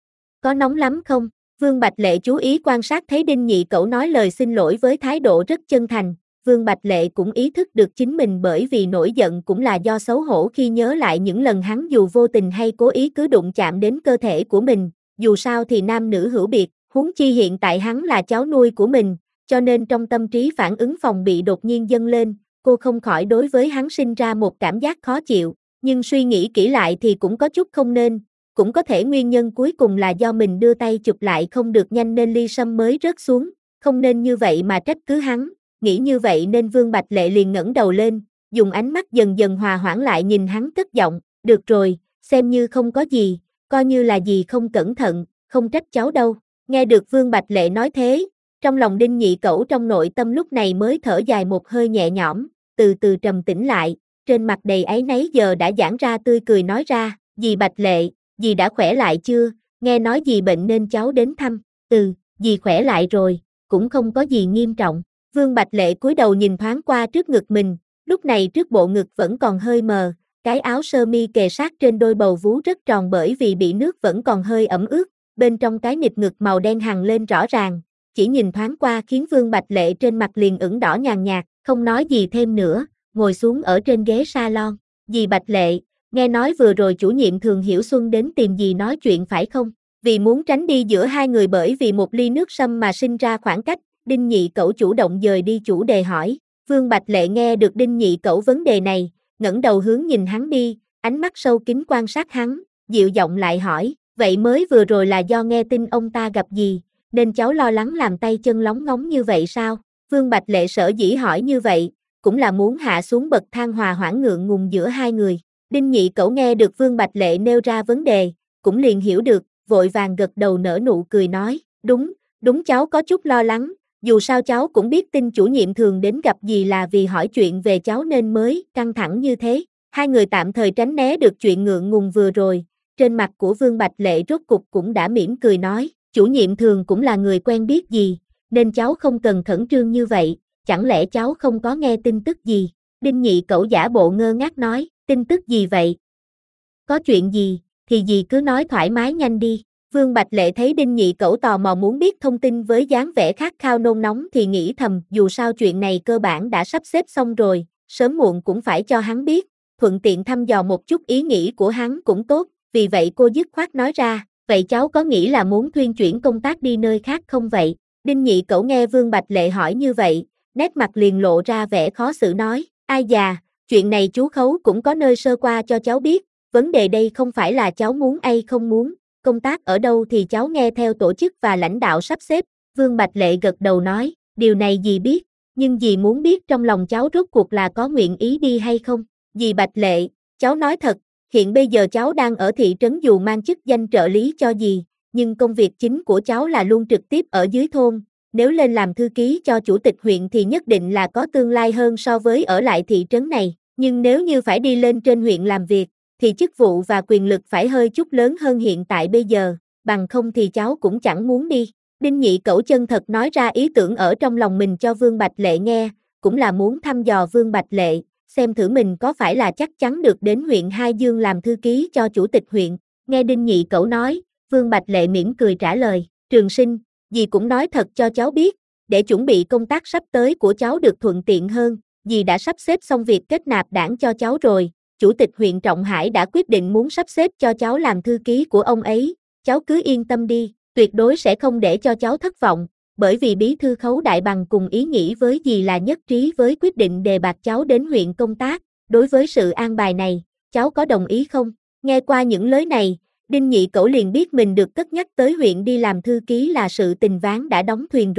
Có nóng lắm không? Vương Bạch Lệ chú ý quan sát thấy Đinh Nhị Cẩu nói lời xin lỗi với thái độ rất chân thành, Vương Bạch Lệ cũng ý thức được chính mình bởi vì nổi giận cũng là do xấu hổ khi nhớ lại những lần hắn dù vô tình hay cố ý cứ đụng chạm đến cơ thể của mình, dù sao thì nam nữ hữu biệt, huống chi hiện tại hắn là cháu nuôi của mình, cho nên trong tâm trí phản ứng phòng bị đột nhiên dâng lên, cô không khỏi đối với hắn sinh ra một cảm giác khó chịu, nhưng suy nghĩ kỹ lại thì cũng có chút không nên. Cũng có thể nguyên nhân cuối cùng là do mình đưa tay chụp lại không được nhanh nên ly sâm mới rớt xuống, không nên như vậy mà trách cứ hắn, nghĩ như vậy nên Vương Bạch Lệ liền ngẩng đầu lên, dùng ánh mắt dần dần hòa hoãn lại nhìn hắn cất giọng, được rồi, xem như không có gì, coi như là gì không cẩn thận, không trách cháu đâu. Nghe được Vương Bạch Lệ nói thế, trong lòng Đinh Nhị Cẩu trong nội tâm lúc này mới thở dài một hơi nhẹ nhõm, từ từ trầm tĩnh lại, trên mặt đầy áy náy giờ đã giãn ra tươi cười nói ra, dì Bạch Lệ, dì đã khỏe lại chưa, nghe nói dì bệnh nên cháu đến thăm, dì khỏe lại rồi, cũng không có gì nghiêm trọng. Vương Bạch Lệ cúi đầu nhìn thoáng qua trước ngực mình, lúc này trước bộ ngực vẫn còn hơi mờ, cái áo sơ mi kề sát trên đôi bầu vú rất tròn bởi vì bị nước vẫn còn hơi ẩm ướt, bên trong cái nịt ngực màu đen hằn lên rõ ràng, chỉ nhìn thoáng qua khiến Vương Bạch Lệ trên mặt liền ửng đỏ nhàn nhạt, không nói gì thêm nữa, ngồi xuống ở trên ghế salon. Dì Bạch Lệ, nghe nói vừa rồi chủ nhiệm Thường Hiểu Xuân đến tìm dì nói chuyện phải không? Vì muốn tránh đi giữa hai người bởi vì một ly nước sâm mà sinh ra khoảng cách, Đinh Nhị Cẩu chủ động dời đi chủ đề hỏi. Vương Bạch Lệ nghe được Đinh Nhị Cẩu vấn đề này, ngẩng đầu hướng nhìn hắn đi, ánh mắt sâu kín quan sát hắn, dịu giọng lại hỏi, vậy mới vừa rồi là do nghe tin ông ta gặp gì, nên cháu lo lắng làm tay chân lóng ngóng như vậy sao? Vương Bạch Lệ sở dĩ hỏi như vậy, cũng là muốn hạ xuống bậc thang hòa hoãn ngượng ngùng giữa hai người. Đinh Nhị Cẩu nghe được Vương Bạch Lệ nêu ra vấn đề, cũng liền hiểu được, vội vàng gật đầu nở nụ cười nói, đúng cháu có chút lo lắng, dù sao cháu cũng biết tin chủ nhiệm Thường đến gặp dì là vì hỏi chuyện về cháu nên mới căng thẳng như thế. Hai người tạm thời tránh né được chuyện ngượng ngùng vừa rồi, trên mặt của Vương Bạch Lệ rốt cục cũng đã mỉm cười nói, chủ nhiệm Thường cũng là người quen biết dì, nên cháu không cần khẩn trương như vậy, chẳng lẽ cháu không có nghe tin tức gì? Đinh Nhị Cẩu giả bộ ngơ ngác nói, tin tức gì vậy? Có chuyện gì, thì dì cứ nói thoải mái nhanh đi. Vương Bạch Lệ thấy Đinh Nhị Cẩu tò mò muốn biết thông tin với dáng vẻ khát khao nôn nóng thì nghĩ thầm, dù sao chuyện này cơ bản đã sắp xếp xong rồi, sớm muộn cũng phải cho hắn biết, thuận tiện thăm dò một chút ý nghĩ của hắn cũng tốt, vì vậy cô dứt khoát nói ra, vậy cháu có nghĩ là muốn thuyên chuyển công tác đi nơi khác không vậy? Đinh Nhị Cẩu nghe Vương Bạch Lệ hỏi như vậy, nét mặt liền lộ ra vẻ khó xử nói, ai già, chuyện này chú Khấu cũng có nơi sơ qua cho cháu biết, vấn đề đây không phải là cháu muốn hay không muốn, công tác ở đâu thì cháu nghe theo tổ chức và lãnh đạo sắp xếp. Vương Bạch Lệ gật đầu nói, điều này dì biết, nhưng dì muốn biết trong lòng cháu rốt cuộc là có nguyện ý đi hay không. Dì Bạch Lệ, cháu nói thật, hiện bây giờ cháu đang ở thị trấn dù mang chức danh trợ lý cho dì, nhưng công việc chính của cháu là luôn trực tiếp ở dưới thôn, nếu lên làm thư ký cho chủ tịch huyện thì nhất định là có tương lai hơn so với ở lại thị trấn này, nhưng nếu như phải đi lên trên huyện làm việc, thì chức vụ và quyền lực phải hơi chút lớn hơn hiện tại bây giờ, bằng không thì cháu cũng chẳng muốn đi. Đinh Nhị Cẩu chân thật nói ra ý tưởng ở trong lòng mình cho Vương Bạch Lệ nghe, cũng là muốn thăm dò Vương Bạch Lệ, xem thử mình có phải là chắc chắn được đến huyện Hai Dương làm thư ký cho chủ tịch huyện. Nghe Đinh Nhị Cẩu nói, Vương Bạch Lệ mỉm cười trả lời, Trường Sinh, dì cũng nói thật cho cháu biết, để chuẩn bị công tác sắp tới của cháu được thuận tiện hơn, dì đã sắp xếp xong việc kết nạp đảng cho cháu rồi. Chủ tịch huyện Trọng Hải đã quyết định muốn sắp xếp cho cháu làm thư ký của ông ấy, cháu cứ yên tâm đi, tuyệt đối sẽ không để cho cháu thất vọng, bởi vì bí thư Khấu Đại Bằng cùng ý nghĩ với dì là nhất trí với quyết định đề bạt cháu đến huyện công tác, đối với sự an bài này, cháu có đồng ý không? Nghe qua những lời này, Đinh Nhị Cẩu liền biết mình được cất nhắc tới huyện đi làm thư ký là sự tình ván đã đóng thuyền rồi,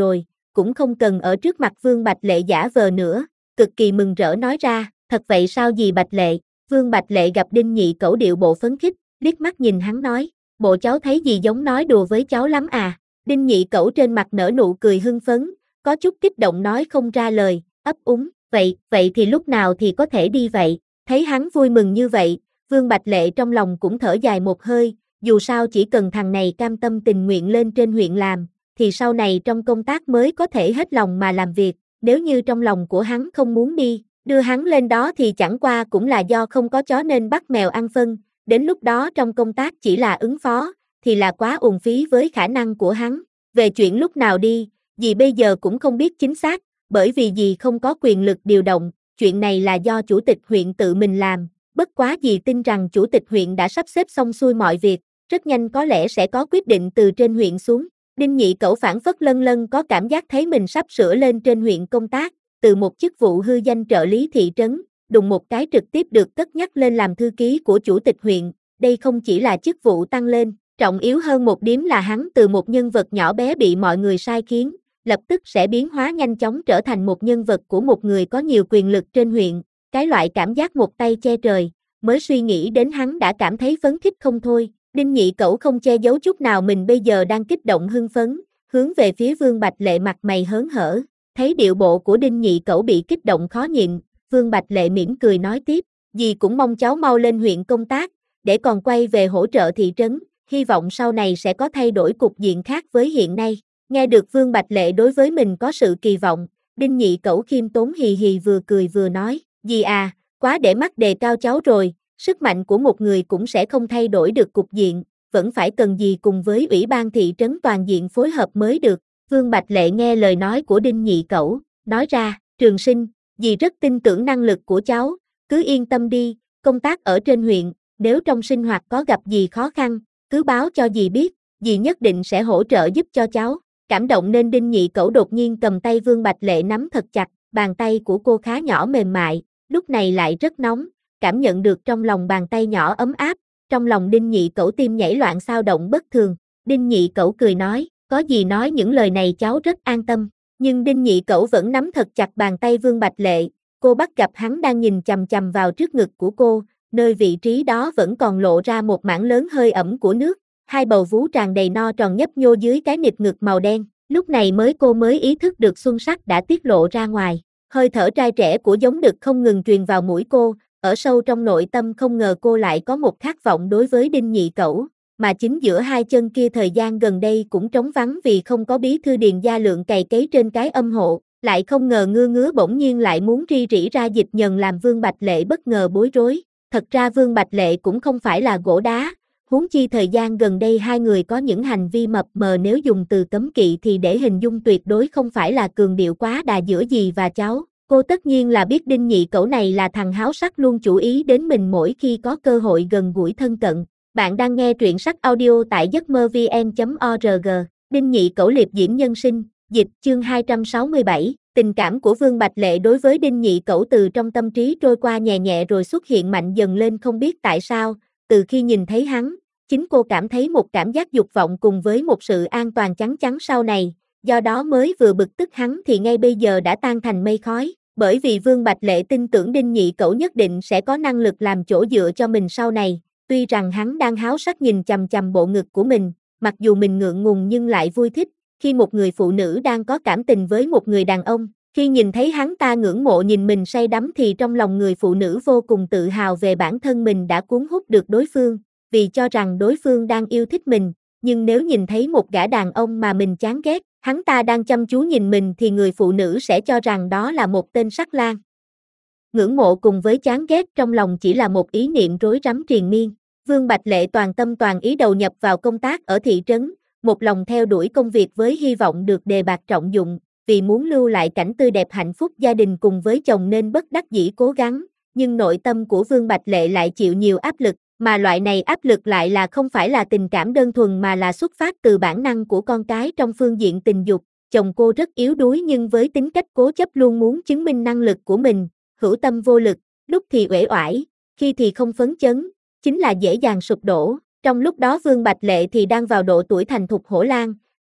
cũng không cần ở trước mặt Vương Bạch Lệ giả vờ nữa, cực kỳ mừng rỡ nói ra, thật vậy sao dì Bạch Lệ? Vương Bạch Lệ gặp Đinh Nhị Cẩu điệu bộ phấn khích, liếc mắt nhìn hắn nói, bộ cháu thấy gì giống nói đùa với cháu lắm à? Đinh Nhị Cẩu trên mặt nở nụ cười hưng phấn, có chút kích động nói không ra lời, ấp úng, vậy thì lúc nào thì có thể đi vậy? Thấy hắn vui mừng như vậy, Vương Bạch Lệ trong lòng cũng thở dài một hơi, dù sao chỉ cần thằng này cam tâm tình nguyện lên trên huyện làm, thì sau này trong công tác mới có thể hết lòng mà làm việc, nếu như trong lòng của hắn không muốn đi, đưa hắn lên đó thì chẳng qua cũng là do không có chó nên bắt mèo ăn phân, đến lúc đó trong công tác chỉ là ứng phó, thì là quá uổng phí với khả năng của hắn. Về chuyện lúc nào đi, dì bây giờ cũng không biết chính xác, bởi vì dì không có quyền lực điều động, chuyện này là do chủ tịch huyện tự mình làm, bất quá dì tin rằng chủ tịch huyện đã sắp xếp xong xuôi mọi việc, rất nhanh có lẽ sẽ có quyết định từ trên huyện xuống. Đinh Nhị Cẩu phản phất lân lân có cảm giác thấy mình sắp sửa lên trên huyện công tác, từ một chức vụ hư danh trợ lý thị trấn, đùng một cái trực tiếp được cất nhắc lên làm thư ký của chủ tịch huyện, đây không chỉ là chức vụ tăng lên, trọng yếu hơn một điểm là hắn từ một nhân vật nhỏ bé bị mọi người sai khiến, lập tức sẽ biến hóa nhanh chóng trở thành một nhân vật của một người có nhiều quyền lực trên huyện, cái loại cảm giác một tay che trời, mới suy nghĩ đến hắn đã cảm thấy phấn khích không thôi. Đinh Nhị Cẩu không che giấu chút nào mình bây giờ đang kích động hưng phấn, hướng về phía Vương Bạch Lệ mặt mày hớn hở, thấy điệu bộ của Đinh Nhị Cẩu bị kích động khó nhịn, Vương Bạch Lệ mỉm cười nói tiếp, dì cũng mong cháu mau lên huyện công tác, để còn quay về hỗ trợ thị trấn, hy vọng sau này sẽ có thay đổi cục diện khác với hiện nay. Nghe được Vương Bạch Lệ đối với mình có sự kỳ vọng, Đinh Nhị Cẩu khiêm tốn hì hì vừa cười vừa nói, dì à, quá để mắt đề cao cháu rồi. Sức mạnh của một người cũng sẽ không thay đổi được cục diện, vẫn phải cần dì cùng với ủy ban thị trấn toàn diện phối hợp mới được. Vương Bạch Lệ nghe lời nói của Đinh Nhị Cẩu, nói ra, Trường Sinh, dì rất tin tưởng năng lực của cháu, cứ yên tâm đi, công tác ở trên huyện, nếu trong sinh hoạt có gặp gì khó khăn, cứ báo cho dì biết, dì nhất định sẽ hỗ trợ giúp cho cháu. Cảm động nên Đinh Nhị Cẩu đột nhiên cầm tay Vương Bạch Lệ nắm thật chặt, bàn tay của cô khá nhỏ mềm mại, lúc này lại rất nóng. Cảm nhận được trong lòng bàn tay nhỏ ấm áp, trong lòng Đinh Nhị Cẩu tim nhảy loạn xao động bất thường. Đinh Nhị Cẩu cười nói, có gì nói những lời này cháu rất an tâm. Nhưng Đinh Nhị Cẩu vẫn nắm thật chặt bàn tay Vương Bạch Lệ, cô bắt gặp hắn đang nhìn chằm chằm vào trước ngực của cô, nơi vị trí đó vẫn còn lộ ra một mảng lớn hơi ẩm của nước, hai bầu vú tràn đầy no tròn nhấp nhô dưới cái nịt ngực màu đen. Lúc này cô mới ý thức được xuân sắc đã tiết lộ ra ngoài, hơi thở trai trẻ của giống đực không ngừng truyền vào mũi cô. Ở sâu trong nội tâm không ngờ cô lại có một khát vọng đối với Đinh Nhị Cẩu, mà chính giữa hai chân kia thời gian gần đây cũng trống vắng vì không có bí thư Điền Gia Lượng cày cấy trên cái âm hộ, lại không ngờ ngứa bỗng nhiên lại muốn ri rỉ ra dịch nhần làm Vương Bạch Lệ bất ngờ bối rối. Thật ra Vương Bạch Lệ cũng không phải là gỗ đá, huống chi thời gian gần đây hai người có những hành vi mập mờ nếu dùng từ cấm kỵ thì để hình dung tuyệt đối không phải là cường điệu quá đà giữa dì và cháu. Cô tất nhiên là biết Đinh Nhị Cẩu này là thằng háo sắc luôn chú ý đến mình mỗi khi có cơ hội gần gũi thân cận. Bạn đang nghe truyện sách audio tại giấc mơ vn.org. Đinh Nhị Cẩu liệp diễm nhân sinh, dịch chương 267. Tình cảm của Vương Bạch Lệ đối với Đinh Nhị Cẩu từ trong tâm trí trôi qua nhẹ nhẹ rồi xuất hiện mạnh dần lên không biết tại sao. Từ khi nhìn thấy hắn, chính cô cảm thấy một cảm giác dục vọng cùng với một sự an toàn chắn chắn sau này. Do đó mới vừa bực tức hắn thì ngay bây giờ đã tan thành mây khói, bởi vì Vương Bạch Lệ tin tưởng Đinh Nhị Cẩu nhất định sẽ có năng lực làm chỗ dựa cho mình sau này, tuy rằng hắn đang háo sắc nhìn chằm chằm bộ ngực của mình, mặc dù mình ngượng ngùng nhưng lại vui thích, khi một người phụ nữ đang có cảm tình với một người đàn ông, khi nhìn thấy hắn ta ngưỡng mộ nhìn mình say đắm thì trong lòng người phụ nữ vô cùng tự hào về bản thân mình đã cuốn hút được đối phương, vì cho rằng đối phương đang yêu thích mình. Nhưng nếu nhìn thấy một gã đàn ông mà mình chán ghét, hắn ta đang chăm chú nhìn mình thì người phụ nữ sẽ cho rằng đó là một tên sắc lang. Ngưỡng mộ cùng với chán ghét trong lòng chỉ là một ý niệm rối rắm triền miên. Vương Bạch Lệ toàn tâm toàn ý đầu nhập vào công tác ở thị trấn, một lòng theo đuổi công việc với hy vọng được đề bạt trọng dụng, vì muốn lưu lại cảnh tươi đẹp hạnh phúc gia đình cùng với chồng nên bất đắc dĩ cố gắng, nhưng nội tâm của Vương Bạch Lệ lại chịu nhiều áp lực. Mà loại này áp lực lại là không phải là tình cảm đơn thuần mà là xuất phát từ bản năng của con cái trong phương diện tình dục. Chồng cô rất yếu đuối nhưng với tính cách cố chấp luôn muốn chứng minh năng lực của mình, hữu tâm vô lực, lúc thì uể oải, khi thì không phấn chấn, chính là dễ dàng sụp đổ. Trong lúc đó Vương Bạch Lệ thì đang vào độ tuổi thành thục hổ lang,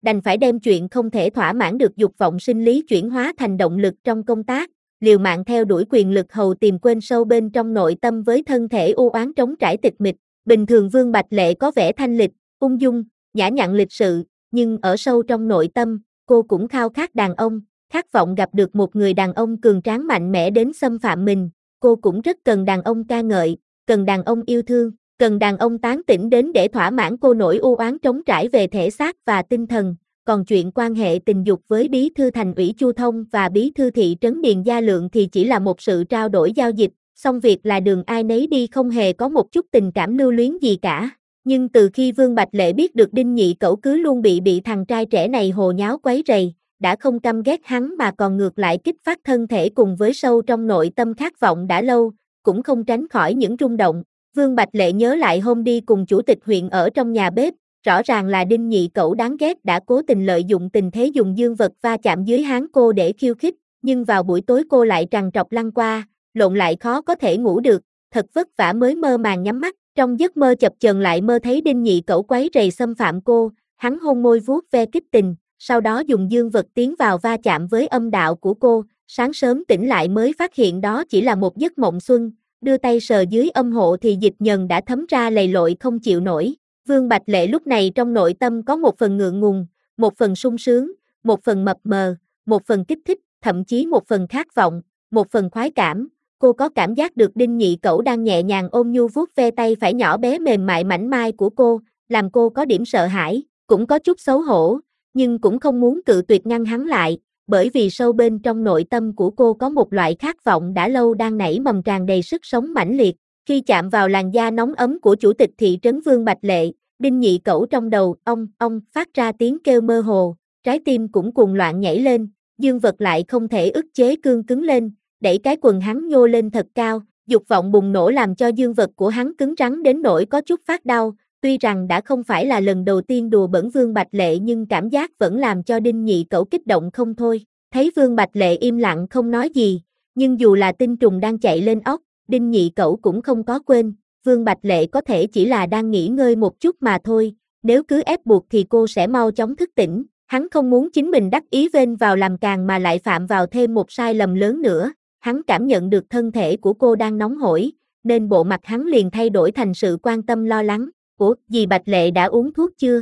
đành phải đem chuyện không thể thỏa mãn được dục vọng sinh lý chuyển hóa thành động lực trong công tác, liều mạng theo đuổi quyền lực hầu tìm quên sâu bên trong nội tâm với thân thể u oán trống trải tịch mịch. Bình thường Vương Bạch Lệ có vẻ thanh lịch, ung dung, nhã nhặn lịch sự, nhưng ở sâu trong nội tâm, cô cũng khao khát đàn ông, khát vọng gặp được một người đàn ông cường tráng mạnh mẽ đến xâm phạm mình. Cô cũng rất cần đàn ông ca ngợi, cần đàn ông yêu thương, cần đàn ông tán tỉnh đến để thỏa mãn cô nỗi u oán trống trải về thể xác và tinh thần. Còn chuyện quan hệ tình dục với bí thư thành ủy Chu Thông và bí thư thị trấn Điền Gia Lượng thì chỉ là một sự trao đổi giao dịch, xong việc là đường ai nấy đi, không hề có một chút tình cảm lưu luyến gì cả. Nhưng từ khi Vương Bạch Lệ biết được Đinh Nhị Cẩu cứ luôn bị thằng trai trẻ này hồ nháo quấy rầy, đã không căm ghét hắn mà còn ngược lại kích phát thân thể cùng với sâu trong nội tâm khát vọng đã lâu, cũng không tránh khỏi những rung động. Vương Bạch Lệ nhớ lại hôm đi cùng chủ tịch huyện ở trong nhà bếp, rõ ràng là Đinh Nhị Cẩu đáng ghét đã cố tình lợi dụng tình thế dùng dương vật va chạm dưới háng cô để khiêu khích, nhưng vào buổi tối cô lại trằn trọc lăn qua, lộn lại khó có thể ngủ được, thật vất vả mới mơ màng nhắm mắt, trong giấc mơ chập chờn lại mơ thấy Đinh Nhị Cẩu quấy rầy xâm phạm cô, hắn hôn môi vuốt ve kích tình, sau đó dùng dương vật tiến vào va chạm với âm đạo của cô, sáng sớm tỉnh lại mới phát hiện đó chỉ là một giấc mộng xuân, đưa tay sờ dưới âm hộ thì dịch nhờn đã thấm ra lầy lội không chịu nổi. Vương Bạch Lệ lúc này trong nội tâm có một phần ngượng ngùng, một phần sung sướng, một phần mập mờ, một phần kích thích, thậm chí một phần khát vọng, một phần khoái cảm. Cô có cảm giác được Đinh Nhị Cẩu đang nhẹ nhàng ôm nhu vuốt ve tay phải nhỏ bé mềm mại mảnh mai của cô, làm cô có điểm sợ hãi, cũng có chút xấu hổ, nhưng cũng không muốn cự tuyệt ngăn hắn lại, bởi vì sâu bên trong nội tâm của cô có một loại khát vọng đã lâu đang nảy mầm tràn đầy sức sống mãnh liệt. Khi chạm vào làn da nóng ấm của chủ tịch thị trấn Vương Bạch Lệ, Đinh Nhị Cẩu trong đầu ông phát ra tiếng kêu mơ hồ, trái tim cũng cuồng loạn nhảy lên, dương vật lại không thể ức chế cương cứng lên, đẩy cái quần hắn nhô lên thật cao, dục vọng bùng nổ làm cho dương vật của hắn cứng rắn đến nỗi có chút phát đau. Tuy rằng đã không phải là lần đầu tiên đùa bỡn Vương Bạch Lệ nhưng cảm giác vẫn làm cho Đinh Nhị Cẩu kích động không thôi. Thấy Vương Bạch Lệ im lặng không nói gì, nhưng dù là tinh trùng đang chạy lên óc, Đinh Nhị Cẩu cũng không có quên, Vương Bạch Lệ có thể chỉ là đang nghỉ ngơi một chút mà thôi, nếu cứ ép buộc thì cô sẽ mau chóng thức tỉnh. Hắn không muốn chính mình đắc ý vênh vào làm càng mà lại phạm vào thêm một sai lầm lớn nữa. Hắn cảm nhận được thân thể của cô đang nóng hổi, nên bộ mặt hắn liền thay đổi thành sự quan tâm lo lắng. Ủa, dì Bạch Lệ đã uống thuốc chưa?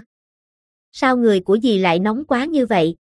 Sao người của dì lại nóng quá như vậy?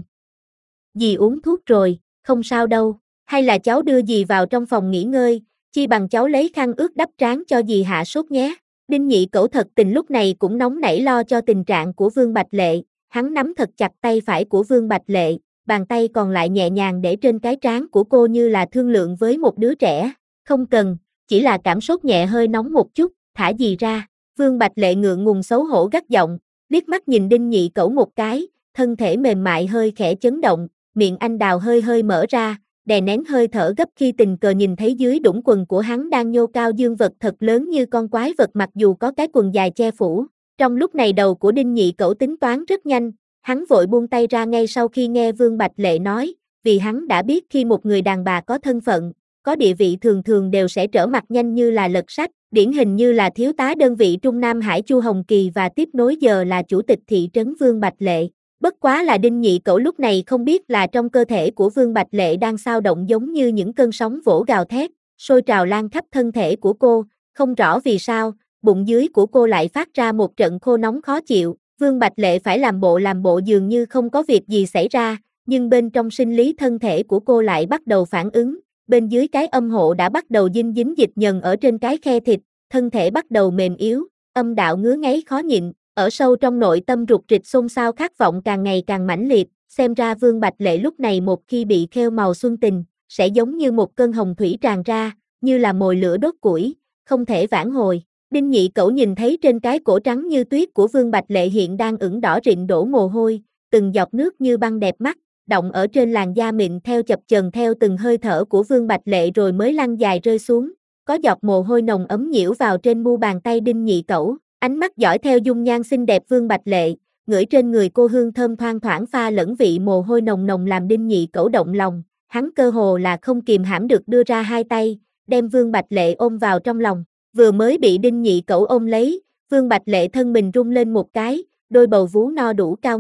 Dì uống thuốc rồi, không sao đâu. Hay là cháu đưa dì vào trong phòng nghỉ ngơi, chi bằng cháu lấy khăn ướt đắp trán cho dì hạ sốt nhé. Đinh Nhị Cẩu thật tình lúc này cũng nóng nảy lo cho tình trạng của Vương Bạch Lệ. Hắn nắm thật chặt tay phải của Vương Bạch Lệ, bàn tay còn lại nhẹ nhàng để trên cái trán của cô như là thương lượng với một đứa trẻ. Không cần, chỉ là cảm sốt nhẹ hơi nóng một chút, thả dì ra. Vương Bạch Lệ ngượng ngùng xấu hổ gắt giọng, liếc mắt nhìn Đinh Nhị Cẩu một cái, thân thể mềm mại hơi khẽ chấn động, miệng anh đào hơi hơi mở ra, đè nén hơi thở gấp khi tình cờ nhìn thấy dưới đũng quần của hắn đang nhô cao dương vật thật lớn như con quái vật mặc dù có cái quần dài che phủ. Trong lúc này đầu của Đinh Nhị Cẩu tính toán rất nhanh, hắn vội buông tay ra ngay sau khi nghe Vương Bạch Lệ nói, vì hắn đã biết khi một người đàn bà có thân phận, có địa vị thường thường đều sẽ trở mặt nhanh như là lật sách, điển hình như là thiếu tá đơn vị Trung Nam Hải Chu Hồng Kỳ và tiếp nối giờ là chủ tịch thị trấn Vương Bạch Lệ. Bất quá là Đinh Nhị Cẩu lúc này không biết là trong cơ thể của Vương Bạch Lệ đang xao động giống như những cơn sóng vỗ gào thét, sôi trào lan khắp thân thể của cô, không rõ vì sao, bụng dưới của cô lại phát ra một trận khô nóng khó chịu. Vương Bạch Lệ phải làm bộ dường như không có việc gì xảy ra, nhưng bên trong sinh lý thân thể của cô lại bắt đầu phản ứng, bên dưới cái âm hộ đã bắt đầu dính dịch nhờn ở trên cái khe thịt, thân thể bắt đầu mềm yếu, âm đạo ngứa ngáy khó nhịn, ở sâu trong nội tâm rục rịch xôn xao khát vọng càng ngày càng mãnh liệt, xem ra Vương Bạch Lệ lúc này một khi bị khêu màu xuân tình, sẽ giống như một cơn hồng thủy tràn ra, như là mồi lửa đốt củi, không thể vãn hồi. Đinh Nhị Cẩu nhìn thấy trên cái cổ trắng như tuyết của Vương Bạch Lệ hiện đang ửng đỏ rịn đổ mồ hôi, từng giọt nước như băng đẹp mắt, động ở trên làn da mịn theo chập chờn theo từng hơi thở của Vương Bạch Lệ rồi mới lăn dài rơi xuống, có giọt mồ hôi nồng ấm nhiễu vào trên mu bàn tay Đinh Nhị Cẩu, ánh mắt dõi theo dung nhan xinh đẹp Vương Bạch Lệ, ngửi trên người cô hương thơm thoang thoảng pha lẫn vị mồ hôi nồng nồng làm Đinh Nhị Cẩu động lòng, hắn cơ hồ là không kìm hãm được đưa ra hai tay, đem Vương Bạch Lệ ôm vào trong lòng. Vừa mới bị Đinh Nhị Cẩu ôm lấy, Vương Bạch Lệ thân mình rung lên một cái, đôi bầu vú no đủ cao ngất,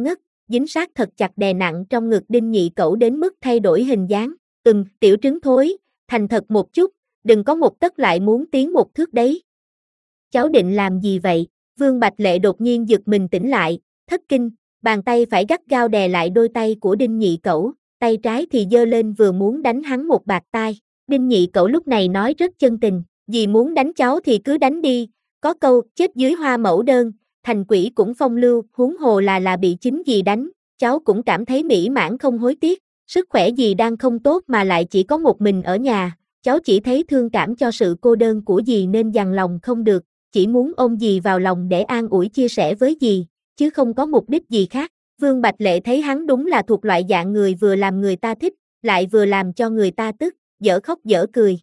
dính sát thật chặt đè nặng trong ngực Đinh Nhị Cẩu đến mức thay đổi hình dáng. Tiểu trứng thối, thành thật một chút, đừng có một tấc lại muốn tiến một thước đấy. Cháu định làm gì vậy? Vương Bạch Lệ đột nhiên giật mình tỉnh lại, thất kinh, bàn tay phải gắt gao đè lại đôi tay của Đinh Nhị Cẩu, tay trái thì giơ lên vừa muốn đánh hắn một bạt tai. Đinh Nhị Cẩu lúc này nói rất chân tình, dì muốn đánh cháu thì cứ đánh đi, có câu chết dưới hoa mẫu đơn, thành quỷ cũng phong lưu, huống hồ là bị chính dì đánh, cháu cũng cảm thấy mỹ mãn không hối tiếc, sức khỏe dì đang không tốt mà lại chỉ có một mình ở nhà, cháu chỉ thấy thương cảm cho sự cô đơn của dì nên dằn lòng không được, chỉ muốn ôm dì vào lòng để an ủi chia sẻ với dì, chứ không có mục đích gì khác. Vương Bạch Lệ thấy hắn đúng là thuộc loại dạng người vừa làm người ta thích, lại vừa làm cho người ta tức, dở khóc dở cười.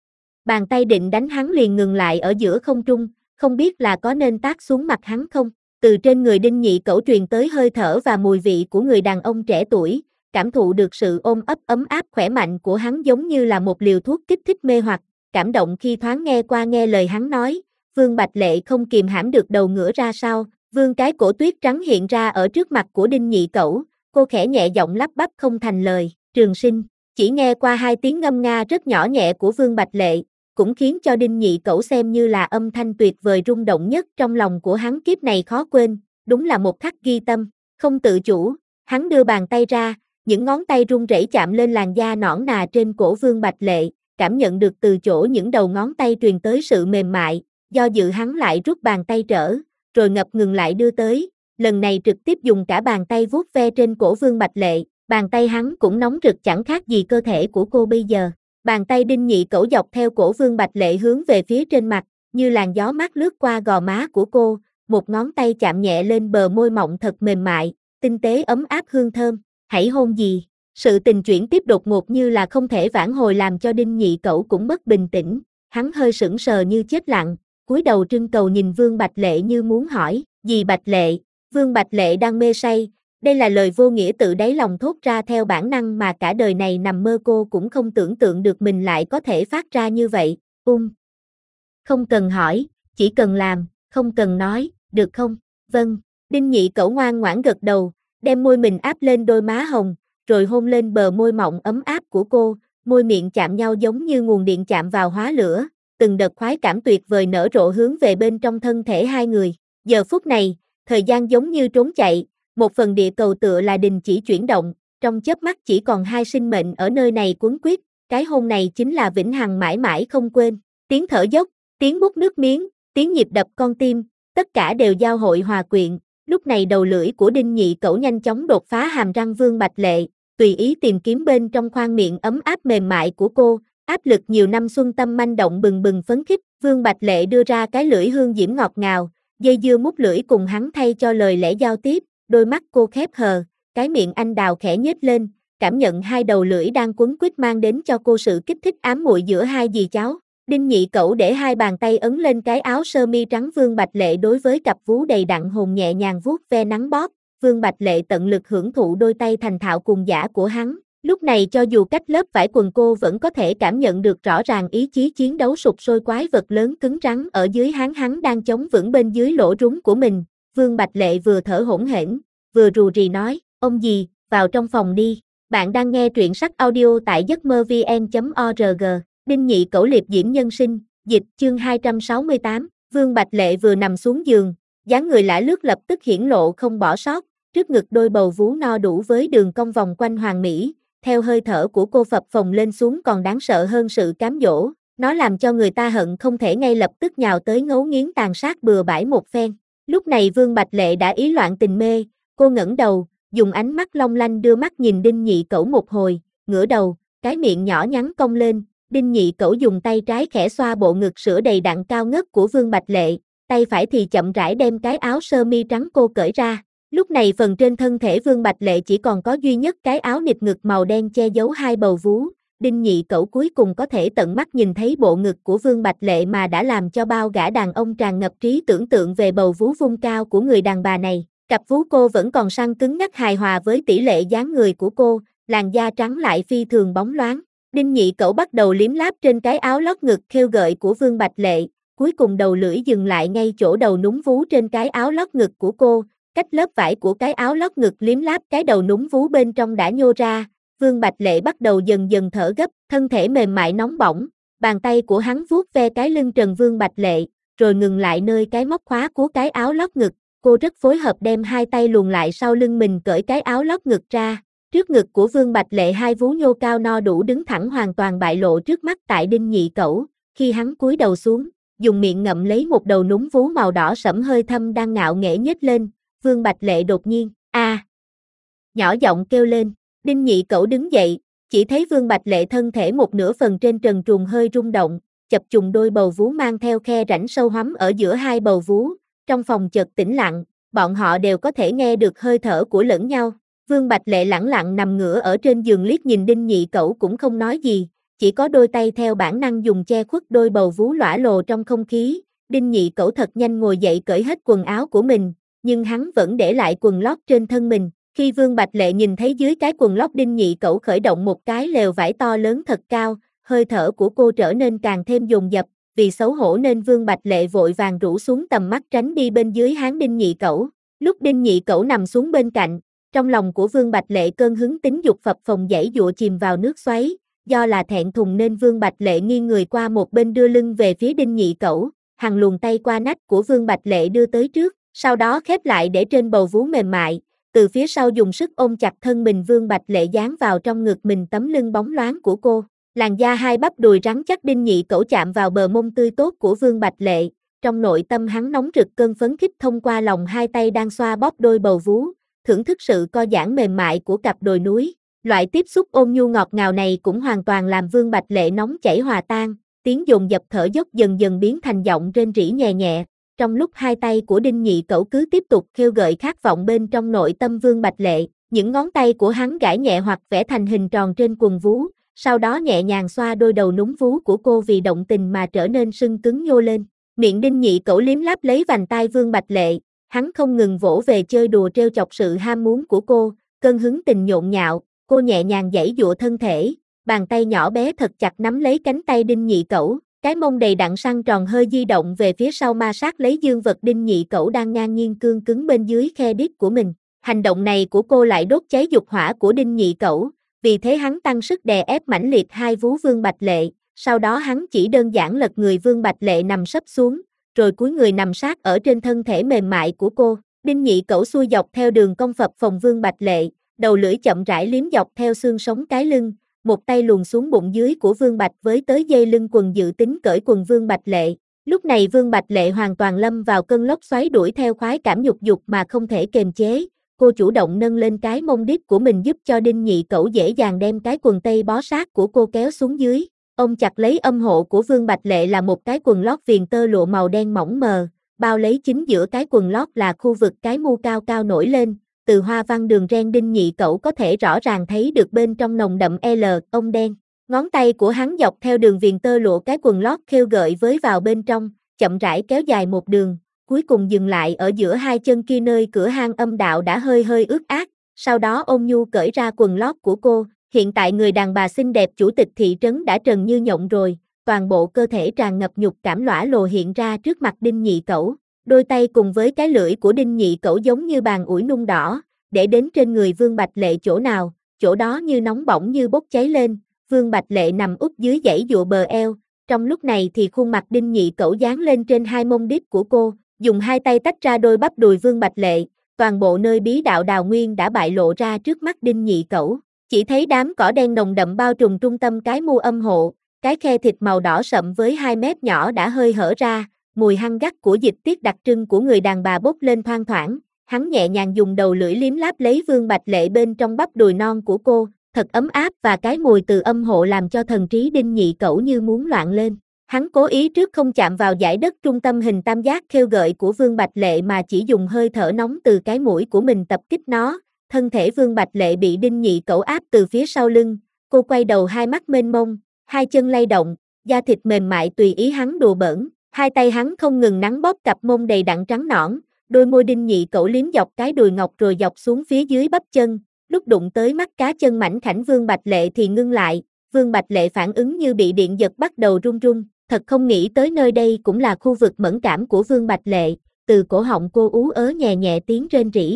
Bàn tay định đánh hắn liền ngừng lại ở giữa không trung, không biết là có nên tát xuống mặt hắn không. Từ trên người Đinh Nhị Cẩu truyền tới hơi thở và mùi vị của người đàn ông trẻ tuổi, cảm thụ được sự ôm ấp ấm áp khỏe mạnh của hắn giống như là một liều thuốc kích thích mê hoặc, cảm động khi thoáng nghe lời hắn nói. Vương Bạch Lệ không kìm hãm được đầu ngửa ra sau, vương cái cổ tuyết trắng hiện ra ở trước mặt của Đinh Nhị Cẩu, cô khẽ nhẹ giọng lắp bắp không thành lời, Trường Sinh. Chỉ nghe qua hai tiếng ngâm nga rất nhỏ nhẹ của Vương Bạch Lệ, cũng khiến cho Đinh Nhị Cẩu xem như là âm thanh tuyệt vời rung động nhất trong lòng của hắn kiếp này khó quên, đúng là một khắc ghi tâm, không tự chủ, hắn đưa bàn tay ra, những ngón tay run rẩy chạm lên làn da nõn nà trên cổ Vương Bạch Lệ, cảm nhận được từ chỗ những đầu ngón tay truyền tới sự mềm mại, do dự hắn lại rút bàn tay trở, rồi ngập ngừng lại đưa tới, lần này trực tiếp dùng cả bàn tay vuốt ve trên cổ Vương Bạch Lệ, bàn tay hắn cũng nóng rực chẳng khác gì cơ thể của cô bây giờ. Bàn tay Đinh Nhị Cẩu dọc theo cổ Vương Bạch Lệ hướng về phía trên mặt, như làn gió mát lướt qua gò má của cô, một ngón tay chạm nhẹ lên bờ môi mọng thật mềm mại, tinh tế ấm áp hương thơm, hãy hôn gì. Sự tình chuyển tiếp đột ngột như là không thể vãn hồi làm cho Đinh Nhị Cẩu cũng mất bình tĩnh, hắn hơi sững sờ như chết lặng, cúi đầu trưng cầu nhìn Vương Bạch Lệ như muốn hỏi, dì Bạch Lệ. Vương Bạch Lệ đang mê say, đây là lời vô nghĩa tự đáy lòng thốt ra theo bản năng mà cả đời này nằm mơ cô cũng không tưởng tượng được mình lại có thể phát ra như vậy, Không cần hỏi, chỉ cần làm, không cần nói, được không? Vâng, Đinh Nhị Cẩu ngoan ngoãn gật đầu, đem môi mình áp lên đôi má hồng, rồi hôn lên bờ môi mọng ấm áp của cô, môi miệng chạm nhau giống như nguồn điện chạm vào hóa lửa, từng đợt khoái cảm tuyệt vời nở rộ hướng về bên trong thân thể hai người. Giờ phút này, thời gian giống như trốn chạy, một phần địa cầu tựa là đình chỉ chuyển động, trong chớp mắt chỉ còn hai sinh mệnh ở nơi này cuốn quýt, cái hôn này chính là vĩnh hằng mãi mãi không quên. Tiếng thở dốc, tiếng mút nước miếng, tiếng nhịp đập con tim, tất cả đều giao hội hòa quyện. Lúc này đầu lưỡi của Đinh Nhị Cẩu nhanh chóng đột phá hàm răng Vương Bạch Lệ, tùy ý tìm kiếm bên trong khoang miệng ấm áp mềm mại của cô, áp lực nhiều năm xuân tâm manh động bừng bừng phấn khích. Vương Bạch Lệ đưa ra cái lưỡi hương diễm ngọt ngào, dây dưa mút lưỡi cùng hắn thay cho lời lẽ giao tiếp, đôi mắt cô khép hờ, cái miệng anh đào khẽ nhếch lên, cảm nhận hai đầu lưỡi đang quấn quýt mang đến cho cô sự kích thích ám muội giữa hai dì cháu. Đinh Nhị Cẩu để hai bàn tay ấn lên cái áo sơ mi trắng Vương Bạch Lệ đối với cặp vú đầy đặn hồn nhẹ nhàng vuốt ve nắng bóp, Vương Bạch Lệ tận lực hưởng thụ đôi tay thành thạo cùng dã của hắn. Lúc này cho dù cách lớp vải quần cô vẫn có thể cảm nhận được rõ ràng ý chí chiến đấu sục sôi quái vật lớn cứng rắn ở dưới hắn đang chống vững bên dưới lỗ rúng của mình. Vương Bạch Lệ vừa thở hổn hển, vừa rù rì nói, ông dì, vào trong phòng đi. Bạn đang nghe truyện sách audio tại giấc mơ vn.org. Đinh Nhị Cẩu liệp diễm nhân sinh, dịch chương 268, Vương Bạch Lệ vừa nằm xuống giường, dáng người lả lướt lập tức hiển lộ không bỏ sót, trước ngực đôi bầu vú no đủ với đường cong vòng quanh hoàn mỹ, theo hơi thở của cô phập phồng lên xuống còn đáng sợ hơn sự cám dỗ, nó làm cho người ta hận không thể ngay lập tức nhào tới ngấu nghiến tàn sát bừa bãi một phen. Lúc này Vương Bạch Lệ đã ý loạn tình mê, cô ngẩng đầu, dùng ánh mắt long lanh đưa mắt nhìn Đinh Nhị Cẩu một hồi, ngửa đầu, cái miệng nhỏ nhắn cong lên. Đinh Nhị Cẩu dùng tay trái khẽ xoa bộ ngực sữa đầy đặn cao ngất của Vương Bạch Lệ, tay phải thì chậm rãi đem cái áo sơ mi trắng cô cởi ra. Lúc này phần trên thân thể Vương Bạch Lệ chỉ còn có duy nhất cái áo nịt ngực màu đen che giấu hai bầu vú. Đinh Nhị Cẩu cuối cùng có thể tận mắt nhìn thấy bộ ngực của Vương Bạch Lệ mà đã làm cho bao gã đàn ông tràn ngập trí tưởng tượng về bầu vú vung cao của người đàn bà này. Cặp vú cô vẫn còn săn cứng ngắc hài hòa với tỷ lệ dáng người của cô, làn da trắng lại phi thường bóng loáng. Đinh Nhị Cẩu bắt đầu liếm láp trên cái áo lót ngực khêu gợi của Vương Bạch Lệ, cuối cùng đầu lưỡi dừng lại ngay chỗ đầu núm vú trên cái áo lót ngực của cô, cách lớp vải của cái áo lót ngực liếm láp cái đầu núm vú bên trong đã nhô ra, Vương Bạch Lệ bắt đầu dần dần thở gấp, thân thể mềm mại nóng bỏng, bàn tay của hắn vuốt ve cái lưng trần Vương Bạch Lệ, rồi ngừng lại nơi cái móc khóa của cái áo lót ngực, cô rất phối hợp đem hai tay luồn lại sau lưng mình cởi cái áo lót ngực ra. Trước ngực của Vương Bạch Lệ hai vú nhô cao no đủ đứng thẳng hoàn toàn bại lộ trước mắt tại Đinh Nhị Cẩu, khi hắn cúi đầu xuống, dùng miệng ngậm lấy một đầu núm vú màu đỏ sẫm hơi thâm đang ngạo nghễ nhếch lên, Vương Bạch Lệ đột nhiên, nhỏ giọng kêu lên, Đinh Nhị Cẩu đứng dậy, chỉ thấy Vương Bạch Lệ thân thể một nửa phần trên trần truồng hơi rung động, chập trùng đôi bầu vú mang theo khe rãnh sâu hoắm ở giữa hai bầu vú, trong phòng chợt tĩnh lặng, bọn họ đều có thể nghe được hơi thở của lẫn nhau. Vương Bạch Lệ lẳng lặng nằm ngửa ở trên giường liếc nhìn Đinh Nhị Cẩu cũng không nói gì, chỉ có đôi tay theo bản năng dùng che khuất đôi bầu vú lõa lồ trong không khí. Đinh Nhị Cẩu thật nhanh ngồi dậy cởi hết quần áo của mình, nhưng hắn vẫn để lại quần lót trên thân mình. Khi Vương Bạch Lệ nhìn thấy dưới cái quần lót Đinh Nhị Cẩu khởi động một cái lều vải to lớn thật cao, hơi thở của cô trở nên càng thêm dồn dập, vì xấu hổ nên Vương Bạch Lệ vội vàng rũ xuống tầm mắt tránh đi bên dưới háng Đinh Nhị Cẩu. Lúc Đinh Nhị Cẩu nằm xuống bên cạnh, trong lòng của Vương Bạch Lệ cơn hứng tính dục phập phồng giãy giụa chìm vào nước xoáy, do là thẹn thùng nên Vương Bạch Lệ nghiêng người qua một bên đưa lưng về phía Đinh Nhị Cẩu, hằng luồn tay qua nách của Vương Bạch Lệ đưa tới trước, sau đó khép lại để trên bầu vú mềm mại, từ phía sau dùng sức ôm chặt thân mình Vương Bạch Lệ dán vào trong ngực mình tấm lưng bóng loáng của cô. Làn da hai bắp đùi rắn chắc Đinh Nhị Cẩu chạm vào bờ mông tươi tốt của Vương Bạch Lệ, trong nội tâm hắn nóng rực cơn phấn khích thông qua lòng hai tay đang xoa bóp đôi bầu vú, thưởng thức sự co giãn mềm mại của cặp đồi núi. Loại tiếp xúc ôn nhu ngọt ngào này cũng hoàn toàn làm Vương Bạch Lệ nóng chảy hòa tan, tiếng dồn dập thở dốc dần dần biến thành giọng rên rỉ nhẹ nhẹ. Trong lúc hai tay của Đinh Nhị Cẩu cứ tiếp tục khêu gợi khát vọng bên trong nội tâm Vương Bạch Lệ, những ngón tay của hắn gãi nhẹ hoặc vẽ thành hình tròn trên quần vú, sau đó nhẹ nhàng xoa đôi đầu núm vú của cô vì động tình mà trở nên sưng cứng nhô lên. Miệng Đinh Nhị Cẩu liếm láp lấy vành tai Vương Bạch Lệ, hắn không ngừng vỗ về chơi đùa trêu chọc sự ham muốn của cô, cơn hứng tình nhộn nhạo, cô nhẹ nhàng giãy giụa thân thể, bàn tay nhỏ bé thật chặt nắm lấy cánh tay Đinh Nhị Cẩu, cái mông đầy đặn săn tròn hơi di động về phía sau ma sát lấy dương vật Đinh Nhị Cẩu đang ngang nhiên cương cứng bên dưới khe đít của mình. Hành động này của cô lại đốt cháy dục hỏa của Đinh Nhị Cẩu, vì thế hắn tăng sức đè ép mãnh liệt hai vú Vương Bạch Lệ, sau đó hắn chỉ đơn giản lật người Vương Bạch Lệ nằm sấp xuống, rồi cúi người nằm sát ở trên thân thể mềm mại của cô. Đinh Nhị Cẩu xuôi dọc theo đường cong phập phồng Vương Bạch Lệ, đầu lưỡi chậm rãi liếm dọc theo xương sống cái lưng, một tay luồn xuống bụng dưới của Vương Bạch với tới dây lưng quần dự tính cởi quần Vương Bạch Lệ. Lúc này Vương Bạch Lệ hoàn toàn lâm vào cơn lốc xoáy đuổi theo khoái cảm nhục dục mà không thể kềm chế. Cô chủ động nâng lên cái mông đít của mình giúp cho Đinh Nhị Cẩu dễ dàng đem cái quần tây bó sát của cô kéo xuống dưới. Ôm chặt lấy âm hộ của Vương Bạch Lệ là một cái quần lót viền tơ lụa màu đen mỏng mờ, bao lấy chính giữa cái quần lót là khu vực cái mu cao cao nổi lên. Từ hoa văn đường ren Đinh Nhị Cẩu có thể rõ ràng thấy được bên trong nồng đậm ông đen. Ngón tay của hắn dọc theo đường viền tơ lụa cái quần lót khêu gợi với vào bên trong, chậm rãi kéo dài một đường, cuối cùng dừng lại ở giữa hai chân kia nơi cửa hang âm đạo đã hơi hơi ướt át, sau đó ôn nhu cởi ra quần lót của cô. Hiện tại người đàn bà xinh đẹp chủ tịch thị trấn đã trần như nhộng rồi, toàn bộ cơ thể tràn ngập nhục cảm lõa lồ hiện ra trước mặt Đinh Nhị Cẩu. Đôi tay cùng với cái lưỡi của Đinh Nhị Cẩu giống như bàn ủi nung đỏ, để đến trên người Vương Bạch Lệ chỗ nào, chỗ đó như nóng bỏng như bốc cháy lên. Vương Bạch Lệ nằm úp dưới dãy dụa bờ eo, trong lúc này thì khuôn mặt Đinh Nhị Cẩu dán lên trên hai mông đít của cô, dùng hai tay tách ra đôi bắp đùi Vương Bạch Lệ, toàn bộ nơi bí đạo đào nguyên đã bại lộ ra trước mắt Đinh Nhị Cẩu. Chỉ thấy đám cỏ đen nồng đậm bao trùm trung tâm cái mu âm hộ, cái khe thịt màu đỏ sậm với hai mép nhỏ đã hơi hở ra, mùi hăng gắt của dịch tiết đặc trưng của người đàn bà bốc lên thoang thoảng. Hắn nhẹ nhàng dùng đầu lưỡi liếm láp lấy Vương Bạch Lệ bên trong bắp đùi non của cô, thật ấm áp và cái mùi từ âm hộ làm cho thần trí Đinh Nhị Cẩu như muốn loạn lên. Hắn cố ý trước không chạm vào dải đất trung tâm hình tam giác khêu gợi của Vương Bạch Lệ mà chỉ dùng hơi thở nóng từ cái mũi của mình tập kích nó. Thân thể Vương Bạch Lệ bị Đinh Nhị Cẩu áp từ phía sau lưng, cô quay đầu hai mắt mênh mông, hai chân lay động, da thịt mềm mại tùy ý hắn đùa bỡn, hai tay hắn không ngừng nắn bóp cặp mông đầy đặn trắng nõn, đôi môi Đinh Nhị Cẩu liếm dọc cái đùi ngọc rồi dọc xuống phía dưới bắp chân, lúc đụng tới mắt cá chân mảnh khảnh Vương Bạch Lệ thì ngưng lại, Vương Bạch Lệ phản ứng như bị điện giật bắt đầu run run, thật không nghĩ tới nơi đây cũng là khu vực mẫn cảm của Vương Bạch Lệ. Từ từ cổ họng cô ú ớ nhẹ nhẹ tiếng rên rỉ,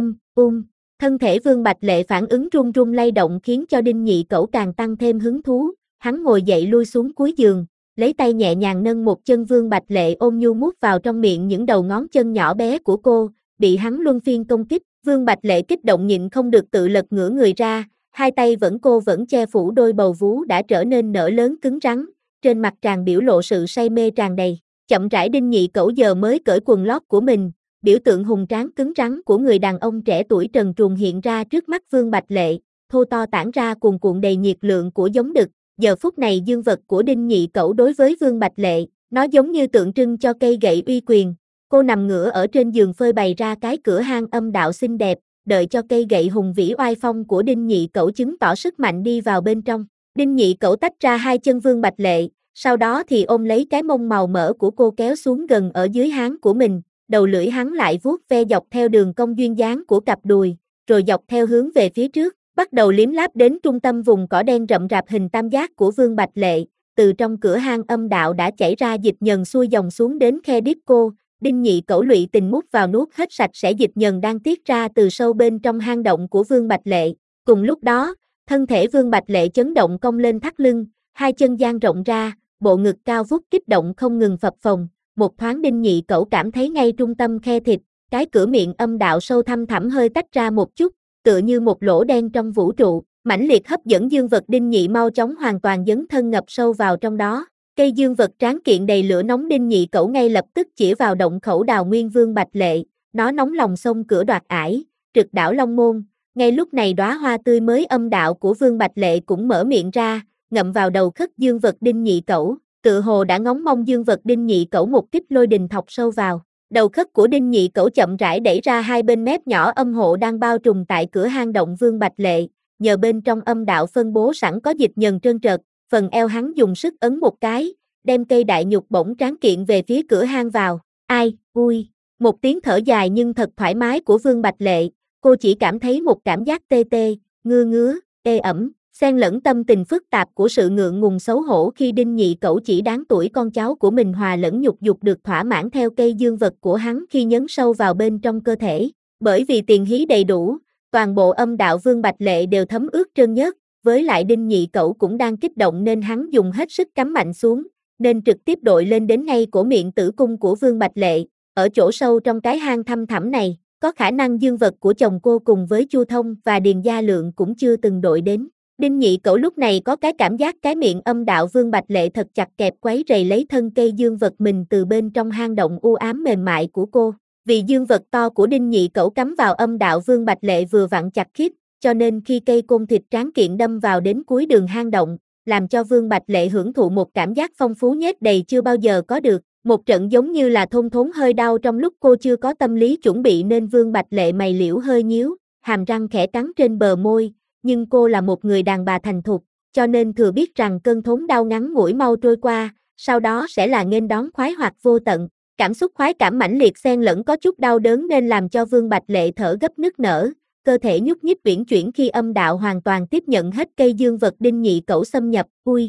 thân thể Vương Bạch Lệ phản ứng run run lay động khiến cho Đinh Nhị Cẩu càng tăng thêm hứng thú, hắn ngồi dậy lui xuống cuối giường, lấy tay nhẹ nhàng nâng một chân Vương Bạch Lệ ôm nhu mút vào trong miệng những đầu ngón chân nhỏ bé của cô, bị hắn luân phiên công kích, Vương Bạch Lệ kích động nhịn không được tự lật ngửa người ra, hai tay cô vẫn che phủ đôi bầu vú đã trở nên nở lớn cứng rắn, trên mặt tràn biểu lộ sự say mê tràn đầy, chậm rãi Đinh Nhị Cẩu giờ mới cởi quần lót của mình, biểu tượng hùng tráng cứng rắn của người đàn ông trẻ tuổi trần truồng hiện ra trước mắt Vương Bạch Lệ, thô to tản ra cuồn cuộn đầy nhiệt lượng của giống đực, giờ phút này dương vật của Đinh Nhị Cẩu đối với Vương Bạch Lệ, nó giống như tượng trưng cho cây gậy uy quyền, cô nằm ngửa ở trên giường phơi bày ra cái cửa hang âm đạo xinh đẹp, đợi cho cây gậy hùng vĩ oai phong của Đinh Nhị Cẩu chứng tỏ sức mạnh đi vào bên trong, Đinh Nhị Cẩu tách ra hai chân Vương Bạch Lệ, sau đó thì ôm lấy cái mông màu mỡ của cô kéo xuống gần ở dưới háng của mình, đầu lưỡi hắn lại vuốt ve dọc theo đường cong duyên dáng của cặp đùi, rồi dọc theo hướng về phía trước, bắt đầu liếm láp đến trung tâm vùng cỏ đen rậm rạp hình tam giác của Vương Bạch Lệ, từ trong cửa hang âm đạo đã chảy ra dịch nhờn xuôi dòng xuống đến khe đít cô, Đinh Nhị Cẩu lụy tình mút vào nuốt hết sạch sẽ dịch nhờn đang tiết ra từ sâu bên trong hang động của Vương Bạch Lệ, cùng lúc đó, thân thể Vương Bạch Lệ chấn động cong lên thắt lưng, hai chân dang rộng ra, bộ ngực cao vút kích động không ngừng phập phồng, một thoáng Đinh Nhị Cẩu cảm thấy ngay trung tâm khe thịt, cái cửa miệng âm đạo sâu thăm thẳm hơi tách ra một chút, tựa như một lỗ đen trong vũ trụ, mãnh liệt hấp dẫn dương vật Đinh Nhị mau chóng hoàn toàn dấn thân ngập sâu vào trong đó. Cây dương vật tráng kiện đầy lửa nóng Đinh Nhị Cẩu ngay lập tức chỉ vào động khẩu đào nguyên Vương Bạch Lệ, nó nóng lòng xông cửa đoạt ải, trực đảo long môn. Ngay lúc này đóa hoa tươi mới âm đạo của Vương Bạch Lệ cũng mở miệng ra, ngậm vào đầu khất dương vật Đinh Nhị Cẩu, tự hồ đã ngóng mong dương vật Đinh Nhị Cẩu một kích lôi đình thọc sâu vào. Đầu khất của Đinh Nhị Cẩu chậm rãi đẩy ra hai bên mép nhỏ âm hộ đang bao trùm tại cửa hang động Vương Bạch Lệ, nhờ bên trong âm đạo phân bố sẵn có dịch nhờn trơn trượt, phần eo hắn dùng sức ấn một cái, đem cây đại nhục bổng tráng kiện về phía cửa hang vào. Ai, ui, một tiếng thở dài nhưng thật thoải mái của Vương Bạch Lệ, cô chỉ cảm thấy một cảm giác tê tê, ngứa, ê ẩm, xen lẫn tâm tình phức tạp của sự ngượng ngùng xấu hổ khi Đinh Nhị Cẩu chỉ đáng tuổi con cháu của mình hòa lẫn nhục dục được thỏa mãn theo cây dương vật của hắn khi nhấn sâu vào bên trong cơ thể. Bởi vì tiền hí đầy đủ, toàn bộ âm đạo Vương Bạch Lệ đều thấm ướt trơn nhớt, với lại Đinh Nhị Cẩu cũng đang kích động nên hắn dùng hết sức cắm mạnh xuống, nên trực tiếp đội lên đến ngay cổ miệng tử cung của Vương Bạch Lệ, ở chỗ sâu trong cái hang thăm thẳm này, có khả năng dương vật của chồng cô cùng với Chu Thông và Điền Gia Lượng cũng chưa từng đội đến. Đinh Nhị Cẩu lúc này có cái cảm giác cái miệng âm đạo Vương Bạch Lệ thật chặt kẹp quấy rầy lấy thân cây dương vật mình từ bên trong hang động u ám mềm mại của cô. Vì dương vật to của Đinh Nhị Cẩu cắm vào âm đạo Vương Bạch Lệ vừa vặn chặt khít, cho nên khi cây côn thịt tráng kiện đâm vào đến cuối đường hang động, làm cho Vương Bạch Lệ hưởng thụ một cảm giác phong phú nhét đầy chưa bao giờ có được. Một trận giống như là thôn thốn hơi đau trong lúc cô chưa có tâm lý chuẩn bị nên Vương Bạch Lệ mày liễu hơi nhíu, hàm răng khẽ cắn trên bờ môi, nhưng cô là một người đàn bà thành thục, cho nên thừa biết rằng cơn thốn đau ngắn ngủi mau trôi qua, sau đó sẽ là nghênh đón khoái hoạt vô tận. Cảm xúc khoái cảm mãnh liệt xen lẫn có chút đau đớn nên làm cho Vương Bạch Lệ thở gấp nức nở, cơ thể nhúc nhích uyển chuyển khi âm đạo hoàn toàn tiếp nhận hết cây dương vật Đinh Nhị Cẩu xâm nhập,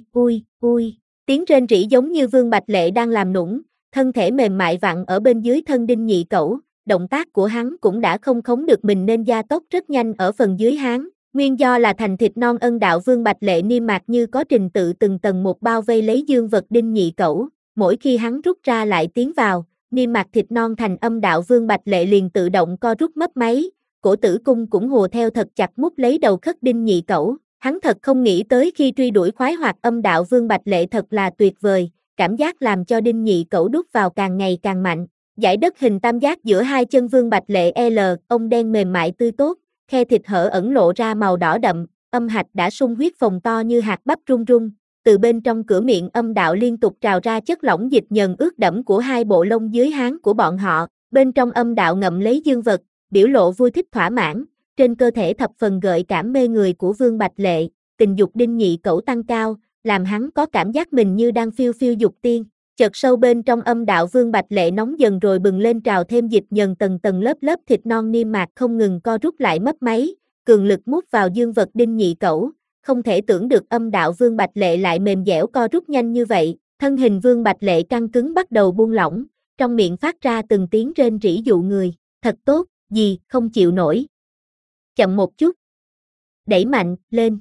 ui. Tiếng rên rỉ giống như Vương Bạch Lệ đang làm nũng, thân thể mềm mại vặn ở bên dưới thân Đinh Nhị Cẩu, động tác của hắn cũng đã không khống được mình nên gia tốc rất nhanh ở phần dưới háng. Nguyên do là thành thịt non ân đạo Vương Bạch Lệ niêm mạc như có trình tự từng tầng một bao vây lấy dương vật Đinh Nhị Cẩu, mỗi khi hắn rút ra lại tiến vào, niêm mạc thịt non thành âm đạo Vương Bạch Lệ liền tự động co rút mấp máy, cổ tử cung cũng hùa theo thật chặt mút lấy đầu khất Đinh Nhị Cẩu. Hắn thật không nghĩ tới khi truy đuổi khoái hoạt âm đạo Vương Bạch Lệ thật là tuyệt vời, cảm giác làm cho Đinh Nhị Cẩu đút vào càng ngày càng mạnh. Dải đất hình tam giác giữa hai chân Vương Bạch Lệ ông đen mềm mại tươi tốt, khe thịt hở ẩn lộ ra màu đỏ đậm, âm hạch đã sung huyết phồng to như hạt bắp rung rung, từ bên trong cửa miệng âm đạo liên tục trào ra chất lỏng dịch nhờn ướt đẫm của hai bộ lông dưới háng của bọn họ, bên trong âm đạo ngậm lấy dương vật, biểu lộ vui thích thỏa mãn, trên cơ thể thập phần gợi cảm mê người của Vương Bạch Lệ, tình dục Đinh Nhị Cẩu tăng cao, làm hắn có cảm giác mình như đang phiêu phiêu dục tiên. Chợt sâu bên trong âm đạo Vương Bạch Lệ nóng dần rồi bừng lên trào thêm dịch nhờn tầng tầng lớp lớp thịt non niêm mạc không ngừng co rút lại mấp máy, cường lực mút vào dương vật Đinh Nhị Cẩu, không thể tưởng được âm đạo Vương Bạch Lệ lại mềm dẻo co rút nhanh như vậy, thân hình Vương Bạch Lệ căng cứng bắt đầu buông lỏng, trong miệng phát ra từng tiếng rên rỉ dụ người, thật tốt, gì, không chịu nổi. Chậm một chút. Đẩy mạnh, lên.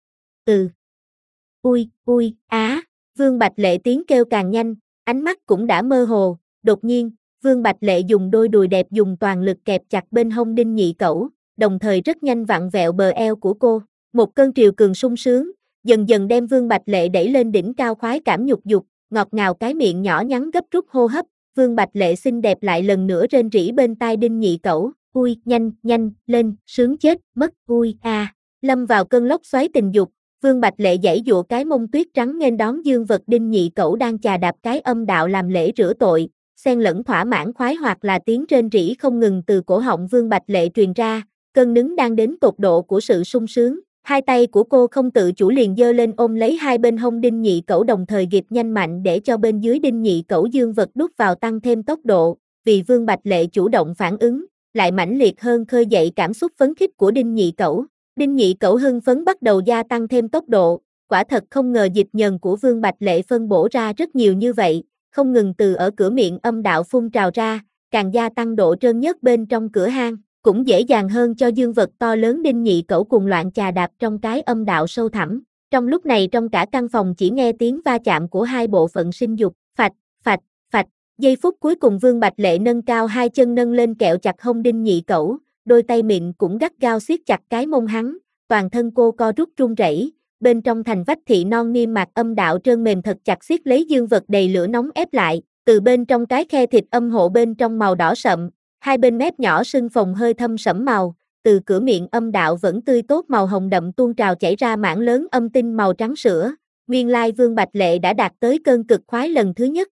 Ui, á, Vương Bạch Lệ tiếng kêu càng nhanh, ánh mắt cũng đã mơ hồ, đột nhiên, Vương Bạch Lệ dùng đôi đùi đẹp dùng toàn lực kẹp chặt bên hông Đinh Nhị Cẩu, đồng thời rất nhanh vặn vẹo bờ eo của cô. Một cơn triều cường sung sướng, dần dần đem Vương Bạch Lệ đẩy lên đỉnh cao khoái cảm nhục dục, ngọt ngào cái miệng nhỏ nhắn gấp rút hô hấp, Vương Bạch Lệ xinh đẹp lại lần nữa rên rỉ bên tai Đinh Nhị Cẩu, ui, nhanh, lên, sướng chết, mất, ui, a. Lâm vào cơn lốc xoáy tình dục, Vương Bạch Lệ giãy giụa cái mông tuyết trắng nghênh đón dương vật Đinh Nhị Cẩu đang chà đạp cái âm đạo làm lễ rửa tội, xen lẫn thỏa mãn khoái hoặc là tiếng rên rỉ không ngừng từ cổ họng Vương Bạch Lệ truyền ra, cơn nứng đang đến tột độ của sự sung sướng. Hai tay của cô không tự chủ liền giơ lên ôm lấy hai bên hông Đinh Nhị Cẩu đồng thời gịch nhanh mạnh để cho bên dưới Đinh Nhị Cẩu dương vật đút vào tăng thêm tốc độ, vì Vương Bạch Lệ chủ động phản ứng, lại mãnh liệt hơn khơi dậy cảm xúc phấn khích của Đinh Nhị Cẩu. Đinh Nhị Cẩu hưng phấn bắt đầu gia tăng thêm tốc độ, quả thật không ngờ dịch nhờn của Vương Bạch Lệ phân bổ ra rất nhiều như vậy, không ngừng từ ở cửa miệng âm đạo phun trào ra, càng gia tăng độ trơn nhất bên trong cửa hang, cũng dễ dàng hơn cho dương vật to lớn Đinh Nhị Cẩu cùng loạn chà đạp trong cái âm đạo sâu thẳm. Trong lúc này trong cả căn phòng chỉ nghe tiếng va chạm của hai bộ phận sinh dục, phạch, phạch, phạch, giây phút cuối cùng Vương Bạch Lệ nâng cao hai chân nâng lên kẹo chặt hông Đinh Nhị Cẩu, đôi tay mịn cũng gắt gao siết chặt cái mông hắn, toàn thân cô co rút run rẩy, bên trong thành vách thị non niêm mạc âm đạo trơn mềm thật chặt siết lấy dương vật đầy lửa nóng ép lại, từ bên trong cái khe thịt âm hộ bên trong màu đỏ sậm, hai bên mép nhỏ sưng phồng hơi thâm sẫm màu, từ cửa miệng âm đạo vẫn tươi tốt màu hồng đậm tuôn trào chảy ra mảng lớn âm tinh màu trắng sữa, nguyên lai Vương Bạch Lệ đã đạt tới cơn cực khoái lần thứ nhất,